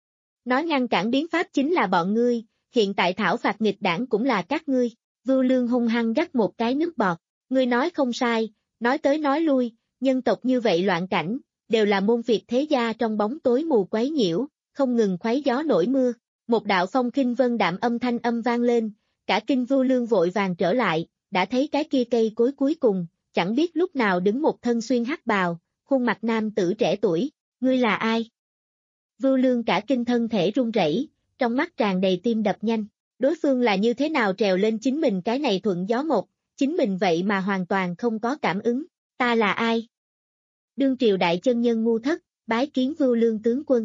Nói ngăn cản biến pháp chính là bọn ngươi, hiện tại thảo phạt nghịch đảng cũng là các ngươi. Vưu Lương hung hăng gắt một cái nước bọt, ngươi nói không sai, nói tới nói lui, nhân tộc như vậy loạn cảnh, đều là môn phiệt thế gia trong bóng tối mù quấy nhiễu, không ngừng khuấy gió nổi mưa. Một đạo phong khinh vân đạm âm thanh âm vang lên, cả kinh Vưu Lương vội vàng trở lại, đã thấy cái kia cây cối cuối cùng, chẳng biết lúc nào đứng một thân xuyên hắc bào, khuôn mặt nam tử trẻ tuổi, ngươi là ai? Vưu Lương cả kinh thân thể run rẩy, trong mắt tràn đầy tim đập nhanh, đối phương là như thế nào trèo lên chính mình cái này thuận gió một, chính mình vậy mà hoàn toàn không có cảm ứng, ta là ai? Đương triều đại chân nhân Ngu Thất, bái kiến Vưu Lương tướng quân.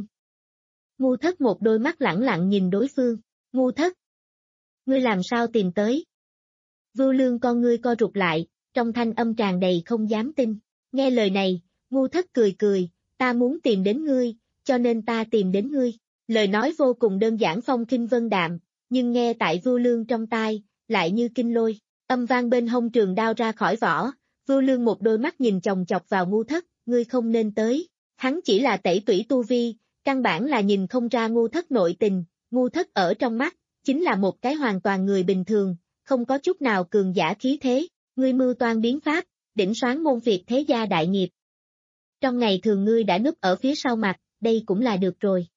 Ngu Thất một đôi mắt lẳng lặng nhìn đối phương, Ngu Thất. Ngươi làm sao tìm tới? Vưu Lương con ngươi co rụt lại, trong thanh âm tràn đầy không dám tin, nghe lời này, Ngu Thất cười cười, ta muốn tìm đến ngươi, cho nên ta tìm đến ngươi. Lời nói vô cùng đơn giản phong khinh vân đạm, nhưng nghe tại Vưu Lương trong tai, lại như kinh lôi, âm vang bên hông trường đao ra khỏi vỏ, Vưu Lương một đôi mắt nhìn chòng chọc vào Ngu Thất, ngươi không nên tới, hắn chỉ là tẩy tủy tu vi, căn bản là nhìn không ra Ngu Thất nội tình, Ngu Thất ở trong mắt, chính là một cái hoàn toàn người bình thường, không có chút nào cường giả khí thế, ngươi mưu toan biến pháp, đỉnh soán môn phiệt thế gia đại nghiệp. Trong ngày thường ngươi đã núp ở phía sau mặt, đây cũng là được rồi.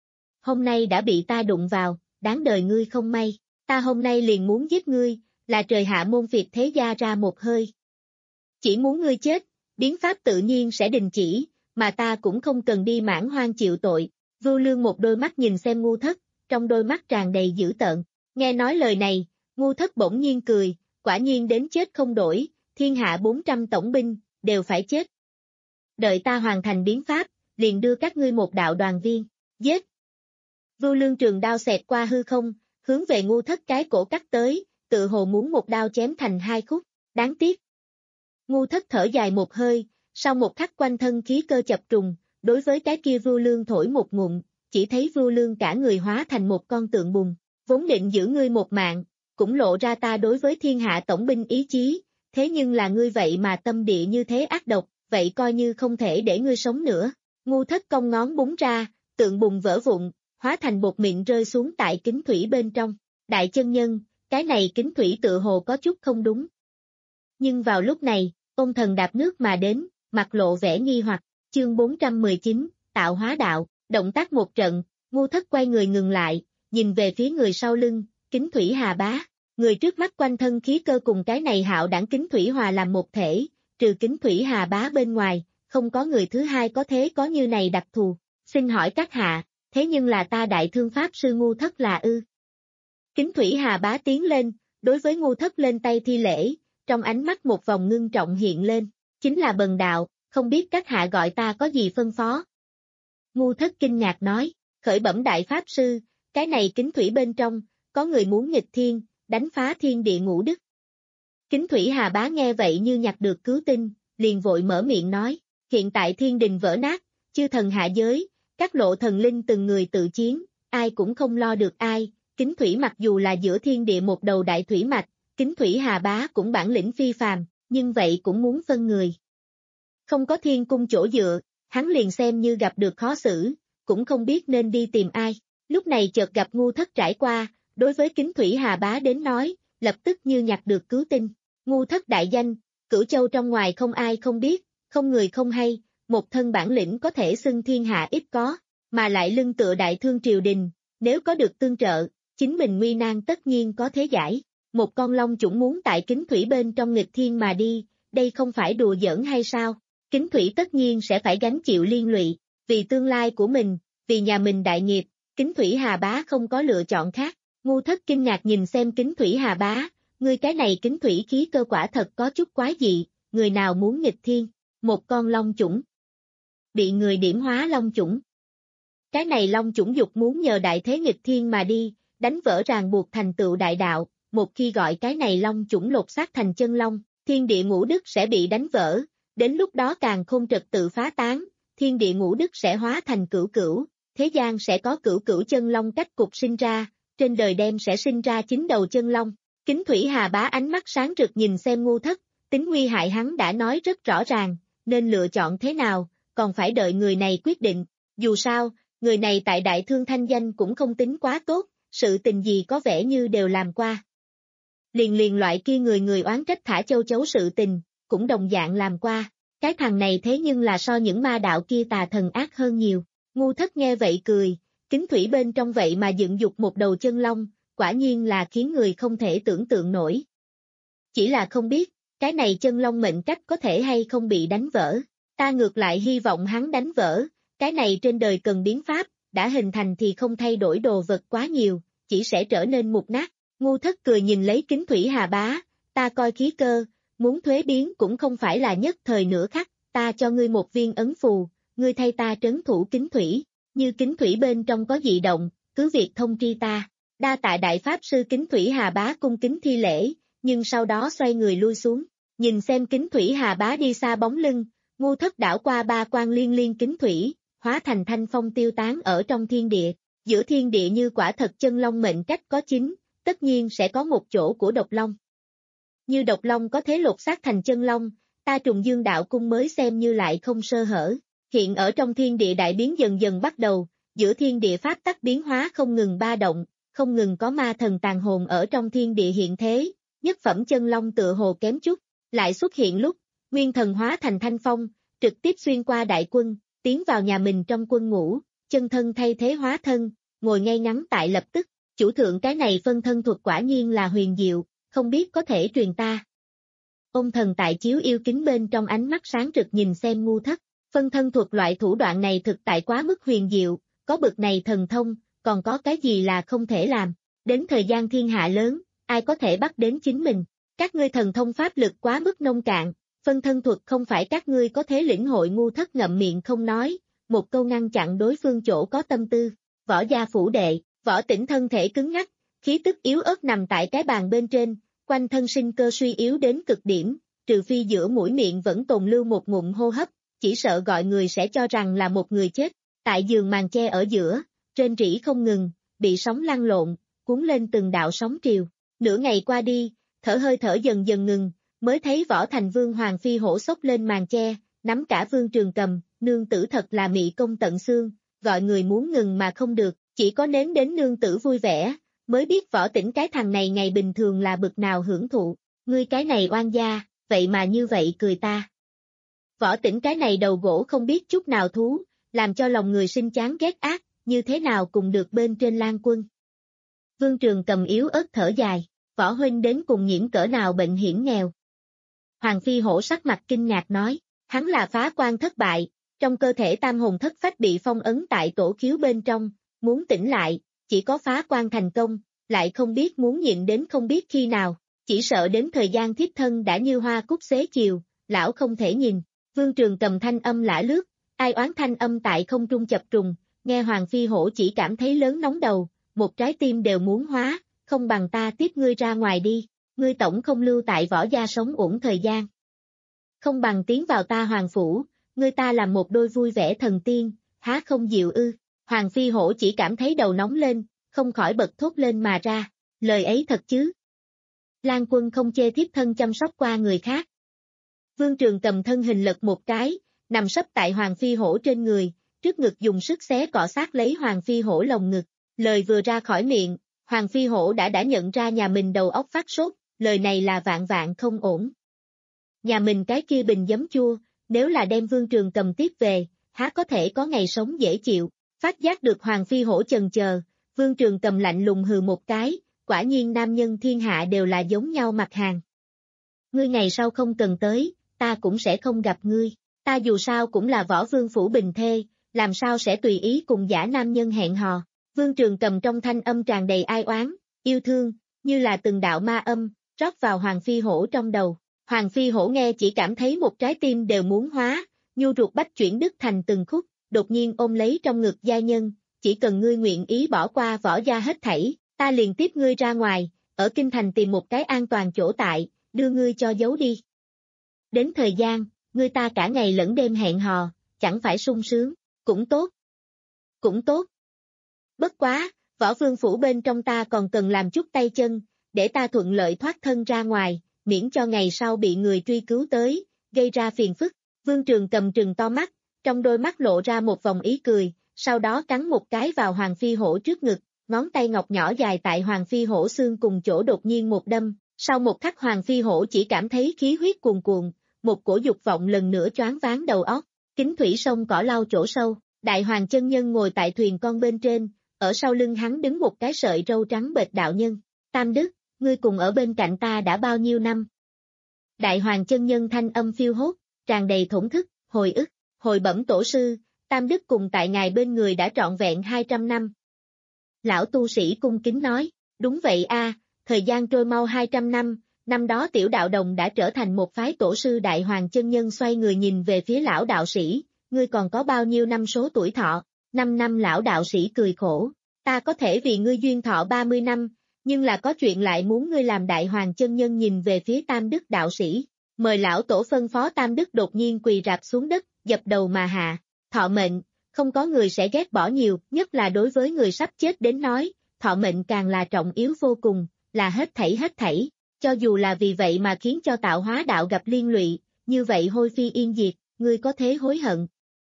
Hôm nay đã bị ta đụng vào, đáng đời ngươi không may, ta hôm nay liền muốn giết ngươi, là trời hạ môn phiệt thế gia ra một hơi. Chỉ muốn ngươi chết, biến pháp tự nhiên sẽ đình chỉ, mà ta cũng không cần đi Mãn Hoang chịu tội. Vưu Lương một đôi mắt nhìn xem Ngu Thất, trong đôi mắt tràn đầy dữ tợn, nghe nói lời này, Ngu Thất bỗng nhiên cười, quả nhiên đến chết không đổi, thiên hạ bốn trăm tổng binh, đều phải chết. Đợi ta hoàn thành biến pháp, liền đưa các ngươi một đạo đoàn viên, giết. Vưu Lương trường đao xẹt qua hư không, hướng về Ngu Thất cái cổ cắt tới, tự hồ muốn một đao chém thành hai khúc, đáng tiếc. Ngu Thất thở dài một hơi, sau một khắc quanh thân khí cơ chập trùng, đối với cái kia Vưu Lương thổi một ngụm, chỉ thấy Vưu Lương cả người hóa thành một con tượng bùn, vốn định giữ ngươi một mạng, cũng lộ ra ta đối với thiên hạ tổng binh ý chí, thế nhưng là ngươi vậy mà tâm địa như thế ác độc, vậy coi như không thể để ngươi sống nữa. Ngu Thất cong ngón búng ra, tượng bùn vỡ vụn, hóa thành bột mịn rơi xuống tại kính thủy bên trong. Đại chân nhân, cái này kính thủy tự hồ có chút không đúng. Nhưng vào lúc này, Ôn Thần đạp nước mà đến, mặt lộ vẻ nghi hoặc, chương bốn trăm mười chín, tạo hóa đạo, động tác một trận, Ngu Thất quay người ngừng lại, nhìn về phía người sau lưng, Kính Thủy Hà Bá. Người trước mắt quanh thân khí cơ cùng cái này hạo đẳng Kính Thủy Hòa làm một thể, trừ Kính Thủy Hà Bá bên ngoài, không có người thứ hai có thế có như này đặc thù. Xin hỏi các hạ, thế nhưng là ta Đại Thương Pháp Sư Ngu Thất là ư? Kính Thủy Hà Bá tiến lên, đối với Ngu Thất lên tay thi lễ, trong ánh mắt một vòng ngưng trọng hiện lên, chính là bần đạo, không biết các hạ gọi ta có gì phân phó. Ngu Thất kinh ngạc nói, khởi bẩm Đại Pháp Sư, cái này Kính Thủy bên trong, có người muốn nghịch thiên, đánh phá thiên địa ngũ đức. Kính Thủy Hà Bá nghe vậy như nhặt được cứu tinh, liền vội mở miệng nói, hiện tại thiên đình vỡ nát, chư thần hạ giới, các lộ thần linh từng người tự chiến, ai cũng không lo được ai, Kính Thủy mặc dù là giữa thiên địa một đầu đại thủy mạch, Kính Thủy Hà Bá cũng bản lĩnh phi phàm, nhưng vậy cũng muốn phân người. Không có thiên cung chỗ dựa, hắn liền xem như gặp được khó xử, cũng không biết nên đi tìm ai. Lúc này chợt gặp Ngu Thất trải qua, đối với Kính Thủy Hà Bá đến nói, lập tức như nhặt được cứu tinh. Ngu Thất đại danh, Cửu Châu trong ngoài không ai không biết, không người không hay, một thân bản lĩnh có thể xưng thiên hạ ít có, mà lại lưng tựa đại thương triều đình, nếu có được tương trợ, chính mình nguy nan tất nhiên có thế giải. Một con long chủng muốn tại Kính Thủy bên trong nghịch thiên mà đi, đây không phải đùa giỡn hay sao? Kính Thủy tất nhiên sẽ phải gánh chịu liên lụy, vì tương lai của mình, vì nhà mình đại nghiệp, Kính Thủy Hà Bá không có lựa chọn khác. Ngu Thất kinh ngạc nhìn xem Kính Thủy Hà Bá, ngươi cái này Kính Thủy khí cơ quả thật có chút quái dị, người nào muốn nghịch thiên, một con long chủng. Bị người điểm hóa long chủng. Cái này long chủng dục muốn nhờ đại thế nghịch thiên mà đi, đánh vỡ ràng buộc thành tựu đại đạo, một khi gọi cái này long chủng lột xác thành chân long, thiên địa ngũ đức sẽ bị đánh vỡ, đến lúc đó càng không trật tự phá tán, thiên địa ngũ đức sẽ hóa thành cửu cửu, thế gian sẽ có cửu cửu chân long cách cục sinh ra, trên đời đem sẽ sinh ra chín đầu chân long. Kính Thủy Hà Bá ánh mắt sáng rực nhìn xem Ngu Thất, tính nguy hại hắn đã nói rất rõ ràng, nên lựa chọn thế nào, còn phải đợi người này quyết định, dù sao, người này tại Đại Thương thanh danh cũng không tính quá tốt, sự tình gì có vẻ như đều làm qua. Liền liền loại kia người người oán trách thả châu chấu sự tình, cũng đồng dạng làm qua, cái thằng này thế nhưng là so những ma đạo kia tà thần ác hơn nhiều. Ngu Thất nghe vậy cười, Kính Thủy bên trong vậy mà dựng dục một đầu chân long, quả nhiên là khiến người không thể tưởng tượng nổi. Chỉ là không biết, cái này chân long mệnh cách có thể hay không bị đánh vỡ, ta ngược lại hy vọng hắn đánh vỡ, cái này trên đời cần biến pháp, đã hình thành thì không thay đổi đồ vật quá nhiều, chỉ sẽ trở nên mục nát. Ngu Thất cười nhìn lấy Kính Thủy Hà Bá, ta coi khí cơ, muốn thuế biến cũng không phải là nhất thời nửa khắc, ta cho ngươi một viên ấn phù, ngươi thay ta trấn thủ Kính Thủy, như Kính Thủy bên trong có dị động, cứ việc thông tri ta. Đa tạ Đại Pháp Sư. Kính Thủy Hà Bá cung kính thi lễ, nhưng sau đó xoay người lui xuống, nhìn xem Kính Thủy Hà Bá đi xa bóng lưng, Ngu Thất đảo qua ba quan liên liên Kính Thủy, hóa thành thanh phong tiêu tán ở trong thiên địa, giữa thiên địa như quả thật chân long mệnh cách có chính, tất nhiên sẽ có một chỗ của độc long. Như độc long có thế lột xác thành chân long, ta Trùng Dương đạo cung mới xem như lại không sơ hở. Hiện ở trong thiên địa đại biến dần dần bắt đầu, giữa thiên địa pháp tắc biến hóa không ngừng ba động, không ngừng có ma thần tàn hồn ở trong thiên địa hiện thế, nhất phẩm chân long tựa hồ kém chút, lại xuất hiện lúc, nguyên thần hóa thành thanh phong, trực tiếp xuyên qua đại quân, tiến vào nhà mình trong quân ngũ, chân thân thay thế hóa thân, ngồi ngay ngắn tại lập tức, chủ thượng cái này phân thân thuật quả nhiên là huyền diệu, không biết có thể truyền ta. Ông thần tại chiếu yêu kính bên trong ánh mắt sáng rực nhìn xem Ngu Thất, phân thân thuật loại thủ đoạn này thực tại quá mức huyền diệu, có bực này thần thông, còn có cái gì là không thể làm, đến thời gian thiên hạ lớn, ai có thể bắt đến chính mình, các ngươi thần thông pháp lực quá mức nông cạn, phân thân thuật không phải các ngươi có thể lĩnh hội. Ngu Thất ngậm miệng không nói, một câu ngăn chặn đối phương chỗ có tâm tư. Võ gia phủ đệ, Võ Tĩnh thân thể cứng ngắc, khí tức yếu ớt nằm tại cái bàn bên trên, quanh thân sinh cơ suy yếu đến cực điểm, trừ phi giữa mũi miệng vẫn tồn lưu một ngụm hô hấp, chỉ sợ gọi người sẽ cho rằng là một người chết. Tại giường màn che ở giữa, rên rỉ không ngừng, bị sóng lăn lộn, cuốn lên từng đạo sóng triều. Nửa ngày qua đi, thở hơi thở dần dần ngừng, mới thấy Võ Thành Vương Hoàng Phi Hổ xốc lên màn che, nắm cả Vương Trường Cầm, nương tử thật là mị công tận xương, gọi người muốn ngừng mà không được, chỉ có nếm đến nương tử vui vẻ, mới biết Võ Tĩnh cái thằng này ngày bình thường là bực nào hưởng thụ, ngươi cái này oan gia, vậy mà như vậy cười ta. Võ Tĩnh cái này đầu gỗ không biết chút nào thú, làm cho lòng người sinh chán ghét ác, như thế nào cùng được bên trên Lan Quân. Vương Trường Cầm yếu ớt thở dài, Võ huynh đến cùng nhiễm cỡ nào bệnh hiểm nghèo. Hoàng Phi Hổ sắc mặt kinh ngạc nói, hắn là phá quan thất bại, trong cơ thể tam hồn thất phách bị phong ấn tại tổ khiếu bên trong, muốn tỉnh lại, chỉ có phá quan thành công, lại không biết muốn nhịn đến không biết khi nào, chỉ sợ đến thời gian thiếp thân đã như hoa cúc xế chiều, lão không thể nhìn. Vương Trường Cầm thanh âm lả lướt, ai oán thanh âm tại không trung chập trùng, nghe Hoàng Phi Hổ chỉ cảm thấy lớn nóng đầu, một trái tim đều muốn hóa, không bằng ta tiếp ngươi ra ngoài đi, ngươi tổng không lưu tại Võ gia sống uổng thời gian. Không bằng tiến vào ta hoàng phủ, ngươi ta làm một đôi vui vẻ thần tiên, há không dịu ư. Hoàng Phi Hổ chỉ cảm thấy đầu nóng lên, không khỏi bật thốt lên mà ra, lời ấy thật chứ. Lan Quân không chê thiếp thân chăm sóc qua người khác. Vương Trường Cầm thân hình lật một cái, nằm sấp tại Hoàng Phi Hổ trên người, trước ngực dùng sức xé cọ sát lấy Hoàng Phi Hổ lồng ngực, lời vừa ra khỏi miệng, Hoàng Phi Hổ đã đã nhận ra nhà mình đầu óc phát sốt, lời này là vạn vạn không ổn. Nhà mình cái kia bình giấm chua, nếu là đem Vương Trường Cầm tiếp về, há có thể có ngày sống dễ chịu, phát giác được Hoàng Phi Hổ chần chờ, Vương Trường Cầm lạnh lùng hừ một cái, quả nhiên nam nhân thiên hạ đều là giống nhau mặt hàng. Ngươi ngày sau không cần tới, ta cũng sẽ không gặp ngươi, ta dù sao cũng là Võ Vương phủ bình thê, làm sao sẽ tùy ý cùng giả nam nhân hẹn hò. Vương Trường Cầm trong thanh âm tràn đầy ai oán, yêu thương, như là từng đạo ma âm, rót vào Hoàng Phi Hổ trong đầu. Hoàng Phi Hổ nghe chỉ cảm thấy một trái tim đều muốn hóa, nhu ruột bách chuyển đứt thành từng khúc, đột nhiên ôm lấy trong ngực gia nhân, chỉ cần ngươi nguyện ý bỏ qua Võ gia hết thảy, ta liền tiếp ngươi ra ngoài, ở kinh thành tìm một cái an toàn chỗ tại, đưa ngươi cho giấu đi. Đến thời gian, ngươi ta cả ngày lẫn đêm hẹn hò, chẳng phải sung sướng, cũng tốt. Cũng tốt. Bất quá, Võ Vương phủ bên trong ta còn cần làm chút tay chân, để ta thuận lợi thoát thân ra ngoài, miễn cho ngày sau bị người truy cứu tới, gây ra phiền phức. Vương Trường Cầm trừng to mắt, trong đôi mắt lộ ra một vòng ý cười, sau đó cắn một cái vào Hoàng Phi Hổ trước ngực, ngón tay ngọc nhỏ dài tại Hoàng Phi Hổ xương cùng chỗ đột nhiên một đâm, sau một khắc Hoàng Phi Hổ chỉ cảm thấy khí huyết cuồn cuộn, một cổ dục vọng lần nữa choáng váng đầu óc, kính thủy sông cỏ lau chỗ sâu, Đại Hoàng chân nhân ngồi tại thuyền con bên trên, ở sau lưng hắn đứng một cái sợi râu trắng bệch đạo nhân, Tam Đức, ngươi cùng ở bên cạnh ta đã bao nhiêu năm? Đại Hoàng chân nhân thanh âm phiêu hốt, tràn đầy thổn thức, hồi ức, hồi bẩm tổ sư, Tam Đức cùng tại ngài bên người đã trọn vẹn hai trăm năm. Lão tu sĩ cung kính nói, đúng vậy a, thời gian trôi mau hai trăm năm, năm đó tiểu đạo đồng đã trở thành một phái tổ sư. Đại Hoàng chân nhân xoay người nhìn về phía lão đạo sĩ, ngươi còn có bao nhiêu năm số tuổi thọ? Năm năm. Lão đạo sĩ cười khổ, ta có thể vì ngươi duyên thọ ba mươi năm, nhưng là có chuyện lại muốn ngươi làm. Đại Hoàng chân nhân nhìn về phía Tam Đức đạo sĩ, mời lão tổ phân phó. Tam Đức đột nhiên quỳ rạp xuống đất, dập đầu mà hạ, thọ mệnh, không có người sẽ ghét bỏ nhiều, nhất là đối với người sắp chết đến nói, thọ mệnh càng là trọng yếu vô cùng, là hết thảy hết thảy, cho dù là vì vậy mà khiến cho tạo hóa đạo gặp liên lụy, như vậy hôi phi yên diệt, ngươi có thế hối hận.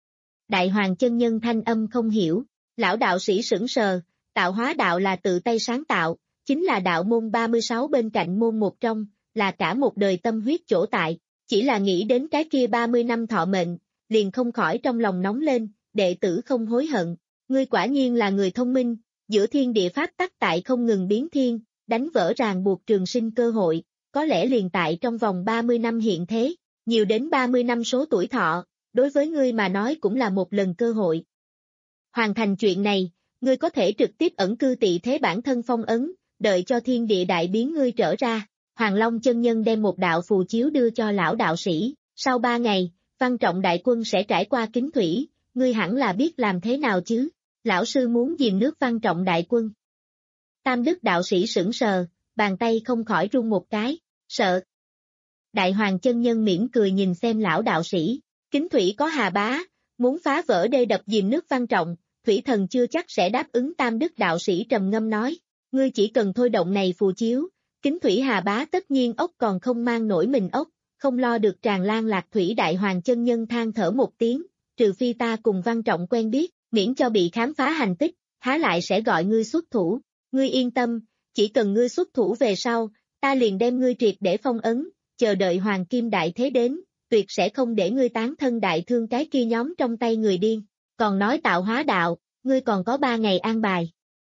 Đại Hoàng chân nhân thanh âm không hiểu, lão đạo sĩ sững sờ, tạo hóa đạo là tự tay sáng tạo, chính là đạo môn ba mươi sáu bên cạnh môn một trong, là cả một đời tâm huyết chỗ tại, chỉ là nghĩ đến cái kia ba mươi năm thọ mệnh, liền không khỏi trong lòng nóng lên, đệ tử không hối hận, ngươi quả nhiên là người thông minh, giữa thiên địa pháp tắc tại không ngừng biến thiên, đánh vỡ ràng buộc trường sinh cơ hội, có lẽ liền tại trong vòng ba mươi năm hiện thế, nhiều đến ba mươi năm số tuổi thọ, đối với ngươi mà nói cũng là một lần cơ hội. Hoàn thành chuyện này, ngươi có thể trực tiếp ẩn cư tị thế bản thân phong ấn, đợi cho thiên địa đại biến ngươi trở ra. Hoàng Long chân nhân đem một đạo phù chiếu đưa cho lão đạo sĩ, sau ba ngày, Văn Trọng đại quân sẽ trải qua Kính Thủy, ngươi hẳn là biết làm thế nào chứ, lão sư muốn dìm nước Văn Trọng đại quân. Tam Đức đạo sĩ sững sờ, bàn tay không khỏi run một cái, sợ. Đại Hoàng chân nhân mỉm cười nhìn xem lão đạo sĩ, Kính Thủy có Hà Bá, muốn phá vỡ đê đập dìm nước Văn Trọng, Thủy Thần chưa chắc sẽ đáp ứng. Tam Đức đạo sĩ trầm ngâm nói, ngươi chỉ cần thôi động này phù chiếu, Kính Thủy Hà Bá tất nhiên ốc còn không mang nổi mình ốc, không lo được tràn lan lạc thủy. Đại Hoàng chân nhân than thở một tiếng, trừ phi ta cùng Văn Trọng quen biết, miễn cho bị khám phá hành tích, há lại sẽ gọi ngươi xuất thủ, ngươi yên tâm, chỉ cần ngươi xuất thủ về sau, ta liền đem ngươi triệt để phong ấn, chờ đợi Hoàng Kim Đại Thế đến, tuyệt sẽ không để ngươi tán thân đại thương cái kia nhóm trong tay người điên, còn nói tạo hóa đạo, ngươi còn có ba ngày an bài.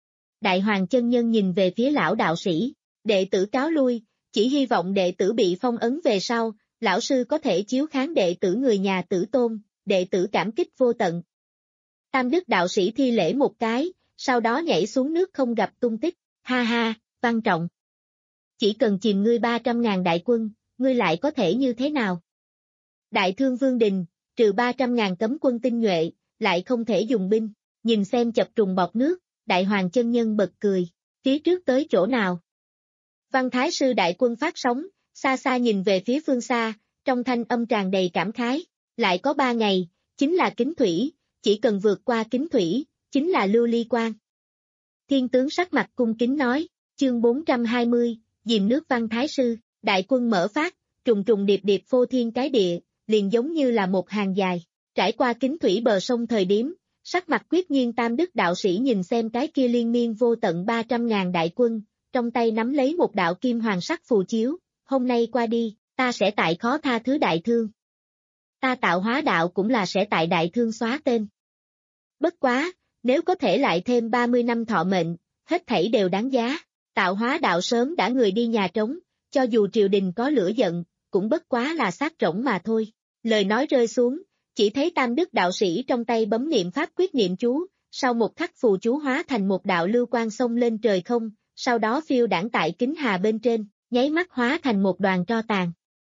Đại Hoàng chân nhân nhìn về phía lão đạo sĩ, đệ tử cáo lui, chỉ hy vọng đệ tử bị phong ấn về sau, lão sư có thể chiếu kháng đệ tử người nhà Tử Tôn, đệ tử cảm kích vô tận. Tam Đức đạo sĩ thi lễ một cái, sau đó nhảy xuống nước không gặp tung tích, ha ha, Văn Trọng. Chỉ cần chìm ngươi ba trăm ngàn đại quân, ngươi lại có thể như thế nào? Đại Thương Vương Đình, trừ ba trăm ngàn cấm quân tinh nhuệ, lại không thể dùng binh, nhìn xem chập trùng bọt nước, Đại Hoàng chân nhân bật cười, phía trước tới chỗ nào? Văn Thái sư đại quân phát sóng, xa xa nhìn về phía phương xa, trong thanh âm tràn đầy cảm khái, lại có ba ngày, chính là Kính Thủy, chỉ cần vượt qua Kính Thủy, chính là Lưu Ly Quan. Thiên tướng sắc mặt cung kính nói, chương bốn trăm hai mươi, diềm nước Văn Thái sư, đại quân mở phát, trùng trùng điệp điệp phô thiên cái địa, liền giống như là một hàng dài, trải qua Kính Thủy bờ sông thời điểm, sắc mặt quyết nhiên. Tam Đức đạo sĩ nhìn xem cái kia liên miên vô tận ba trăm ngàn đại quân, trong tay nắm lấy một đạo kim hoàng sắc phù chiếu, hôm nay qua đi, ta sẽ tại khó tha thứ đại thương. Ta tạo hóa đạo cũng là sẽ tại đại thương xóa tên. Bất quá, nếu có thể lại thêm ba mươi năm thọ mệnh, hết thảy đều đáng giá, tạo hóa đạo sớm đã người đi nhà trống, cho dù triều đình có lửa giận, cũng bất quá là xác rỗng mà thôi. Lời nói rơi xuống, chỉ thấy Tam Đức đạo sĩ trong tay bấm niệm pháp quyết niệm chú, sau một khắc phù chú hóa thành một đạo lưu quang xông lên trời không, sau đó phiêu đãng tại kính hà bên trên, nháy mắt hóa thành một đoàn tro tàn.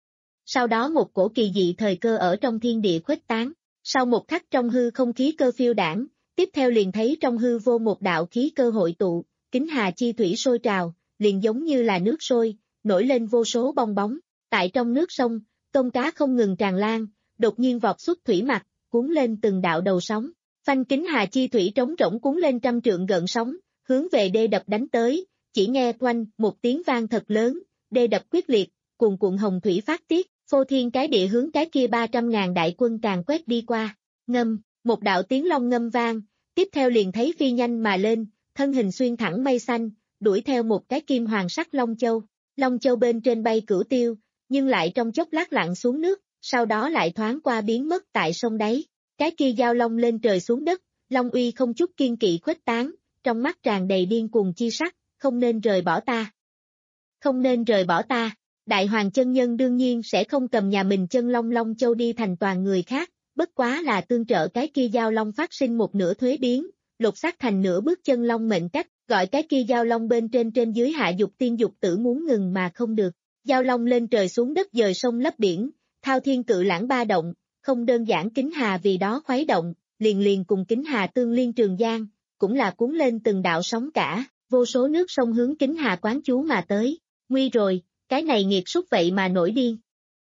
Sau đó một cổ kỳ dị thời cơ ở trong thiên địa khuếch tán, sau một khắc trong hư không khí cơ phiêu đãng, tiếp theo liền thấy trong hư vô một đạo khí cơ hội tụ, kính hà chi thủy sôi trào, liền giống như là nước sôi, nổi lên vô số bong bóng, tại trong nước sông, tôm cá không ngừng tràn lan, đột nhiên vọt xuất thủy mặt, cuốn lên từng đạo đầu sóng, phanh kính hà chi thủy trống rỗng cuốn lên trăm trượng gợn sóng, hướng về đê đập đánh tới, chỉ nghe quanh một tiếng vang thật lớn, đê đập quyết liệt, cuồn cuộn hồng thủy phát tiết, phô thiên cái địa hướng cái kia ba trăm ngàn đại quân càng quét đi qua, ngâm, một đạo tiếng long ngâm vang, tiếp theo liền thấy phi nhanh mà lên, thân hình xuyên thẳng mây xanh, đuổi theo một cái kim hoàng sắc long châu, long châu bên trên bay cửu tiêu, nhưng lại trong chốc lát lặn xuống nước, sau đó lại thoáng qua biến mất tại sông đáy, cái kia giao long lên trời xuống đất, long uy không chút kiên kỵ khuếch tán, trong mắt tràn đầy điên cuồng chi sắc, không nên rời bỏ ta. Không nên rời bỏ ta, Đại Hoàng chân nhân đương nhiên sẽ không cầm nhà mình chân long long châu đi thành toàn người khác, bất quá là tương trợ cái kia giao long phát sinh một nửa thuế biến, lột xác thành nửa bước chân long mệnh cách, gọi cái kia giao long bên trên trên dưới hạ dục tiên dục tử muốn ngừng mà không được. Giao long lên trời xuống đất dời sông lấp biển, thao thiên cự lãng ba động, không đơn giản kính hà vì đó khuấy động, liền liền cùng kính hà tương liên Trường Giang, cũng là cuốn lên từng đạo sóng cả, vô số nước sông hướng kính hà quán chú mà tới. Nguy rồi, cái này nghiệt súc vậy mà nổi điên.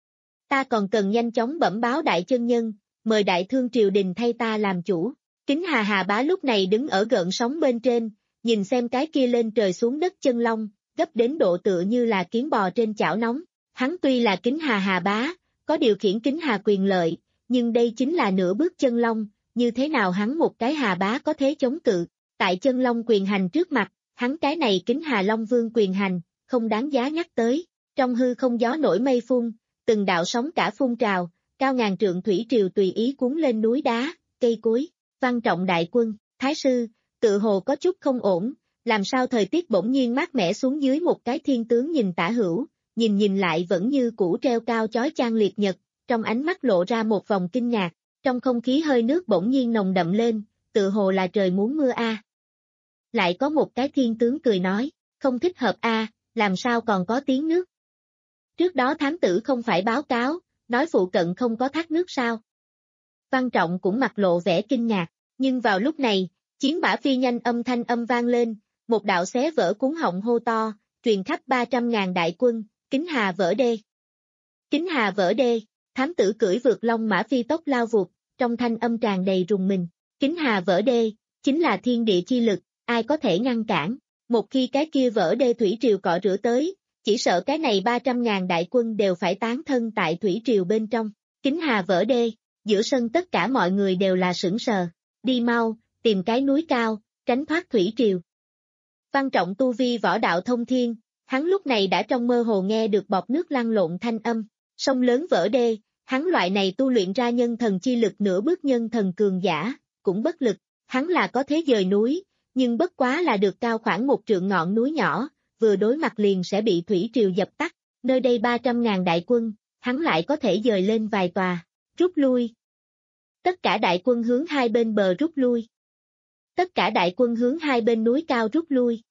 Ta còn cần nhanh chóng bẩm báo đại chân nhân, mời đại thương triều đình thay ta làm chủ. Kính hà Hà Bá lúc này đứng ở gợn sóng bên trên, nhìn xem cái kia lên trời xuống đất chân long, gấp đến độ tựa như là kiến bò trên chảo nóng. Hắn tuy là kính hà Hà Bá, có điều khiển kính hà quyền lợi, nhưng đây chính là nửa bước chân long, như thế nào hắn một cái Hà Bá có thể chống cự, tại chân long quyền hành trước mặt, hắn cái này kính hà Long Vương quyền hành, không đáng giá nhắc tới. Trong hư không gió nổi mây phun, từng đạo sóng cả phun trào, cao ngàn trượng thủy triều tùy ý cuốn lên núi đá, cây cối. Văn Trọng đại quân, Thái sư, tự hồ có chút không ổn, làm sao thời tiết bỗng nhiên mát mẻ xuống dưới. Một cái thiên tướng nhìn tả hữu, nhìn nhìn lại vẫn như cũ treo cao chói chang liệt nhật, trong ánh mắt lộ ra một vòng kinh ngạc, trong không khí hơi nước bỗng nhiên nồng đậm lên, tự hồ là trời muốn mưa a. À. Lại có một cái thiên tướng cười nói, không thích hợp a, à, làm sao còn có tiếng nước. Trước đó thám tử không phải báo cáo, nói phụ cận không có thác nước sao. Văn Trọng cũng mặt lộ vẻ kinh ngạc, nhưng vào lúc này, chiến mã phi nhanh âm thanh âm vang lên, một đạo xé vỡ cuốn họng hô to, truyền khắp ba trăm ngàn đại quân, kính hà vỡ đê. Kính hà vỡ đê, thám tử cưỡi vượt long mã phi tốc lao vụt, trong thanh âm tràn đầy rùng mình. Kính hà vỡ đê, chính là thiên địa chi lực, ai có thể ngăn cản. Một khi cái kia vỡ đê thủy triều cọ rửa tới, chỉ sợ cái này ba trăm ngàn đại quân đều phải tán thân tại thủy triều bên trong. Kính hà vỡ đê, giữa sân tất cả mọi người đều là sững sờ. Đi mau, tìm cái núi cao, tránh thoát thủy triều. Văn Trọng tu vi võ đạo thông thiên, hắn lúc này đã trong mơ hồ nghe được bọt nước lăn lộn thanh âm. Sông lớn vỡ đê, hắn loại này tu luyện ra nhân thần chi lực nửa bước nhân thần cường giả, cũng bất lực. Hắn là có thế dời núi, nhưng bất quá là được cao khoảng một trượng ngọn núi nhỏ, vừa đối mặt liền sẽ bị thủy triều dập tắt. Nơi đây ba trăm ngàn đại quân, hắn lại có thể dời lên vài tòa. Rút lui. Tất cả đại quân hướng hai bên bờ rút lui. Tất cả đại quân hướng hai bên núi cao rút lui.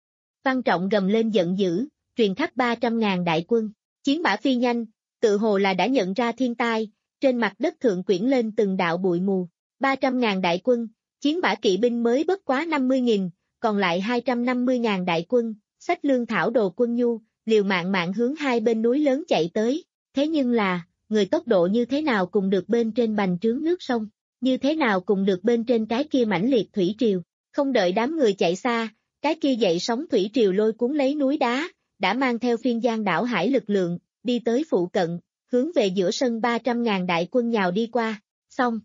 Văn Trọng gầm lên giận dữ, truyền khắp ba trăm ngàn đại quân. Chiến mã phi nhanh, tự hồ là đã nhận ra thiên tai, trên mặt đất thượng quyển lên từng đạo bụi mù. ba trăm ngàn đại quân, chiến mã kỵ binh mới bất quá năm mươi nghìn, còn lại hai trăm năm mươi ngàn đại quân, xách lương thảo đồ quân nhu, liều mạng mạng hướng hai bên núi lớn chạy tới. Thế nhưng là, người tốc độ như thế nào cùng được bên trên bành trướng nước sông, như thế nào cùng được bên trên cái kia mãnh liệt thủy triều. Không đợi đám người chạy xa, cái kia dậy sóng thủy triều lôi cuốn lấy núi đá, đã mang theo phiên giang đảo hải lực lượng, đi tới phụ cận, hướng về giữa sân ba trăm ngàn đại quân nhào đi qua. Xong.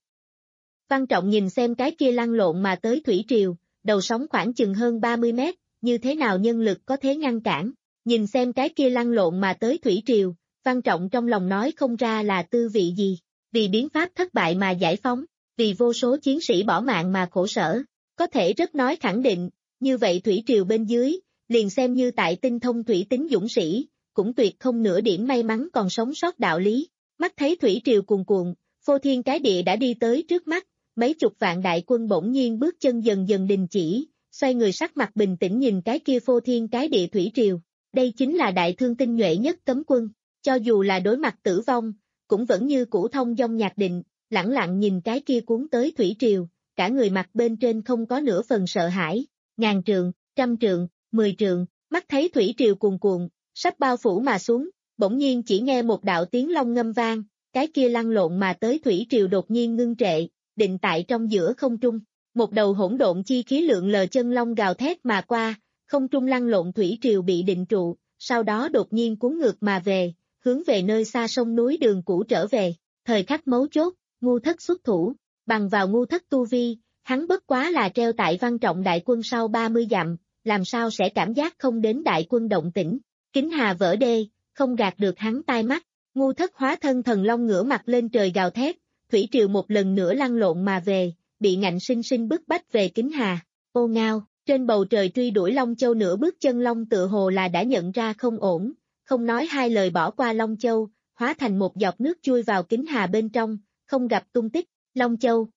Văn Trọng nhìn xem cái kia lăn lộn mà tới thủy triều, đầu sóng khoảng chừng hơn ba mươi mét, như thế nào nhân lực có thể ngăn cản. Nhìn xem cái kia lăn lộn mà tới thủy triều, Văn Trọng trong lòng nói không ra là tư vị gì. Vì biến pháp thất bại mà giải phóng, vì vô số chiến sĩ bỏ mạng mà khổ sở. Có thể rất nói khẳng định, như vậy thủy triều bên dưới, liền xem như tại tinh thông thủy tính dũng sĩ, cũng tuyệt không nửa điểm may mắn còn sống sót đạo lý. Mắt thấy thủy triều cuồn cuộn, phô thiên cái địa đã đi tới trước mắt, mấy chục vạn đại quân bỗng nhiên bước chân dần dần đình chỉ, xoay người sắc mặt bình tĩnh nhìn cái kia phô thiên cái địa thủy triều. Đây chính là đại thương tinh nhuệ nhất cấm quân, cho dù là đối mặt tử vong, cũng vẫn như cũ thông dong nhạc định, lẳng lặng nhìn cái kia cuốn tới thủy triều, cả người mặt bên trên không có nửa phần sợ hãi. Ngàn trượng, trăm trượng, mười trượng, mắt thấy thủy triều cuồn cuộn, sắp bao phủ mà xuống, bỗng nhiên chỉ nghe một đạo tiếng long ngâm vang, cái kia lăn lộn mà tới thủy triều đột nhiên ngưng trệ, định tại trong giữa không trung. Một đầu hỗn độn chi khí lượng lờ chân long gào thét mà qua, không trung lăn lộn thủy triều bị định trụ, sau đó đột nhiên cuốn ngược mà về, hướng về nơi xa sông núi đường cũ trở về. Thời khắc mấu chốt, Ngu Thất xuất thủ, bằng vào Ngu Thất tu vi, hắn bất quá là treo tại Văn Trọng đại quân sau ba mươi dặm, làm sao sẽ cảm giác không đến đại quân động tĩnh. Kính hà vỡ đê, không gạt được hắn tai mắt. Ngu Thất hóa thân thần long ngửa mặt lên trời gào thét, thủy triều một lần nữa lăn lộn mà về, bị ngạnh sinh sinh bức bách về kính hà. Ô ngao, trên bầu trời truy đuổi Long Châu nửa bước chân long tựa hồ là đã nhận ra không ổn, không nói hai lời bỏ qua Long Châu, hóa thành một giọt nước chui vào kính hà bên trong, không gặp tung tích. Long Châu.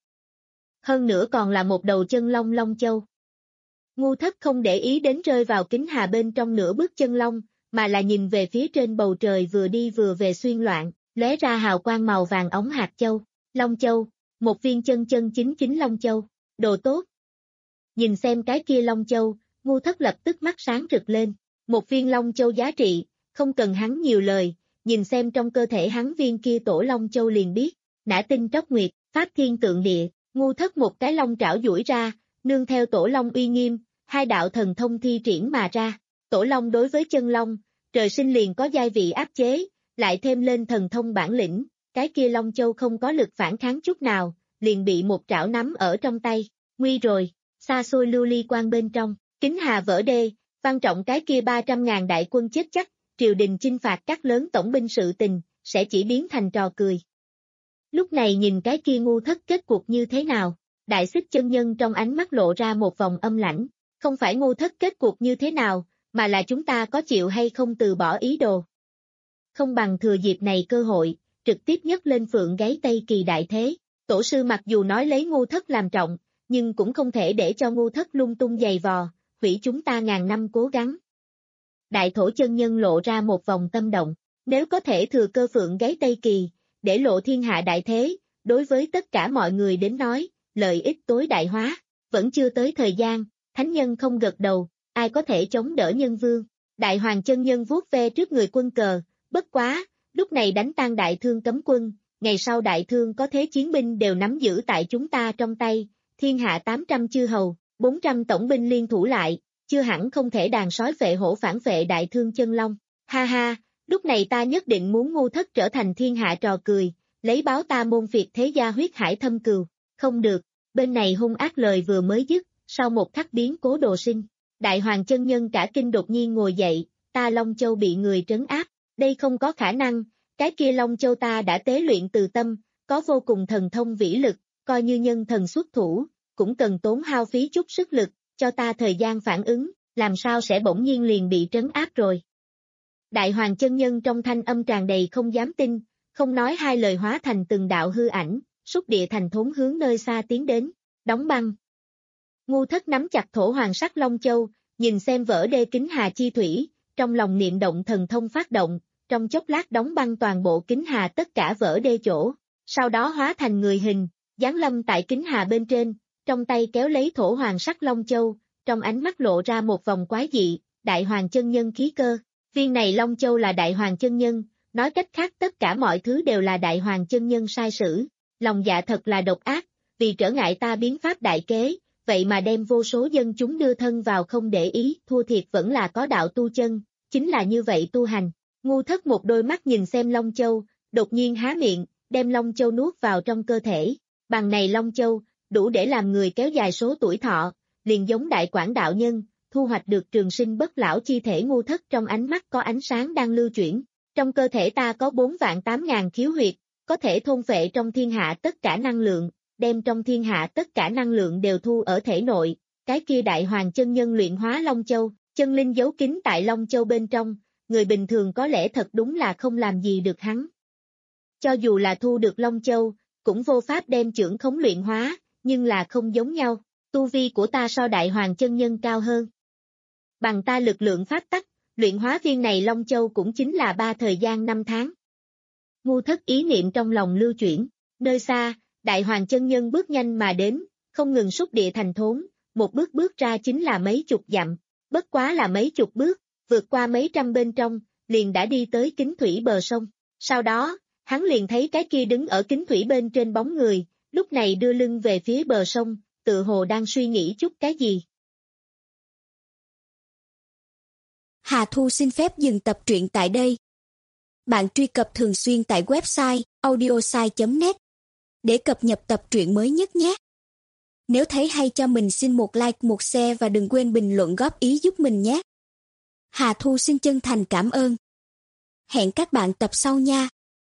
Hơn nữa còn là một đầu chân long Long Châu. Ngu Thất không để ý đến rơi vào kính hà bên trong nửa bước chân long, mà là nhìn về phía trên bầu trời vừa đi vừa về xuyên loạn, lóe ra hào quang màu vàng ống hạt châu. Long Châu, một viên chân chân chính chính Long Châu, đồ tốt. Nhìn xem cái kia Long Châu, Ngu Thất lập tức mắt sáng rực lên. Một viên Long Châu giá trị, không cần hắn nhiều lời, nhìn xem trong cơ thể hắn viên kia tổ Long Châu liền biết. Nã tinh tróc nguyệt, pháp thiên tượng địa, Ngu Thất một cái long trảo duỗi ra, nương theo tổ long uy nghiêm, hai đạo thần thông thi triển mà ra. Tổ long đối với chân long, trời sinh liền có giai vị áp chế, lại thêm lên thần thông bản lĩnh, cái kia Long Châu không có lực phản kháng chút nào, liền bị một trảo nắm ở trong tay. Nguy rồi, xa xôi lưu ly quan bên trong, kính hà vỡ đê, Văn Trọng cái kia ba trăm ngàn đại quân chết chắc, triều đình chinh phạt các lớn tổng binh sự tình, sẽ chỉ biến thành trò cười. Lúc này nhìn cái kia Ngu Thất kết cuộc như thế nào, Đại Xích chân nhân trong ánh mắt lộ ra một vòng âm lãnh, không phải Ngu Thất kết cuộc như thế nào, mà là chúng ta có chịu hay không từ bỏ ý đồ. Không bằng thừa dịp này cơ hội, trực tiếp nhấc lên phượng gáy Tây Kỳ đại thế. Tổ sư mặc dù nói lấy Ngu Thất làm trọng, nhưng cũng không thể để cho Ngu Thất lung tung giày vò, hủy chúng ta ngàn năm cố gắng. Đại Thổ chân nhân lộ ra một vòng tâm động, nếu có thể thừa cơ phượng gáy Tây Kỳ, để lộ thiên hạ đại thế, đối với tất cả mọi người đến nói, lợi ích tối đại hóa. Vẫn chưa tới thời gian, thánh nhân không gật đầu, ai có thể chống đỡ nhân vương. Đại Hoàng chân nhân vuốt ve trước người quân cờ, bất quá, lúc này đánh tan Đại Thương cấm quân, ngày sau Đại Thương có thế chiến binh đều nắm giữ tại chúng ta trong tay, thiên hạ tám trăm chư hầu, bốn trăm tổng binh liên thủ lại, chưa hẳn không thể đàn sói phệ hổ phản phệ Đại Thương chân long. Ha ha, lúc này ta nhất định muốn Ngu Thất trở thành thiên hạ trò cười, lấy báo ta môn phiệt thế gia huyết hải thâm cừu. Không được, bên này hung ác lời vừa mới dứt, sau một khắc biến cố đồ sinh. Đại Hoàng chân nhân cả kinh đột nhiên ngồi dậy, ta Long Châu bị người trấn áp, đây không có khả năng, cái kia Long Châu ta đã tế luyện từ tâm, có vô cùng thần thông vĩ lực, coi như nhân thần xuất thủ, cũng cần tốn hao phí chút sức lực, cho ta thời gian phản ứng, làm sao sẽ bỗng nhiên liền bị trấn áp rồi. Đại Hoàng chân nhân trong thanh âm tràn đầy không dám tin, không nói hai lời hóa thành từng đạo hư ảnh, xúc địa thành thốn hướng nơi xa tiến đến, đóng băng. Ngu Thất nắm chặt thổ hoàng sắc Long Châu, nhìn xem vỡ đê kính hà chi thủy, trong lòng niệm động thần thông phát động, trong chốc lát đóng băng toàn bộ kính hà tất cả vỡ đê chỗ, sau đó hóa thành người hình, giáng lâm tại kính hà bên trên, trong tay kéo lấy thổ hoàng sắc Long Châu, trong ánh mắt lộ ra một vòng quái dị, Đại Hoàng chân nhân khí cơ, viên này Long Châu là Đại Hoàng chân nhân, nói cách khác tất cả mọi thứ đều là Đại Hoàng chân nhân sai sử, lòng dạ thật là độc ác, vì trở ngại ta biến pháp đại kế, vậy mà đem vô số dân chúng đưa thân vào không để ý, thua thiệt vẫn là có đạo tu chân, chính là như vậy tu hành. Ngu Thất một đôi mắt nhìn xem Long Châu, đột nhiên há miệng, đem Long Châu nuốt vào trong cơ thể, bằng này Long Châu, đủ để làm người kéo dài số tuổi thọ, liền giống Đại Quảng đạo nhân, thu hoạch được trường sinh bất lão chi thể. Ngu Thất trong ánh mắt có ánh sáng đang lưu chuyển, trong cơ thể ta có bốn vạn tám ngàn khiếu huyệt, có thể thôn phệ trong thiên hạ tất cả năng lượng, đem trong thiên hạ tất cả năng lượng đều thu ở thể nội, cái kia Đại Hoàng chân nhân luyện hóa Long Châu, chân linh giấu kín tại Long Châu bên trong, người bình thường có lẽ thật đúng là không làm gì được hắn. Cho dù là thu được Long Châu, cũng vô pháp đem chưởng khống luyện hóa, nhưng là không giống nhau, tu vi của ta so Đại Hoàng chân nhân cao hơn. Bằng ta lực lượng pháp tắc, luyện hóa viên này Long Châu cũng chính là ba thời gian năm tháng. Ngu Thất ý niệm trong lòng lưu chuyển, nơi xa, Đại Hoàng chân nhân bước nhanh mà đến, không ngừng xúc địa thành thốn, một bước bước ra chính là mấy chục dặm, bất quá là mấy chục bước, vượt qua mấy trăm bên trong, liền đã đi tới kính thủy bờ sông. Sau đó, hắn liền thấy cái kia đứng ở kính thủy bên trên bóng người, lúc này đưa lưng về phía bờ sông, tự hồ đang suy nghĩ chút cái gì. Hà Thu xin phép dừng tập truyện tại đây. Bạn truy cập thường xuyên tại website audiosai chấm net để cập nhật tập truyện mới nhất nhé. Nếu thấy hay cho mình xin một like, một share và đừng quên bình luận góp ý giúp mình nhé. Hà Thu xin chân thành cảm ơn. Hẹn các bạn tập sau nha.